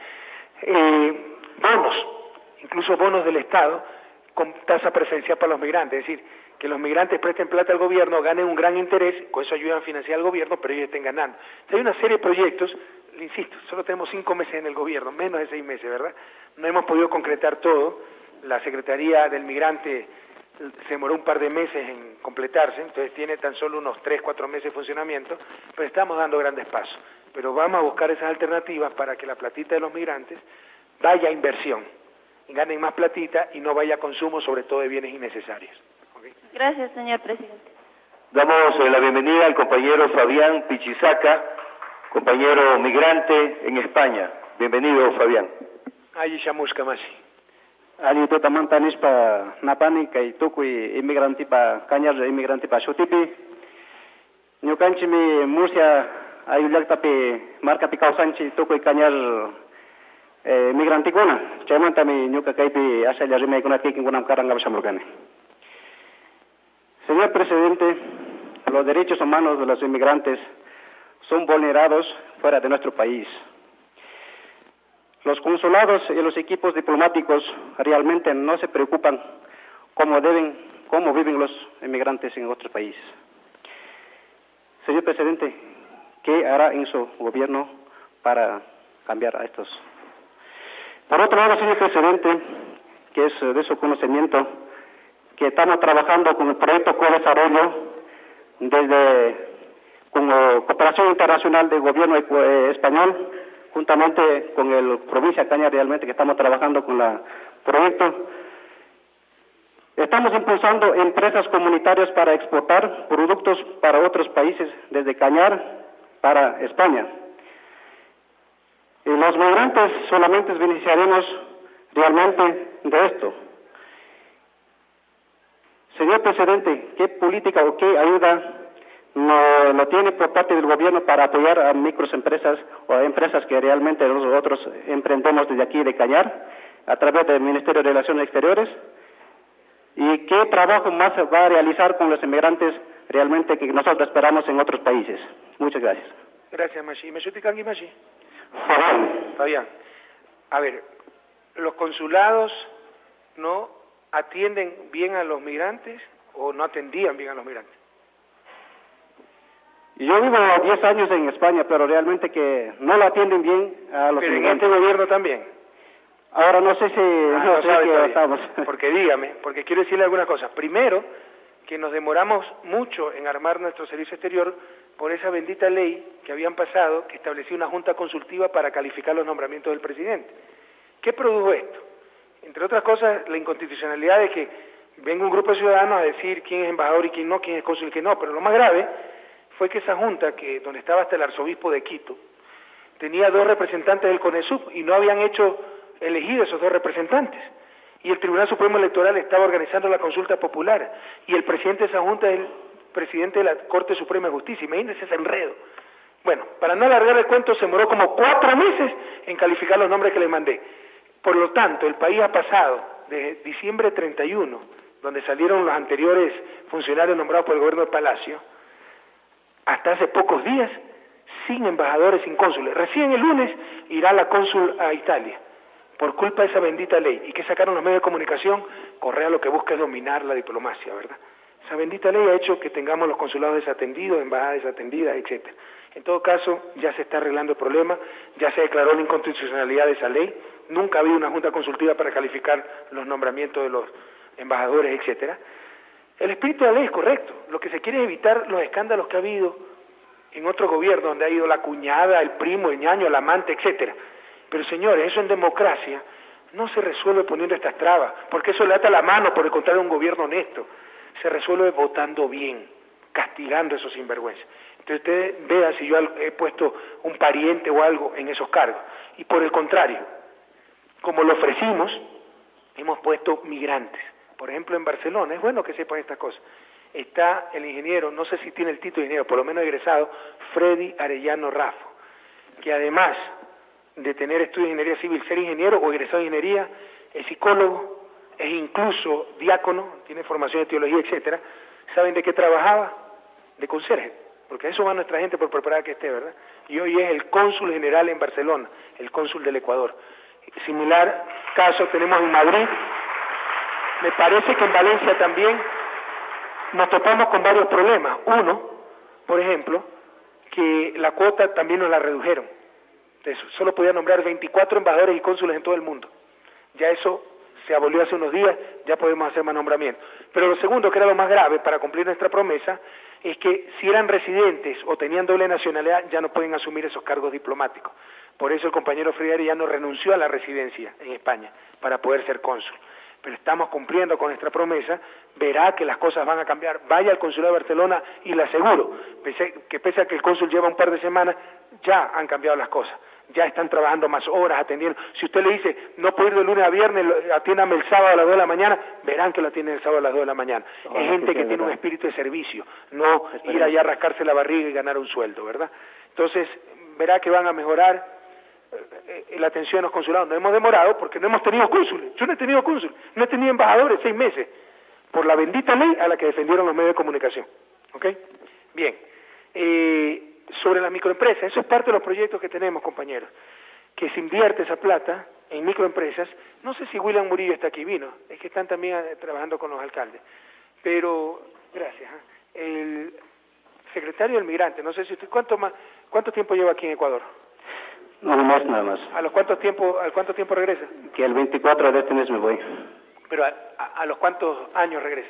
Bonos, incluso bonos del Estado, con tasa preferencial para los migrantes, es decir, que los migrantes presten plata al gobierno, ganen un gran interés, con eso ayudan a financiar al gobierno, pero ellos estén ganando. Entonces, hay una serie de proyectos, le insisto, solo tenemos 5 meses en el gobierno, menos de 6 meses, ¿verdad? No hemos podido concretar todo, la Secretaría del Migrante se demoró un par de meses en completarse, entonces tiene tan solo unos 3, 4 meses de funcionamiento, pero estamos dando grandes pasos. Pero vamos a buscar esas alternativas para que la platita de los migrantes vaya a inversión, y ganen más platita y no vaya a consumo, sobre todo de bienes innecesarios. ¿Okay? Gracias, señor presidente. Damos la bienvenida al compañero Fabián Pichizaca, compañero migrante en España. Bienvenido, Fabián. Allí chamusca más. Ali tota mantanis pa napani kay tukui imigranti pa kanyar imigranti pa shutipi nyukanchi mi Murcia ayulak tapi marka pi kausanchi tukui kanyar migranti kona chaman tami nyuka kaipi asaya rime kuna kikin kunam karanga basamurgane. Señor presidente, los derechos humanos de los inmigrantes son vulnerados fuera de nuestro país. Los consulados y los equipos diplomáticos realmente no se preocupan como deben cómo viven los inmigrantes en otros países. Señor presidente, ¿qué hará en su gobierno para cambiar a estos? Por otro lado, señor presidente, que es de su conocimiento, que estamos trabajando con el proyecto Co-Desarrollo con la cooperación internacional del gobierno español, juntamente con el provincia de Cañar, realmente que estamos trabajando con el proyecto. Estamos impulsando empresas comunitarias para exportar productos para otros países, desde Cañar para España. Y los migrantes solamente beneficiaremos realmente de esto. Señor presidente, ¿qué política o qué ayuda no tiene por parte del gobierno para apoyar a microempresas o a empresas que realmente nosotros emprendemos desde aquí de Cañar a través del Ministerio de Relaciones Exteriores? ¿Y qué trabajo más va a realizar con los inmigrantes realmente que nosotros esperamos en otros países? Muchas gracias. Gracias, Machi. ¿Me suplican aquí, Machi? Fabián. Fabián. A ver, los consulados no atienden bien a los migrantes o no atendían bien a los migrantes. Yo vivo 10 años en España, pero realmente que no lo atienden bien a los Pero inmigrantes. en este gobierno también. Ahora no sé si no sé sabe qué todavía. estamos. Porque dígame, porque quiero decirle alguna cosa. Primero, que nos demoramos mucho en armar nuestro servicio exterior por esa bendita ley que habían pasado, que establecía una junta consultiva para calificar los nombramientos del presidente. ¿Qué produjo esto? Entre otras cosas, la inconstitucionalidad de que venga un grupo de ciudadanos a decir quién es embajador y quién no, quién es cónsul y quién no. Pero lo más grave fue que esa junta, donde estaba hasta el arzobispo de Quito, tenía 2 representantes del CONESUB y no habían hecho elegido esos 2 representantes. Y el Tribunal Supremo Electoral estaba organizando la consulta popular. Y el presidente de esa junta es el presidente de la Corte Suprema de Justicia. Imagínense ese enredo. Bueno, para no alargar el cuento, se demoró como 4 meses en calificar los nombres que les mandé. Por lo tanto, el país ha pasado desde diciembre 31, donde salieron los anteriores funcionarios nombrados por el gobierno de Palacio, hasta hace pocos días, sin embajadores, sin cónsules. Recién el lunes irá la cónsul a Italia, por culpa de esa bendita ley. ¿Y que sacaron los medios de comunicación? Correa lo que busca es dominar la diplomacia, ¿verdad? Esa bendita ley ha hecho que tengamos los consulados desatendidos, embajadas desatendidas, etcétera. En todo caso, ya se está arreglando el problema, ya se declaró la inconstitucionalidad de esa ley, nunca ha habido una junta consultiva para calificar los nombramientos de los embajadores, etcétera. El espíritu de la ley es correcto, lo que se quiere es evitar los escándalos que ha habido en otro gobierno, donde ha ido la cuñada, el primo, el ñaño, el amante, etcétera. Pero señores, eso en democracia no se resuelve poniendo estas trabas, porque eso le ata la mano, por el contrario, a un gobierno honesto. Se resuelve votando bien, castigando a esos sinvergüenzas. Entonces usted vea si yo he puesto un pariente o algo en esos cargos. Y por el contrario, como lo ofrecimos, hemos puesto migrantes. Por ejemplo, en Barcelona, es bueno que sepan estas cosas. Está el ingeniero, no sé si tiene el título de ingeniero, por lo menos egresado, Freddy Arellano Raffo, que además de tener estudios de ingeniería civil, ser ingeniero o egresado de ingeniería, es psicólogo, es incluso diácono, tiene formación de teología, etcétera. ¿Saben de qué trabajaba? De conserje, porque a eso va nuestra gente por preparar que esté, ¿verdad? Y hoy es el cónsul general en Barcelona, el cónsul del Ecuador. Similar caso tenemos en Madrid. Me parece que en Valencia también nos topamos con varios problemas. Uno, por ejemplo, que la cuota también nos la redujeron. Entonces, solo podía nombrar 24 embajadores y cónsules en todo el mundo. Ya eso se abolió hace unos días, ya podemos hacer más nombramientos. Pero lo segundo, que era lo más grave para cumplir nuestra promesa, es que si eran residentes o tenían doble nacionalidad, ya no pueden asumir esos cargos diplomáticos. Por eso el compañero Freddy Arellano renunció a la residencia en España, para poder ser cónsul. Pero estamos cumpliendo con nuestra promesa, verá que las cosas van a cambiar. Vaya al consulado de Barcelona y le aseguro que pese a que el cónsul lleva un par de semanas, ya han cambiado las cosas. Ya están trabajando más horas, atendiendo. Si usted le dice, no puedo ir de lunes a viernes, atiéndame el sábado a las 2 de la mañana, verán que lo atienden el sábado a las 2 de la mañana. Es gente que tiene un espíritu de servicio, no ir allá a rascarse la barriga y ganar un sueldo, ¿verdad? Entonces, verá que van a mejorar la atención a los consulados. Nos hemos demorado porque no hemos tenido cónsules. Yo no he tenido cónsules, no he tenido embajadores 6 meses, por la bendita ley a la que defendieron los medios de comunicación. ¿Ok? Bien. Sobre las microempresas, eso es parte de los proyectos que tenemos, compañeros, que se invierte esa plata en microempresas. No sé si William Murillo está aquí, vino, es que están también trabajando con los alcaldes, Pero, gracias. El secretario del migrante, no sé si usted, ¿cuánto tiempo lleva aquí en Ecuador? No, más nada más. ¿Al cuánto tiempo regresa? Que el 24 de este mes me voy. Pero a los cuántos años regresa?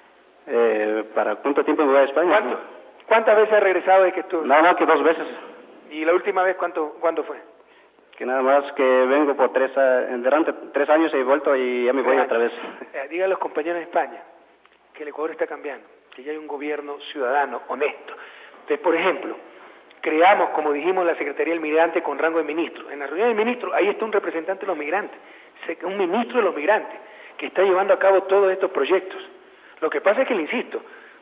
¿Para cuánto tiempo me voy a España? ¿Cuántas veces ha regresado de que estuvo? Nada, que 2 veces. ¿Y la última vez cuándo fue? Que nada más que vengo por 3 años he vuelto y ya me voy otra vez. Diga a los compañeros de España que el Ecuador está cambiando, que ya hay un gobierno ciudadano, honesto. Entonces, por ejemplo, creamos, como dijimos, la Secretaría del Migrante con rango de ministro. En la reunión del ministro, ahí está un representante de los migrantes, un ministro de los migrantes, que está llevando a cabo todos estos proyectos. Lo que pasa es que, le insisto,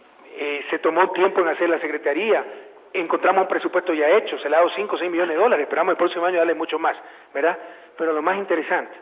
se tomó tiempo en hacer la Secretaría, encontramos un presupuesto ya hecho, se le ha dado 5 o 6 millones de dólares, esperamos el próximo año darle mucho más, ¿verdad? Pero lo más interesante,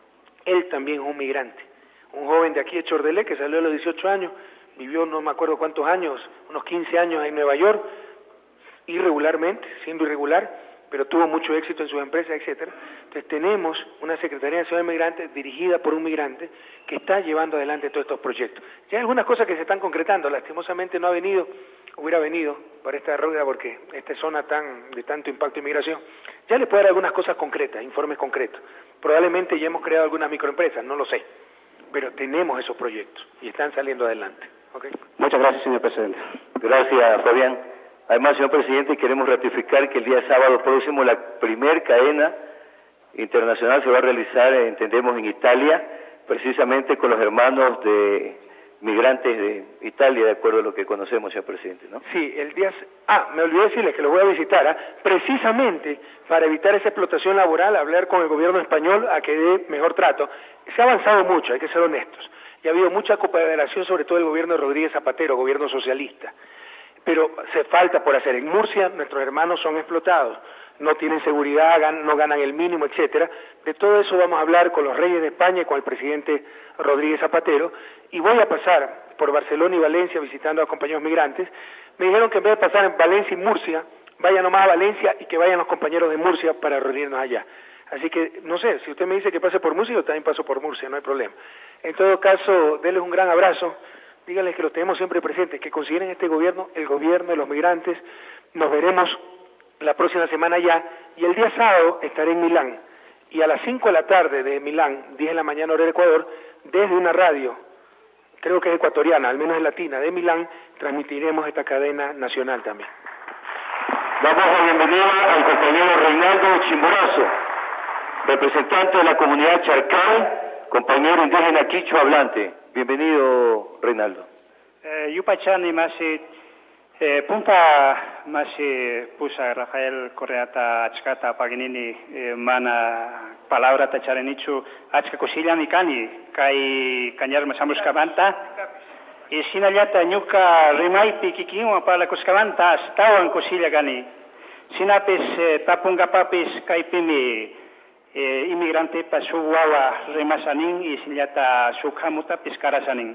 él también es un migrante, un joven de aquí de Chordelé que salió a los 18 años, vivió no me acuerdo cuántos años, unos 15 años en Nueva York, irregularmente, siendo irregular, pero tuvo mucho éxito en sus empresas, etcétera. Entonces tenemos una Secretaría Nacional de Migrantes dirigida por un migrante que está llevando adelante todos estos proyectos. Ya hay algunas cosas que se están concretando, lastimosamente no ha venido, hubiera venido para esta rueda porque esta zona de tanto impacto de inmigración, ya le puedo dar algunas cosas concretas, informes concretos. Probablemente ya hemos creado algunas microempresas, no lo sé, pero tenemos esos proyectos y están saliendo adelante. ¿Okay? Muchas gracias, señor presidente. Gracias, Fabián. Además, señor presidente, queremos ratificar que el día sábado próximo la primer cadena internacional se va a realizar, entendemos, en Italia, precisamente con los hermanos de migrantes de Italia, de acuerdo a lo que conocemos, señor presidente, ¿no? Sí, el día... me olvidé decirles que lo voy a visitar, precisamente para evitar esa explotación laboral, hablar con el gobierno español a que dé mejor trato. Se ha avanzado mucho, hay que ser honestos, y ha habido mucha cooperación, sobre todo del gobierno de Rodríguez Zapatero, gobierno socialista. Pero se falta por hacer. En Murcia nuestros hermanos son explotados, no tienen seguridad, no ganan el mínimo, etcétera. De todo eso vamos a hablar con los reyes de España y con el presidente Rodríguez Zapatero, y voy a pasar por Barcelona y Valencia visitando a compañeros migrantes. Me dijeron que en vez de pasar en Valencia y Murcia, vayan nomás a Valencia y que vayan los compañeros de Murcia para reunirnos allá. Así que, no sé, si usted me dice que pase por Murcia, yo también paso por Murcia, no hay problema. En todo caso, denles un gran abrazo. Díganles que los tenemos siempre presentes, que consideren este gobierno, el gobierno de los migrantes. Nos veremos la próxima semana ya, y el día sábado estaré en Milán, y a las 5 de la tarde de Milán, 10 de la mañana hora de Ecuador, desde una radio, creo que es ecuatoriana, al menos es latina, de Milán, transmitiremos esta cadena nacional también. Damos la bienvenida al compañero Reinaldo Chimborazo, representante de la comunidad Charcay, compañero indígena quichua hablante. Bienvenido, Reinaldo. Yupachani masi punta masi pusa Rafael Correata achkata paginini mana palabra tacharenichu achka cosilla mikani kai cañar masamos cavanta y sinallata ñuka rimaipi kikiwa para la coscavanta estaban cosilla gani sinapis tapunga papis kaipimi inmigrante pasu wawa remasanin y sinllata sukhamuta piskarasanin.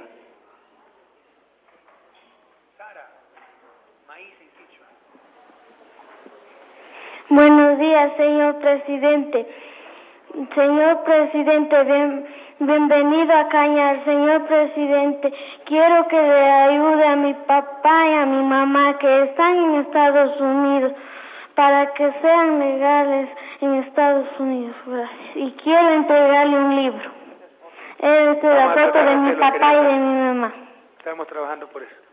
Buenos días, señor presidente. Señor presidente, bienvenido a Cañar. Señor presidente, quiero que le ayude a mi papá y a mi mamá que están en Estados Unidos para que sean legales en Estados Unidos. Gracias. Y quiero entregarle un libro. Es la foto de mi papá y de mi mamá. Estamos trabajando por eso.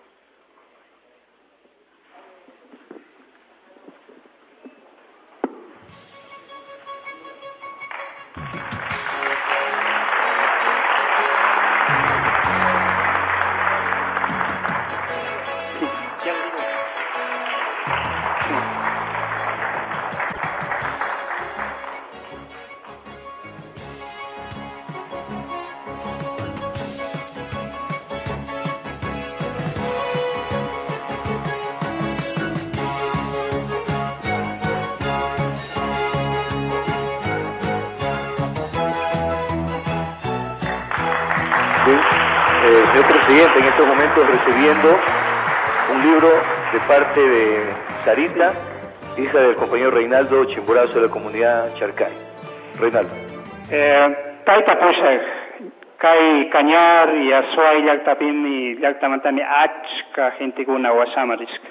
Señor presidente, en estos momentos recibiendo un libro de parte de Sarita, hija del compañero Reinaldo Chimborazo de la comunidad Charcay. Reinaldo. Taita pusa Kai Cañar y Azuay Llactapimi Llactamantami achka gente kuna wasamarisca.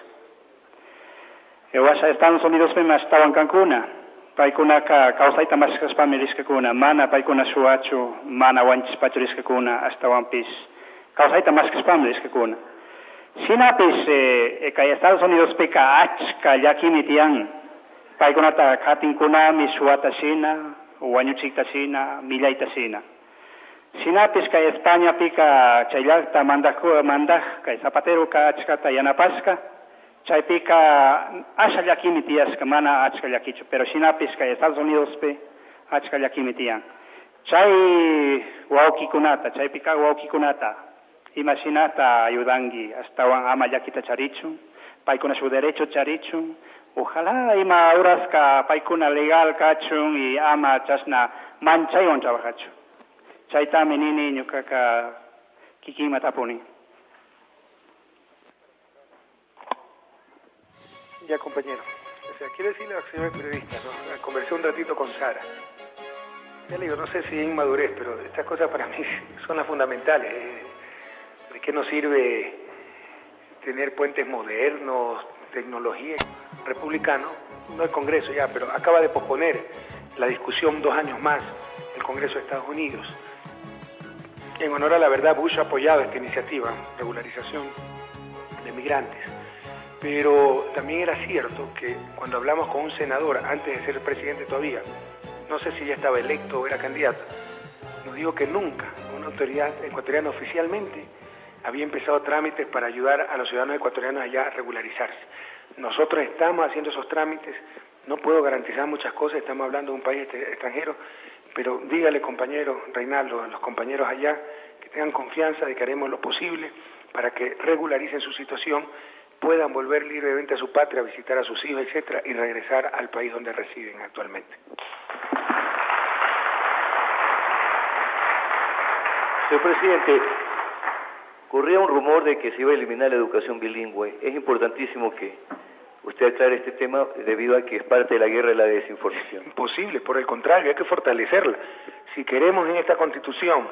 Estados Unidos me estaban Cancuna. Paikuna kausaita maskaspami risca kuna. Mana paikuna suachu, mana wanchpachu risca kuna hasta wampis. Kausaita maskaspami risca kuna. Sinapis kai Estados Unidos peka achka yakimitian. Paikunata katinkuna mi suata sina, wanyuchita sina, millaita sina. Sinapis kai España pika chaylakta mandak kai Zapatero ka achkata yanapasca. Chay pika asha yakimitiasca mana achka yakichu, pero sinapis kai Estados Unidos pe achka yakimitian. Chay waukikunata, chay pika waukikunata. Imaginata ayudangi hasta wan ama yakita charichu, paikuna su derecho charichu. Ojalá ima urasca paikuna legal kachun y ama chasna manchayon trabajachu. Chaita menini ñukaka kikima tapuni. Ya, compañero. O sea, quiero decirle a la señora periodista, ¿no? Conversé un ratito con Sara. Ya le digo, no sé si hay inmadurez, pero estas cosas para mí son las fundamentales. ¿De qué nos sirve tener puentes modernos, tecnología republicana? No el Congreso ya, pero acaba de posponer la discusión 2 años más el Congreso de Estados Unidos. En honor a la verdad, Bush ha apoyado esta iniciativa, regularización de migrantes. Pero también era cierto que cuando hablamos con un senador, antes de ser presidente todavía, no sé si ya estaba electo o era candidato, nos dijo que nunca una autoridad ecuatoriana oficialmente había empezado trámites para ayudar a los ciudadanos ecuatorianos allá a regularizarse. Nosotros estamos haciendo esos trámites, no puedo garantizar muchas cosas, estamos hablando de un país extranjero, pero dígale, compañero Reinaldo, a los compañeros allá, que tengan confianza de que haremos lo posible para que regularicen su situación, puedan volver libremente a su patria, visitar a sus hijos, etcétera, y regresar al país donde residen actualmente. Señor presidente, corría un rumor de que se iba a eliminar la educación bilingüe. Es importantísimo que usted aclare este tema debido a que es parte de la guerra de la desinformación. Imposible, por el contrario, hay que fortalecerla. Si queremos en esta Constitución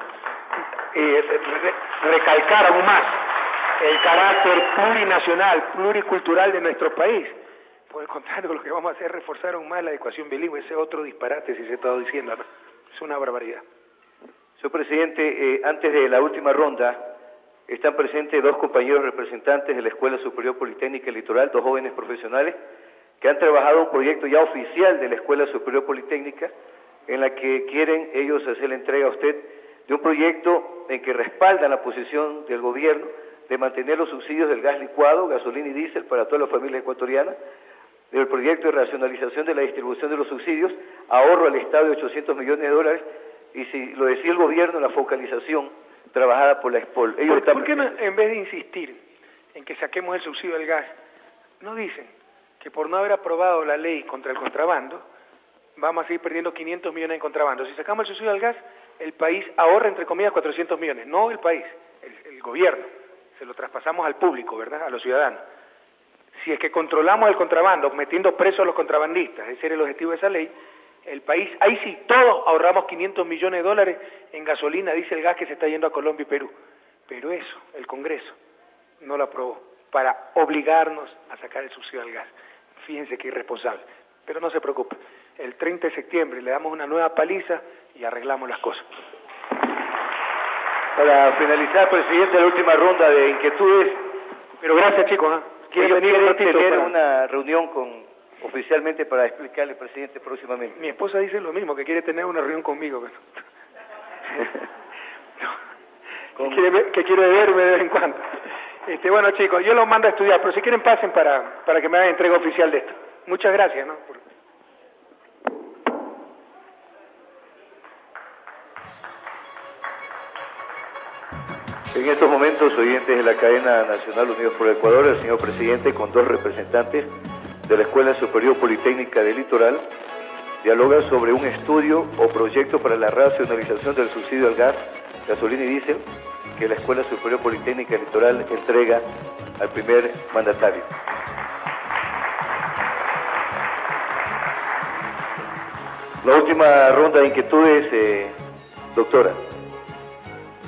recalcar aún más el carácter plurinacional, pluricultural de nuestro país, por el contrario, lo que vamos a hacer es reforzar aún más la educación bilingüe. Ese es otro disparate, si se está diciendo, ¿no? Es una barbaridad. Señor presidente, antes de la última ronda, están presentes 2 compañeros representantes de la Escuela Superior Politécnica Litoral, 2 jóvenes profesionales, que han trabajado un proyecto ya oficial de la Escuela Superior Politécnica, en la que quieren ellos hacer la entrega a usted de un proyecto en que respaldan la posición del gobierno de mantener los subsidios del gas licuado, gasolina y diésel para todas las familias ecuatorianas, del proyecto de racionalización de la distribución de los subsidios, ahorro al Estado de $800 millones, y si lo decía el gobierno, la focalización trabajada por la EXPOL. ¿Por qué no, en vez de insistir en que saquemos el subsidio del gas, no dicen que por no haber aprobado la ley contra el contrabando, vamos a seguir perdiendo 500 millones en contrabando? Si sacamos el subsidio del gas, el país ahorra, entre comillas, 400 millones, no el país, el gobierno. Se lo traspasamos al público, ¿verdad?, a los ciudadanos. Si es que controlamos el contrabando, metiendo presos a los contrabandistas, ese era el objetivo de esa ley, el país, ahí sí, todos ahorramos $500 millones en gasolina, diésel, gas que se está yendo a Colombia y Perú. Pero eso, el Congreso no lo aprobó, para obligarnos a sacar el subsidio al gas. Fíjense qué irresponsable. Pero no se preocupe, el 30 de septiembre le damos una nueva paliza y arreglamos las cosas. Para finalizar, presidente, la última ronda de inquietudes. Pero gracias, chicos. ¿Quieren tener una reunión oficialmente para explicarle, presidente, próximamente? Mi esposa dice lo mismo, que quiere tener una reunión conmigo. que quiere verme de vez en cuando. Bueno, chicos, yo los mando a estudiar, pero si quieren pasen para que me hagan entrega oficial de esto. Muchas gracias, ¿no? En estos momentos, oyentes de la cadena nacional Unidos por el Ecuador, el señor presidente con 2 representantes de la Escuela Superior Politécnica del Litoral dialoga sobre un estudio o proyecto para la racionalización del subsidio al gas, gasolina y diésel que la Escuela Superior Politécnica del Litoral entrega al primer mandatario. La última ronda de inquietudes, doctora.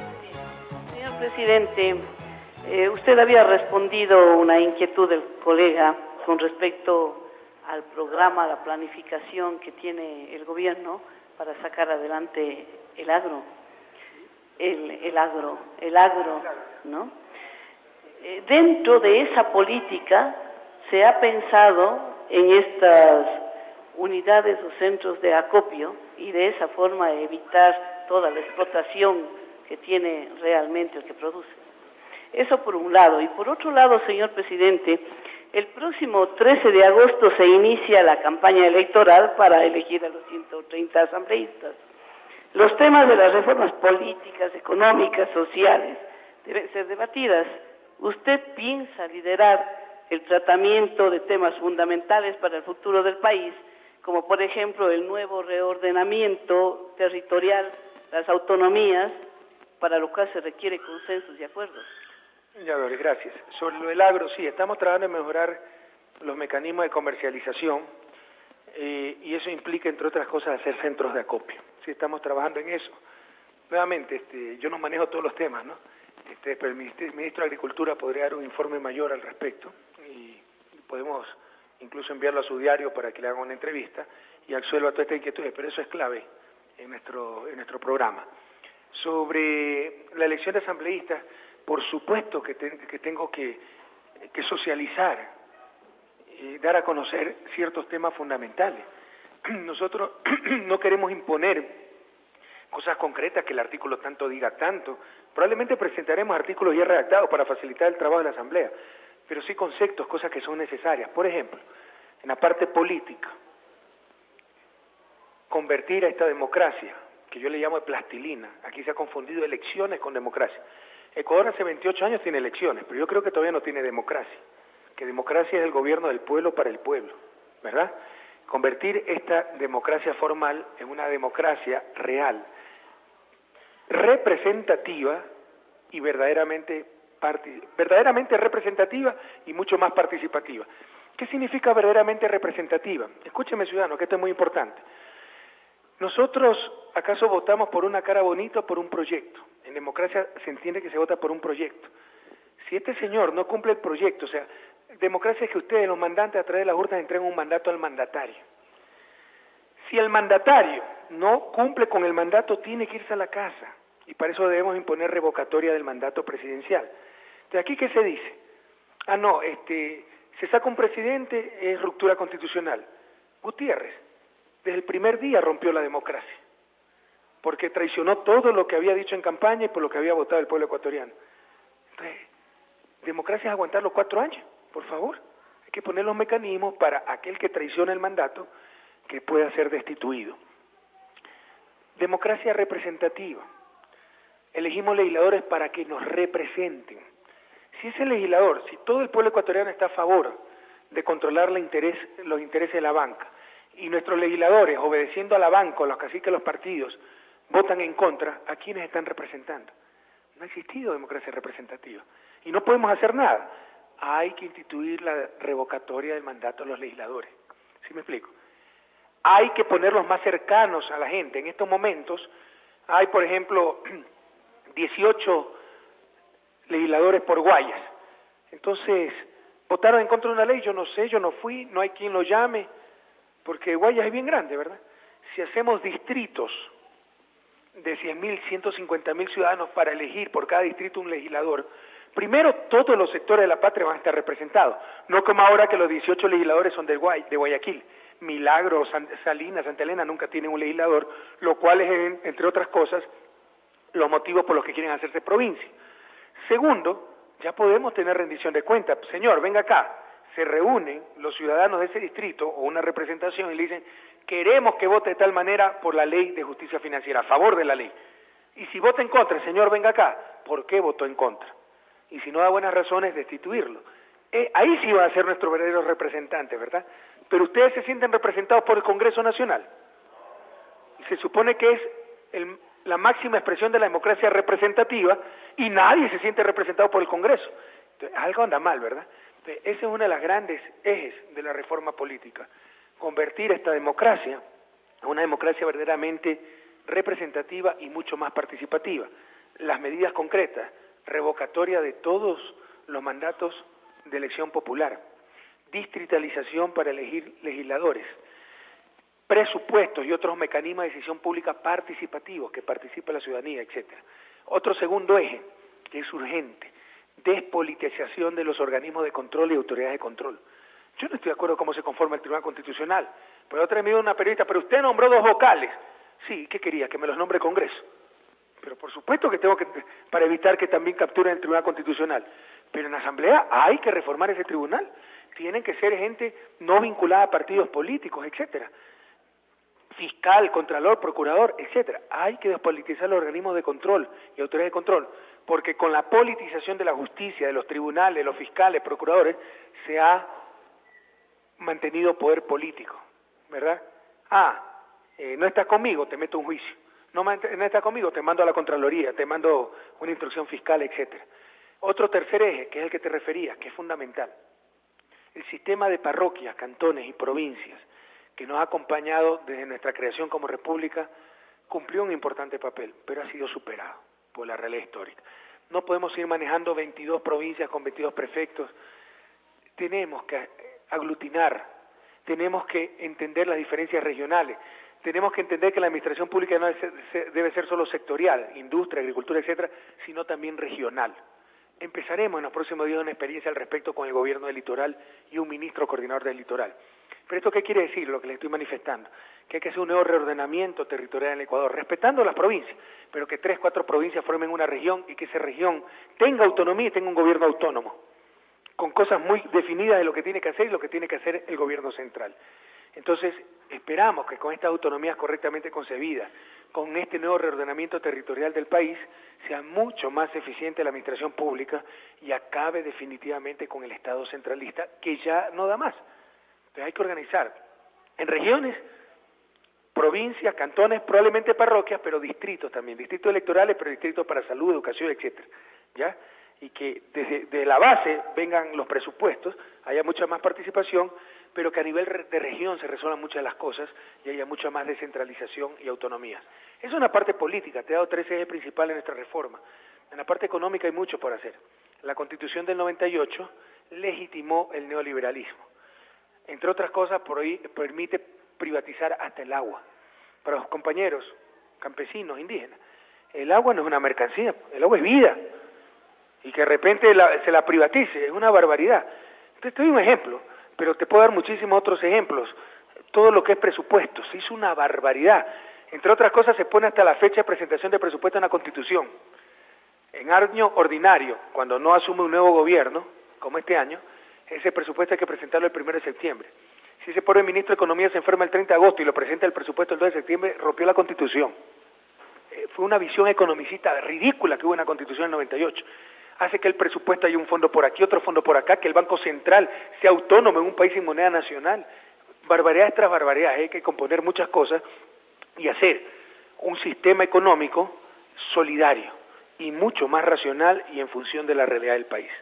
presidente, usted había respondido una inquietud del colega con respecto al programa, la planificación que tiene el gobierno para sacar adelante el agro, ¿no? Dentro de esa política se ha pensado en estas unidades o centros de acopio y de esa forma evitar toda la explotación que tiene realmente el que produce. Eso por un lado. Y por otro lado, señor presidente, el próximo 13 de agosto se inicia la campaña electoral para elegir a los 130 asambleístas. Los temas de las reformas políticas, económicas, sociales deben ser debatidas. ¿Usted piensa liderar el tratamiento de temas fundamentales para el futuro del país, como por ejemplo el nuevo reordenamiento territorial, las autonomías, para lo cual se requiere consensos y acuerdos? Ya, Doris, gracias. Sobre lo del agro, sí, estamos trabajando en mejorar los mecanismos de comercialización y eso implica, entre otras cosas, hacer centros de acopio. Sí, estamos trabajando en eso. Nuevamente, yo no manejo todos los temas, ¿no? Pero el ministro de Agricultura podría dar un informe mayor al respecto y podemos incluso enviarlo a su diario para que le hagan una entrevista y absuelva todas estas inquietudes, pero eso es clave en nuestro programa. Sobre la elección de asambleístas, por supuesto que tengo que socializar y dar a conocer ciertos temas fundamentales. Nosotros no queremos imponer cosas concretas que el artículo tanto diga tanto. Probablemente presentaremos artículos ya redactados para facilitar el trabajo de la Asamblea, pero sí conceptos, cosas que son necesarias. Por ejemplo, en la parte política, convertir a esta democracia, que yo le llamo de plastilina, aquí se ha confundido elecciones con democracia. Ecuador hace 28 años tiene elecciones, pero yo creo que todavía no tiene democracia, que democracia es el gobierno del pueblo para el pueblo, ¿verdad? Convertir esta democracia formal en una democracia real, representativa y verdaderamente representativa y mucho más participativa. ¿Qué significa verdaderamente representativa? Escúcheme, ciudadano, que esto es muy importante. Nosotros, ¿acaso votamos por una cara bonita o por un proyecto? En democracia se entiende que se vota por un proyecto. Si este señor no cumple el proyecto, o sea, democracia es que ustedes, los mandantes, a través de las urnas entregan un mandato al mandatario. Si el mandatario no cumple con el mandato, tiene que irse a la casa. Y para eso debemos imponer revocatoria del mandato presidencial. Entonces, ¿aquí qué se dice? Se saca un presidente, es ruptura constitucional. Gutiérrez, desde el primer día rompió la democracia, porque traicionó todo lo que había dicho en campaña y por lo que había votado el pueblo ecuatoriano. Entonces, democracia es aguantar los 4 años, por favor. Hay que poner los mecanismos para aquel que traiciona el mandato que pueda ser destituido. Democracia representativa. Elegimos legisladores para que nos representen. Si ese legislador, si todo el pueblo ecuatoriano está a favor de controlar los intereses de la banca, y nuestros legisladores, obedeciendo a la banca, los caciques de los partidos, votan en contra, ¿a quiénes están representando? No ha existido democracia representativa. Y no podemos hacer nada. Hay que instituir la revocatoria del mandato de los legisladores. ¿Sí me explico? Hay que ponerlos más cercanos a la gente. En estos momentos hay, por ejemplo, 18 legisladores por Guayas. Entonces, votaron en contra de una ley, yo no sé, yo no fui, no hay quien lo llame, porque Guayas es bien grande, ¿verdad? Si hacemos distritos de 100.000, 150.000 ciudadanos para elegir por cada distrito un legislador, primero todos los sectores de la patria van a estar representados, no como ahora que los 18 legisladores son de Guayaquil. Milagro, Salinas, Santa Elena nunca tienen un legislador, lo cual es, entre otras cosas, los motivos por los que quieren hacerse provincia. Segundo, ya podemos tener rendición de cuentas. Señor, venga acá. Se reúnen los ciudadanos de ese distrito o una representación y le dicen, queremos que vote de tal manera por la ley de justicia financiera, a favor de la ley. Y si vota en contra, señor, venga acá. ¿Por qué votó en contra? Y si no da buenas razones, destituirlo. Ahí sí va a ser nuestro verdadero representante, ¿verdad? Pero ustedes se sienten representados por el Congreso Nacional. Y se supone que es la máxima expresión de la democracia representativa y nadie se siente representado por el Congreso. Entonces, algo anda mal, ¿verdad? Entonces, ese es uno de los grandes ejes de la reforma política, convertir esta democracia a una democracia verdaderamente representativa y mucho más participativa. Las medidas concretas, revocatoria de todos los mandatos de elección popular, distritalización para elegir legisladores, presupuestos y otros mecanismos de decisión pública participativos, que participa la ciudadanía, etcétera. Otro segundo eje, que es urgente, despolitización de los organismos de control y autoridades de control. Yo no estoy de acuerdo con cómo se conforma el Tribunal Constitucional, pero otra vez me dijo una periodista, pero usted nombró 2 vocales. Sí, ¿qué quería? Que me los nombre Congreso. Pero por supuesto que tengo que, para evitar que también capturen el Tribunal Constitucional. Pero en la Asamblea hay que reformar ese tribunal. Tienen que ser gente no vinculada a partidos políticos, etcétera. Fiscal, contralor, procurador, etcétera. Hay que despolitizar los organismos de control y autoridades de control, porque con la politización de la justicia, de los tribunales, de los fiscales, procuradores, se ha mantenido poder político, ¿verdad? No estás conmigo, te meto un juicio. No estás conmigo, te mando a la Contraloría, te mando una instrucción fiscal, etcétera. Otro tercer eje, que es el que te referías, que es fundamental. El sistema de parroquias, cantones y provincias, que nos ha acompañado desde nuestra creación como república, cumplió un importante papel, pero ha sido superado por la realidad histórica. No podemos ir manejando 22 provincias con 22 prefectos. Tenemos que aglutinar, tenemos que entender las diferencias regionales, tenemos que entender que la administración pública no debe ser solo sectorial, industria, agricultura, etcétera, sino también regional. Empezaremos en los próximos días una experiencia al respecto con el gobierno del litoral y un ministro coordinador del litoral. ¿Pero esto qué quiere decir? Lo que les estoy manifestando, que hay que hacer un nuevo reordenamiento territorial en el Ecuador, respetando las provincias, pero que 3, 4 provincias formen una región y que esa región tenga autonomía y tenga un gobierno autónomo, con cosas muy definidas de lo que tiene que hacer y lo que tiene que hacer el gobierno central. Entonces, esperamos que con estas autonomías correctamente concebidas, con este nuevo reordenamiento territorial del país, sea mucho más eficiente la administración pública y acabe definitivamente con el Estado centralista, que ya no da más. Entonces hay que organizar en regiones, provincias, cantones, probablemente parroquias, pero distritos también, distritos electorales, pero distritos para salud, educación, etcétera, ¿ya? Y que desde la base vengan los presupuestos, haya mucha más participación, pero que a nivel de región se resuelvan muchas de las cosas y haya mucha más descentralización y autonomía. Es una parte política, te he dado 3 ejes principales en nuestra reforma. En la parte económica hay mucho por hacer. La Constitución del 98 legitimó el neoliberalismo. Entre otras cosas, por ahí permite privatizar hasta el agua. Para los compañeros campesinos, indígenas, el agua no es una mercancía, el agua es vida. Y que de repente se la privatice, es una barbaridad. Entonces te doy un ejemplo, pero te puedo dar muchísimos otros ejemplos. Todo lo que es presupuesto, se hizo una barbaridad. Entre otras cosas, se pone hasta la fecha de presentación de presupuesto en la Constitución. En año ordinario, cuando no asume un nuevo gobierno, como este año, ese presupuesto hay que presentarlo el 1 de septiembre. Si ese pobre ministro de Economía se enferma el 30 de agosto y lo presenta el presupuesto el 2 de septiembre, rompió la Constitución. Fue una visión economicista ridícula que hubo en la Constitución del 98. Hace que el presupuesto haya un fondo por aquí, otro fondo por acá, que el Banco Central sea autónomo en un país sin moneda nacional. Barbaridades tras barbaridades, hay que componer muchas cosas y hacer un sistema económico solidario y mucho más racional y en función de la realidad del país.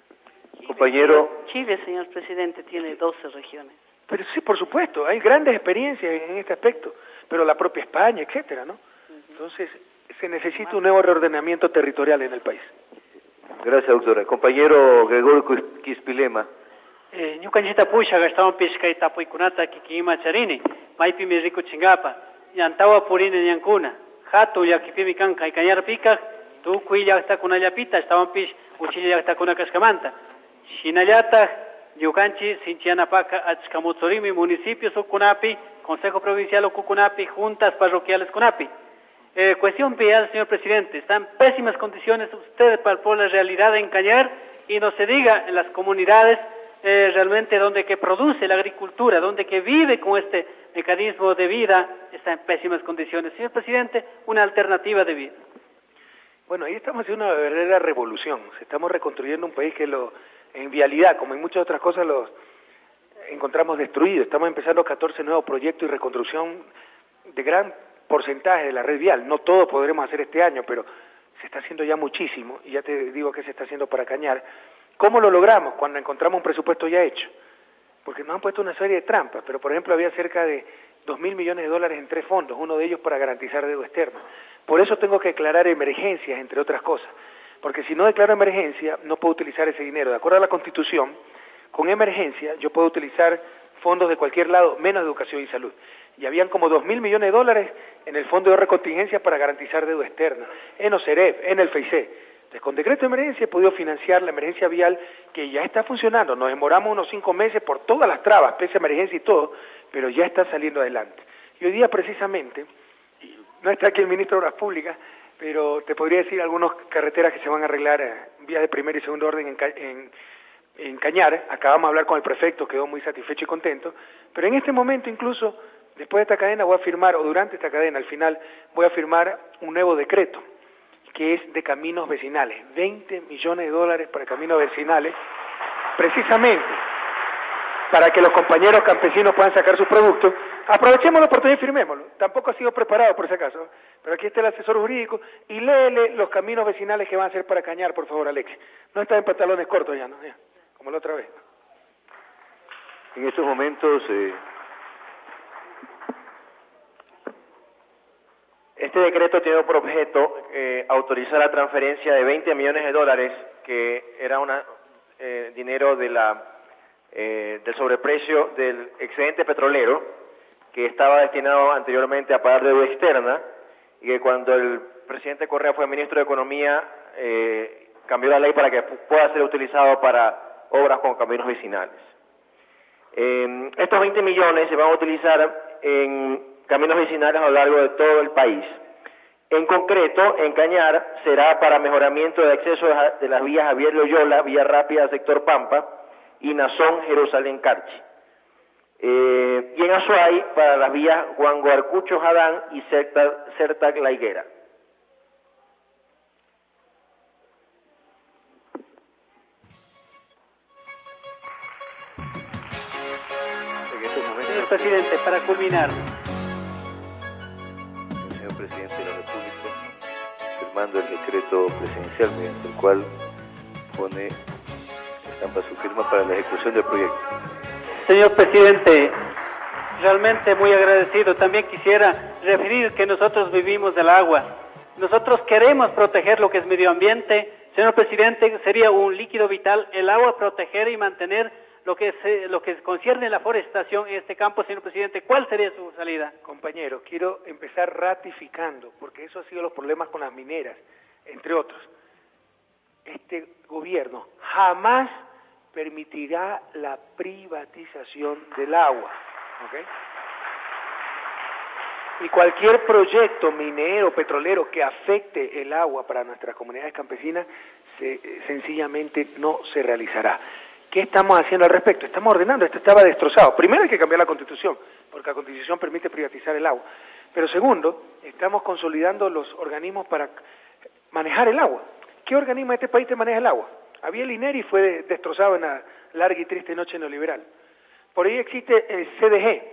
Compañero. Chile, señor presidente, tiene 12 regiones. Pero sí, por supuesto, hay grandes experiencias en este aspecto, pero la propia España, etcétera, ¿no? Entonces, se necesita un nuevo reordenamiento territorial en el país. Gracias, doctora. Compañero Gregorio Quispilema. Ñukanchita pusha gastaban pisca tapuy kunata kikima charini, maipi mi rico chingapa, yantawa purine ñankuna, jato yakipimi kanka y cañar pica, tu cuya hasta kuna yapita, estaban pis, uchilla hasta kuna cascamanta. Shinayata, Yucanchi, Sinchianapaka, Achcamutzorimi, municipios Ucunapi, Consejo Provincial Ucunapi, juntas parroquiales Cunapi. Cuestión vial, señor presidente, están en pésimas condiciones, usted palpó la realidad en Cañar y no se diga en las comunidades realmente donde que produce la agricultura, donde que vive con este mecanismo de vida, está en pésimas condiciones. Señor presidente, una alternativa de vida. Bueno, ahí estamos haciendo una verdadera revolución, estamos reconstruyendo un país que en vialidad, como en muchas otras cosas, los encontramos destruidos. Estamos empezando 14 nuevos proyectos y reconstrucción de gran porcentaje de la red vial. No todo podremos hacer este año, pero se está haciendo ya muchísimo, y ya te digo que se está haciendo para Cañar. ¿Cómo lo logramos? Cuando encontramos un presupuesto ya hecho. Porque nos han puesto una serie de trampas, pero por ejemplo había cerca de $2.000 millones en 3 fondos, uno de ellos para garantizar deuda externa. Por eso tengo que declarar emergencias, entre otras cosas, porque si no declaro emergencia, no puedo utilizar ese dinero. De acuerdo a la Constitución, con emergencia yo puedo utilizar fondos de cualquier lado, menos educación y salud. Y habían como 2.000 millones de dólares en el Fondo de Ahorro de Contingencia para garantizar deuda externa, en OCEREF, en el FEICE. Entonces, con decreto de emergencia he podido financiar la emergencia vial que ya está funcionando. Nos demoramos unos 5 meses por todas las trabas, pese a emergencia y todo, pero ya está saliendo adelante. Y hoy día precisamente, y no está aquí el ministro de Obras Públicas, pero te podría decir algunas carreteras que se van a arreglar, vías de primer y segundo orden en Cañar. Acabamos de hablar con el prefecto, quedó muy satisfecho y contento, pero en este momento incluso, después de esta cadena voy a firmar, o durante esta cadena, al final, voy a firmar un nuevo decreto, que es de caminos vecinales, 20 millones de dólares para caminos vecinales, precisamente para que los compañeros campesinos puedan sacar sus productos. Aprovechemos la oportunidad y firmémoslo. Tampoco ha sido preparado por si acaso, pero aquí está el asesor jurídico y léele los caminos vecinales que van a hacer para Cañar, por favor, Alex. No está en pantalones cortos ya, ¿no? Ya, como la otra vez. En estos momentos, este decreto tiene por objeto autorizar la transferencia de 20 millones de dólares, que era dinero de del sobreprecio del excedente petrolero, que estaba destinado anteriormente a pagar deuda externa, y que cuando el presidente Correa fue ministro de Economía, cambió la ley para que pueda ser utilizado para obras con caminos vecinales. Estos 20 millones se van a utilizar en caminos vecinales a lo largo de todo el país. En concreto, en Cañar será para mejoramiento de acceso de las vías Javier Loyola, vía rápida sector Pampa, y Nazón, Jerusalén, Carchi. Y en Azuay para las vías Huanguarcucho, Jadán y Certac, La Higuera. Señor presidente, para culminar. Señor presidente de la República, firmando el decreto presidencial mediante el cual pone estampa su firma para la ejecución del proyecto. Señor presidente, realmente muy agradecido. También quisiera referir que nosotros vivimos del agua. Nosotros queremos proteger lo que es medio ambiente. Señor presidente, sería un líquido vital el agua, proteger y mantener lo que concierne la forestación en este campo. Señor presidente, ¿cuál sería su salida? Compañero, quiero empezar ratificando, porque eso ha sido los problemas con las mineras, entre otros. Este gobierno jamás permitirá la privatización del agua, ¿ok? Y cualquier proyecto minero, petrolero que afecte el agua para nuestras comunidades campesinas, sencillamente no se realizará. ¿Qué estamos haciendo al respecto? Estamos ordenando, esto estaba destrozado. Primero hay que cambiar la Constitución, porque la Constitución permite privatizar el agua. Pero segundo, estamos consolidando los organismos para manejar el agua. ¿Qué organismo de este país te maneja el agua? Había el INERI, fue destrozado en la larga y triste noche neoliberal. Por ahí existe el CDG,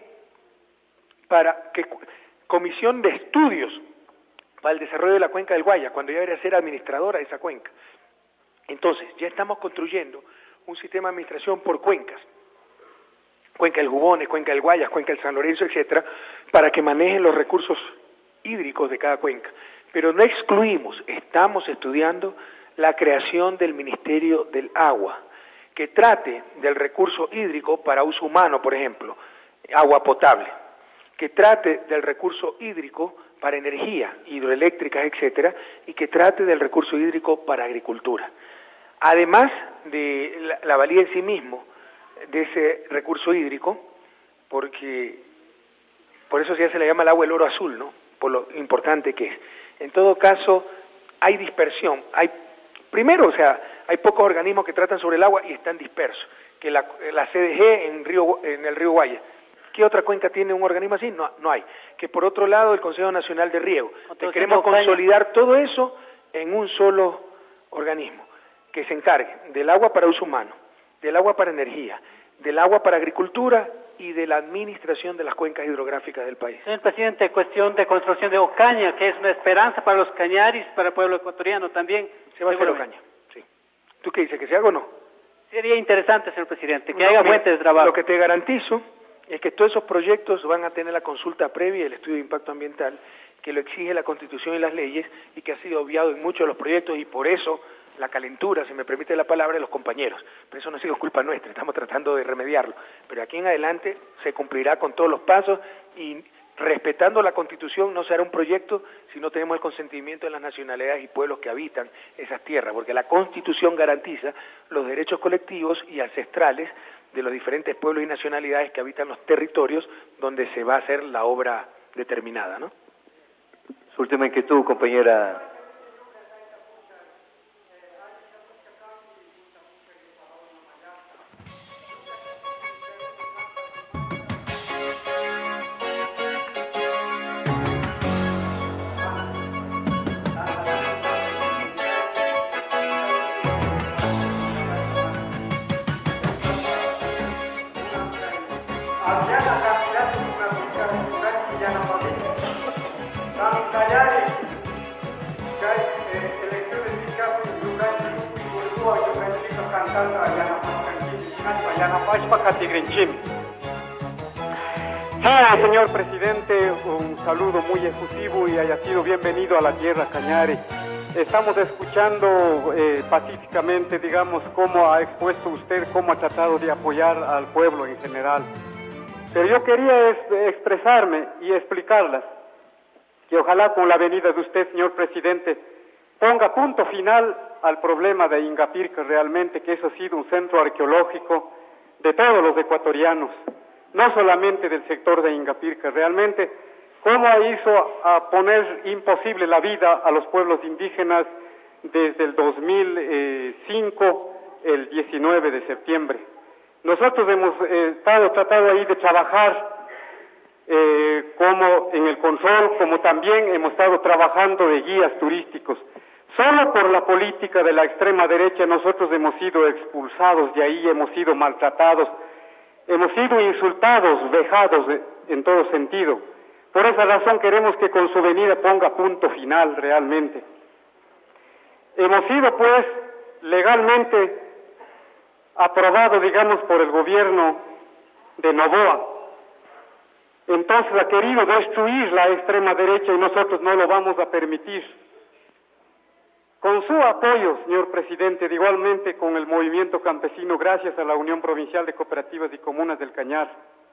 Comisión de Estudios para el Desarrollo de la Cuenca del Guaya, cuando ya debería ser administradora de esa cuenca. Entonces, ya estamos construyendo un sistema de administración por cuencas, Cuenca del Jubones, Cuenca del Guayas, Cuenca del San Lorenzo, etcétera, para que manejen los recursos hídricos de cada cuenca. Pero no excluimos, estamos estudiando la creación del Ministerio del Agua, que trate del recurso hídrico para uso humano, por ejemplo, agua potable, que trate del recurso hídrico para energía, hidroeléctricas, etcétera, y que trate del recurso hídrico para agricultura. Además de la valía en sí mismo de ese recurso hídrico, porque por eso ya se le llama el agua el oro azul, ¿no? Por lo importante que es. En todo caso, hay dispersión. Primero, hay pocos organismos que tratan sobre el agua y están dispersos. Que la CDG en el río Guaya. ¿Qué otra cuenca tiene un organismo así? No hay. Que por otro lado, el Consejo Nacional de Riego. Entonces, queremos consolidar todo eso en un solo organismo, que se encargue del agua para uso humano, del agua para energía, del agua para agricultura y de la administración de las cuencas hidrográficas del país. Señor presidente, cuestión de construcción de Ocaña, que es una esperanza para los cañaris, para el pueblo ecuatoriano también. Se va a hacer Ocaña, sí. ¿Tú qué dices, que se haga o no? Sería interesante, señor presidente, que haya fuentes de trabajo. Lo que te garantizo es que todos esos proyectos van a tener la consulta previa y el estudio de impacto ambiental, que lo exige la Constitución y las leyes, y que ha sido obviado en muchos de los proyectos, y por eso la calentura, si me permite la palabra, de los compañeros. Pero eso no ha sido culpa nuestra, estamos tratando de remediarlo. Pero aquí en adelante se cumplirá con todos los pasos y respetando la Constitución no será un proyecto si no tenemos el consentimiento de las nacionalidades y pueblos que habitan esas tierras, porque la Constitución garantiza los derechos colectivos y ancestrales de los diferentes pueblos y nacionalidades que habitan los territorios donde se va a hacer la obra determinada, ¿no? Su última inquietud, compañera. Sí, señor presidente, un saludo muy efusivo y haya sido bienvenido a la tierra Cañari. Estamos escuchando pacíficamente, digamos, cómo ha expuesto usted, cómo ha tratado de apoyar al pueblo en general. Pero yo quería expresarme y explicarlas que ojalá con la venida de usted, señor presidente, ponga punto final al problema de Ingapirca realmente, que eso ha sido un centro arqueológico de todos los ecuatorianos, no solamente del sector de Ingapirca. Realmente, cómo hizo a poner imposible la vida a los pueblos indígenas desde el 2005, el 19 de septiembre. Nosotros hemos tratado ahí de trabajar como en el control, como también hemos estado trabajando de guías turísticos. Solo por la política de la extrema derecha nosotros hemos sido expulsados de ahí, hemos sido maltratados, hemos sido insultados, vejados en todo sentido. Por esa razón queremos que con su venida ponga punto final realmente. Hemos sido pues legalmente aprobado, digamos, por el gobierno de Noboa. Entonces ha querido destruir la extrema derecha y nosotros no lo vamos a permitir. Con su apoyo, señor presidente, igualmente con el movimiento campesino, gracias a la Unión Provincial de Cooperativas y Comunas del Cañar.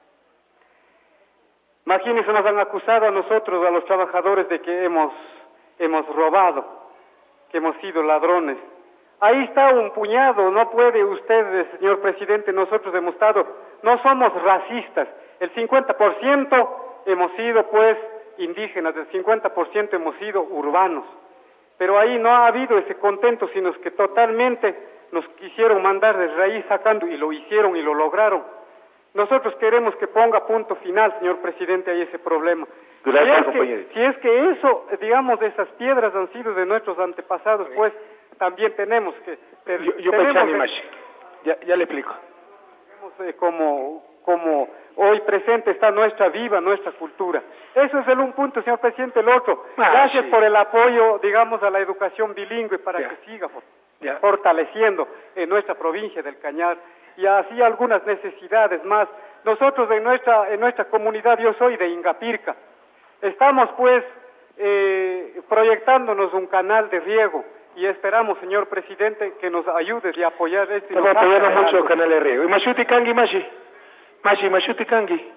Imagínense, nos han acusado a nosotros, a los trabajadores, de que hemos robado, que hemos sido ladrones. Ahí está un puñado, no puede usted, señor presidente, nosotros hemos estado, no somos racistas, el 50% hemos sido pues indígenas, el 50% hemos sido urbanos, pero ahí no ha habido ese contento, sino que totalmente nos quisieron mandar de raíz sacando, y lo hicieron y lo lograron. Nosotros queremos que ponga punto final, señor presidente, a ese problema. Gracias, compañero. Si es que eso, digamos, esas piedras han sido de nuestros antepasados, pues también tenemos que... Ya le explico. Como hoy presente está nuestra cultura. Eso es un punto, señor presidente. El otro, gracias por el apoyo, digamos, a la educación bilingüe para que siga fortaleciendo en nuestra provincia del Cañar, y así algunas necesidades más. Nosotros en nuestra comunidad, yo soy de Ingapirca, estamos pues proyectándonos un canal de riego y esperamos, señor presidente, que nos ayude y apoyar este. Estamos apoyando mucho el canal de riego. ¿Y Mashuti Kangi, Mashuti Kangi?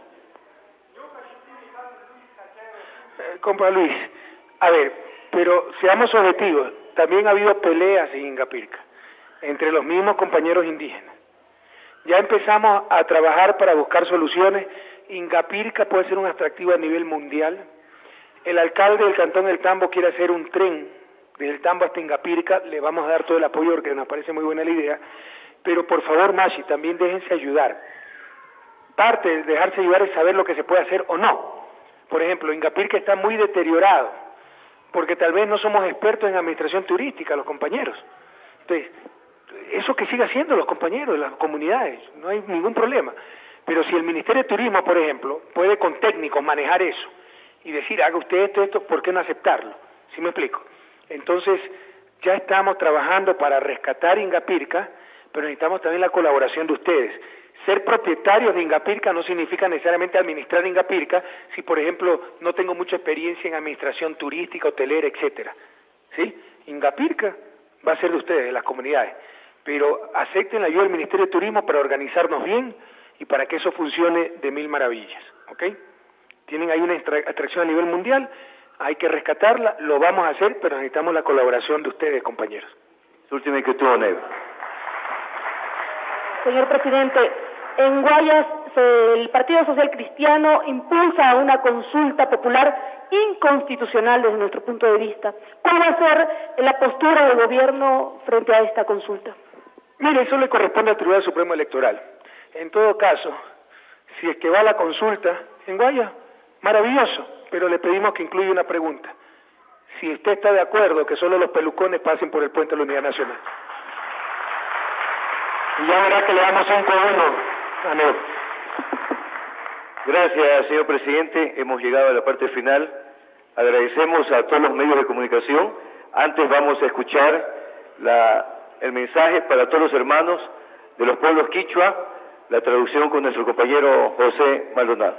Compa Luis, a ver, pero seamos objetivos, también ha habido peleas en Ingapirca entre los mismos compañeros indígenas. Ya empezamos a trabajar para buscar soluciones. Ingapirca puede ser un atractivo a nivel mundial. El alcalde del Cantón del Tambo quiere hacer un tren desde el Tambo hasta Ingapirca. Le vamos a dar todo el apoyo porque nos parece muy buena la idea. Pero por favor, Mashi, también déjense ayudar. Parte de dejarse ayudar es saber lo que se puede hacer o no. Por ejemplo, Ingapirca está muy deteriorado porque tal vez no somos expertos en administración turística, los compañeros. Entonces, eso que siga haciendo los compañeros de las comunidades, no hay ningún problema. Pero si el Ministerio de Turismo, por ejemplo, puede con técnicos manejar eso y decir, haga usted esto, ¿por qué no aceptarlo? ¿Sí me explico? Entonces, ya estamos trabajando para rescatar Ingapirca, pero necesitamos también la colaboración de ustedes. Ser propietarios de Ingapirca no significa necesariamente administrar Ingapirca si, por ejemplo, no tengo mucha experiencia en administración turística, hotelera, etcétera. ¿Sí? Ingapirca va a ser de ustedes, de las comunidades. Pero acepten la ayuda del Ministerio de Turismo para organizarnos bien y para que eso funcione de mil maravillas, ¿ok? Tienen ahí una atracción a nivel mundial, hay que rescatarla, lo vamos a hacer, pero necesitamos la colaboración de ustedes, compañeros. Última inquietud, Neve. Señor presidente, en Guayas el Partido Social Cristiano impulsa una consulta popular inconstitucional desde nuestro punto de vista. ¿Cuál va a ser la postura del gobierno frente a esta consulta? Mire, eso le corresponde al Tribunal Supremo Electoral. En todo caso, si es que va la consulta en Guayas, maravilloso, pero le pedimos que incluya una pregunta. Si usted está de acuerdo que solo los pelucones pasen por el puente de la Unidad Nacional. Y ya verá que le damos 5-1 a Neve. Gracias, señor presidente. Hemos llegado a la parte final. Agradecemos a todos los medios de comunicación. Antes vamos a escuchar el mensaje para todos los hermanos de los pueblos quichua, la traducción con nuestro compañero José Maldonado.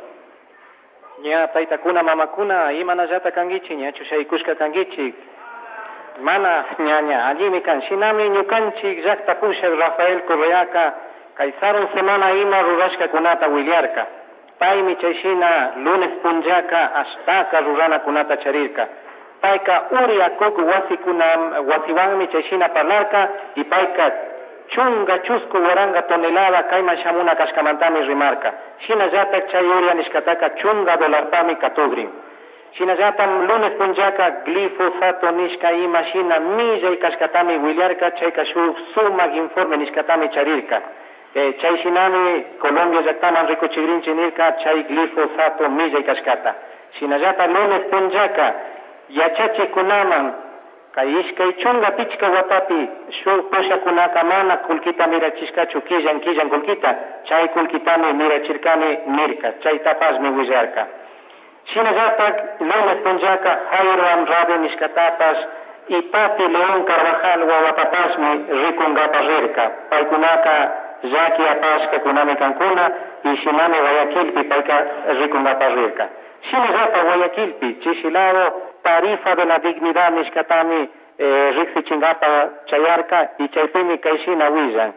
Ña taitakuna mamakuna imana yata kangichi ña chushaikushka kangichi mana ñaña allimi kan shinami ñukanchik llaqta pushaq Rafael Correaca kaysaron semana ima rurashka kunata willarka paymi chayshina lunes punllaka ashtaka rurana kunata charirka payka uriakuku wasiwanmi chayshina parlarka y payka chunga chusku waranga tonelada kayman shamuna kashkamantami rimarka shinallatak chay uria nishkataka chunga dolarpami katugrin shinallatam lunes punllaka glifosato nishka ima shina millay kashkatami willarka chayka shuk sumak informe nishkatami charirka chay shinami Colombia llaktaman rikuchigrinchi nirka chay glifosato millay kashkata shinallata lunes punllaka yachachikunaman kay iskay chunga pichka watapi shuk pushakunaka mana kullkita mirachishkachu killan kullkita chay kullkitami mirachirkani nirka chaytapasmi willarka shinallatak lunes punllaka Jairam Radio nishkatapas y Pati León Carvajal wawatapasmi rikungapas rirka paykunaka llaki apashka kunami kankuna y shinami Guayaquilpi payka rikungapas rirka shinallatak Guayaquilpi Chisilado tarifa de la dignidad nishkatami riksichingapa chayarka y chaypimi kayshina willan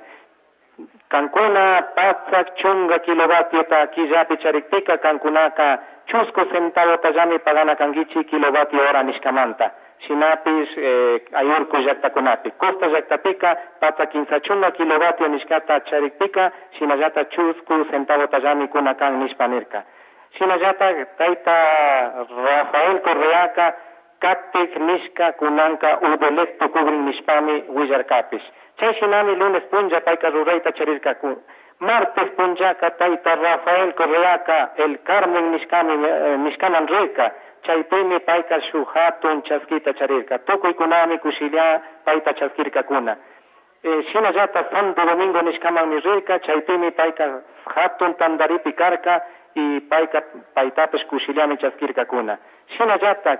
kankuna patsak chunga kilowatiota killapi charikpika kankunaka chusku centavo tallami pagana kangichi kilowati hora nishkamanta shinapis ayurku llaktakunapi costa llaktapika patsa 15 chunga kilowatio nishkata charikpika shinallata chusku centavo tallami kuna kan nishpanirka shinallata tayta Rafael Correaca katik nishka kunanka udelecto kubrin nishpami willarkapis chay shinami lunes punlla payka rurayta charirka martes punllaka tayta Rafael Correaca el Carmen nishkaman rirka chaypimi payka shuk hatun chaskita charirka tukuy kunami kushilla payta chaskirka kuna shinallata Santo Domingo nishkamanmi rirka chaypimi payka hatun tandaripi karka y paytapish kushillami chaskirka kuna shinallatak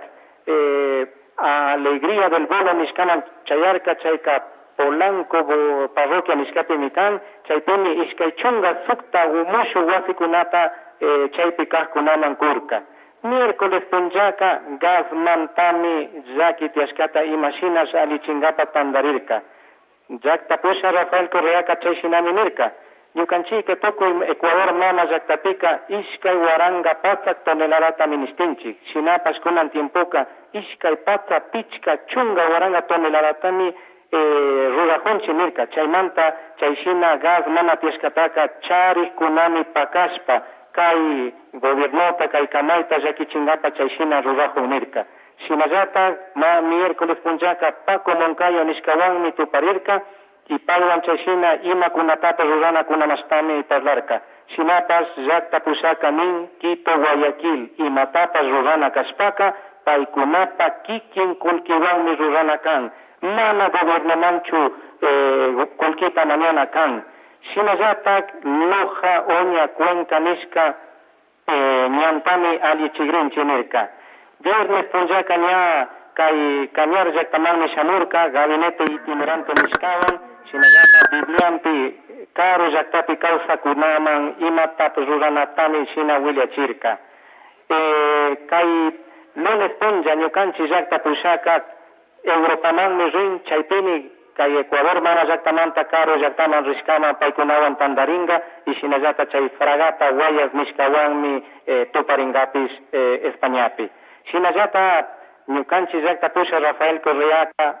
alegría del bolo nishkaman chayarka chayka Polanco parroquia nishkapi mikan chaypimi iskay chunga sukta umushu wasikunata chaypi kaqkunaman kurka miércoles punllaka gas mantami llaki tiashkata imashinas alichingapa tandarirka llakta pusha Rafael Correaca chay shinami nirka ñukanchika tukuy Ecuador mama llaktapika iskay waranga patsak toneladata ministinchik shinapas kunan tiempoka iskay patsa pichka chunga waranga toneladatami rurajunchi nirka chaymanta chayshina gas mana tiashkataka charik kunami pakashpa kay gobiernota kay kamayta llakichingapa chayshina rurajun nirka shinallata miércoles punllaka Paco Moncayo nishkawanmi tuparirka y paywan chayshina imakunatapas rurana kunamastami parlarka shinapas llakta pushaka nin Quito Guayaquil imatapas rurana kashpaka paykunapa kikin kullkiwanmi rurana kan mana gobiernamanchu kullkita mañana kan shinallatak Loja Oña Cuenca nishka ñantami allichigrinchi nirka viernes punllaka ña kay Cañar llaktamanmi shamurka gabinete itinerante nishkawan shinallata Bibliampi Caro llaktapi kawsakunaman imatapas ruranatami shina willachirka kay lunes punlla ñukanchik llakta pushaka Europaman mi rin chaypini kay Ecuador mana llaqtamanta caro llaqtaman rishkama paykunawan tandaringa y shinallata chay fragata guayas nishkawanmi tuparingapis Españapi. Shinallata ñukanchis llaqta pusha Rafael Correaca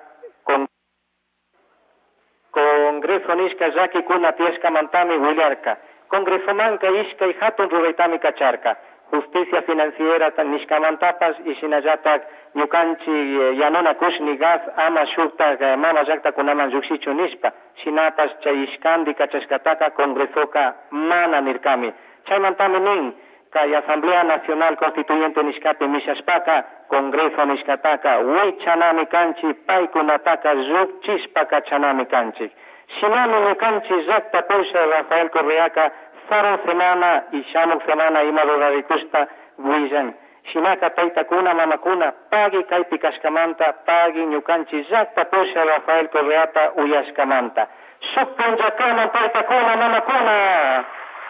Congreso nishka llakikuna tiyashkamantami willarka. Congresomanka ishkay hatun ruraytami kacharka. Justicia financiera nishkamantapas y shinallatak ñukanchik yanuna kushni gas ama shuktak mama llaqtakunaman llukshichu nishpa. Shinapas chay ishkandi kachashkataka Congresoka mana nirkami. Chaymantami nin kay Asamblea Nacional Constituyente nishkapi mishashpaka Congreso nishkataka wichanami kanchi paykunataka llukchishpaka chanami kanchik. Shinami ñukanchik llaqta pusha Rafael Correaca sarun semana y shamuk semana ima rurarikushpa willan. Shinaka taytakuna mamakuna pagi kaypi kashkamanta pagi ñukanchik llaqta pusha Rafael Correata uyashkamanta. Shukpan llakaman taytakuna mamakuna.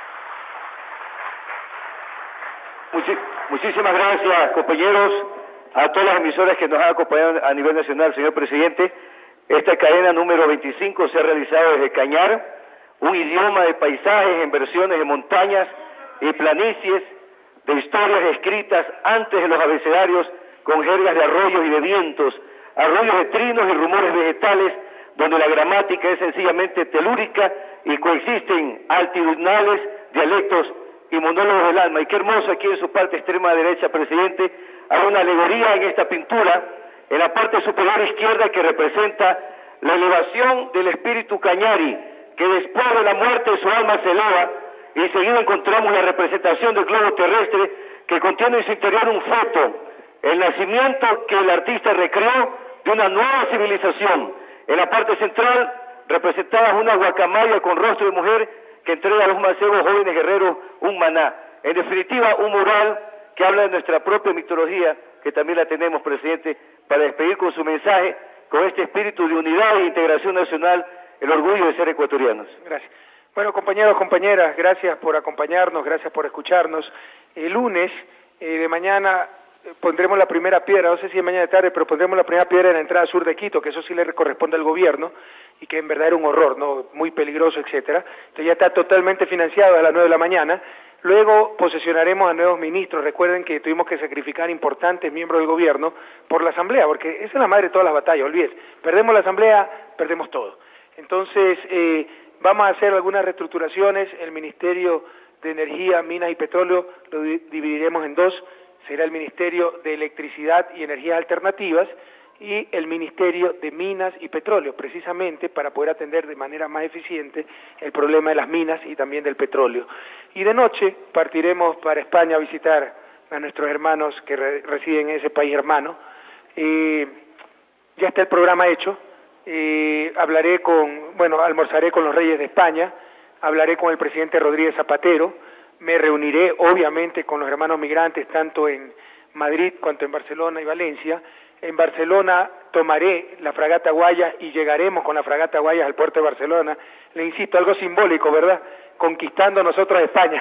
Muchísimas gracias, compañeros, a todas las emisoras que nos han acompañado a nivel nacional, señor presidente. Esta cadena número 25 se ha realizado desde Cañar, un idioma de paisajes en versiones de montañas y planicies, de historias escritas antes de los abecedarios, con jergas de arroyos y de vientos, arroyos de trinos y rumores vegetales, donde la gramática es sencillamente telúrica y coexisten altitudinales, dialectos y monólogos del alma. Y qué hermoso aquí en su parte extrema derecha, presidente, hay una alegoría en esta pintura, en la parte superior izquierda, que representa la elevación del espíritu cañari, que después de la muerte su alma se eleva, y seguido encontramos la representación del globo terrestre, que contiene en su interior un feto, el nacimiento que el artista recreó de una nueva civilización. En la parte central representada una guacamaya con rostro de mujer que entrega a los mancebos jóvenes guerreros un maná. En definitiva, un mural que habla de nuestra propia mitología, que también la tenemos, presidente, para despedir con su mensaje, con este espíritu de unidad e integración nacional, el orgullo de ser ecuatorianos. Gracias. Bueno, compañeros, compañeras, gracias por acompañarnos, gracias por escucharnos. El lunes de mañana pondremos la primera piedra, no sé si es mañana de tarde, pero pondremos la primera piedra en la entrada sur de Quito, que eso sí le corresponde al gobierno, y que en verdad era un horror, ¿no? Muy peligroso, etcétera. Entonces ya está totalmente financiado a las 9 de la mañana. Luego posesionaremos a nuevos ministros. Recuerden que tuvimos que sacrificar importantes miembros del gobierno por la asamblea, porque esa es la madre de todas las batallas, olvídese. Perdemos la asamblea, perdemos todo. Entonces, vamos a hacer algunas reestructuraciones. El Ministerio de Energía, Minas y Petróleo lo dividiremos en dos. Será el Ministerio de Electricidad y Energías Alternativas y el Ministerio de Minas y Petróleo, precisamente para poder atender de manera más eficiente el problema de las minas y también del petróleo. Y de noche partiremos para España a visitar a nuestros hermanos que residen en ese país hermano. Ya está el programa hecho. Almorzaré con los reyes de España, hablaré con el presidente Rodríguez Zapatero, me reuniré obviamente con los hermanos migrantes tanto en Madrid cuanto en Barcelona y Valencia. En Barcelona tomaré la fragata Guayas y llegaremos con la fragata Guayas al puerto de Barcelona. Le insisto, algo simbólico, ¿verdad? Conquistando nosotros España.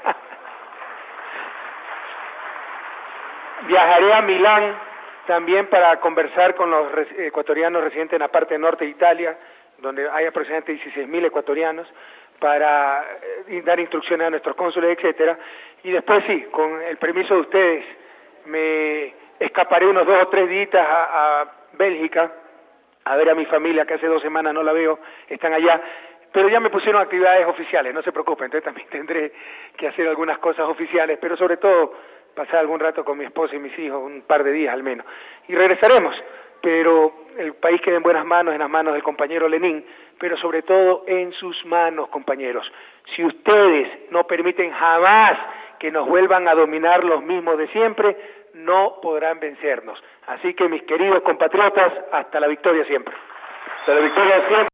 Viajaré a Milán también para conversar con los ecuatorianos residentes en la parte norte de Italia, donde hay aproximadamente 16.000 ecuatorianos, para dar instrucciones a nuestros cónsules, etcétera. Y después sí, con el permiso de ustedes, me escaparé unos 2 o 3 días a Bélgica a ver a mi familia, que hace 2 semanas no la veo, están allá, pero ya me pusieron actividades oficiales, no se preocupen, entonces también tendré que hacer algunas cosas oficiales, pero sobre todo pasar algún rato con mi esposa y mis hijos, un par de días al menos, y regresaremos, pero el país queda en buenas manos, en las manos del compañero Lenín, pero sobre todo en sus manos, compañeros. Si ustedes no permiten jamás que nos vuelvan a dominar los mismos de siempre, no podrán vencernos. Así que, mis queridos compatriotas, hasta la victoria siempre. Hasta la victoria siempre.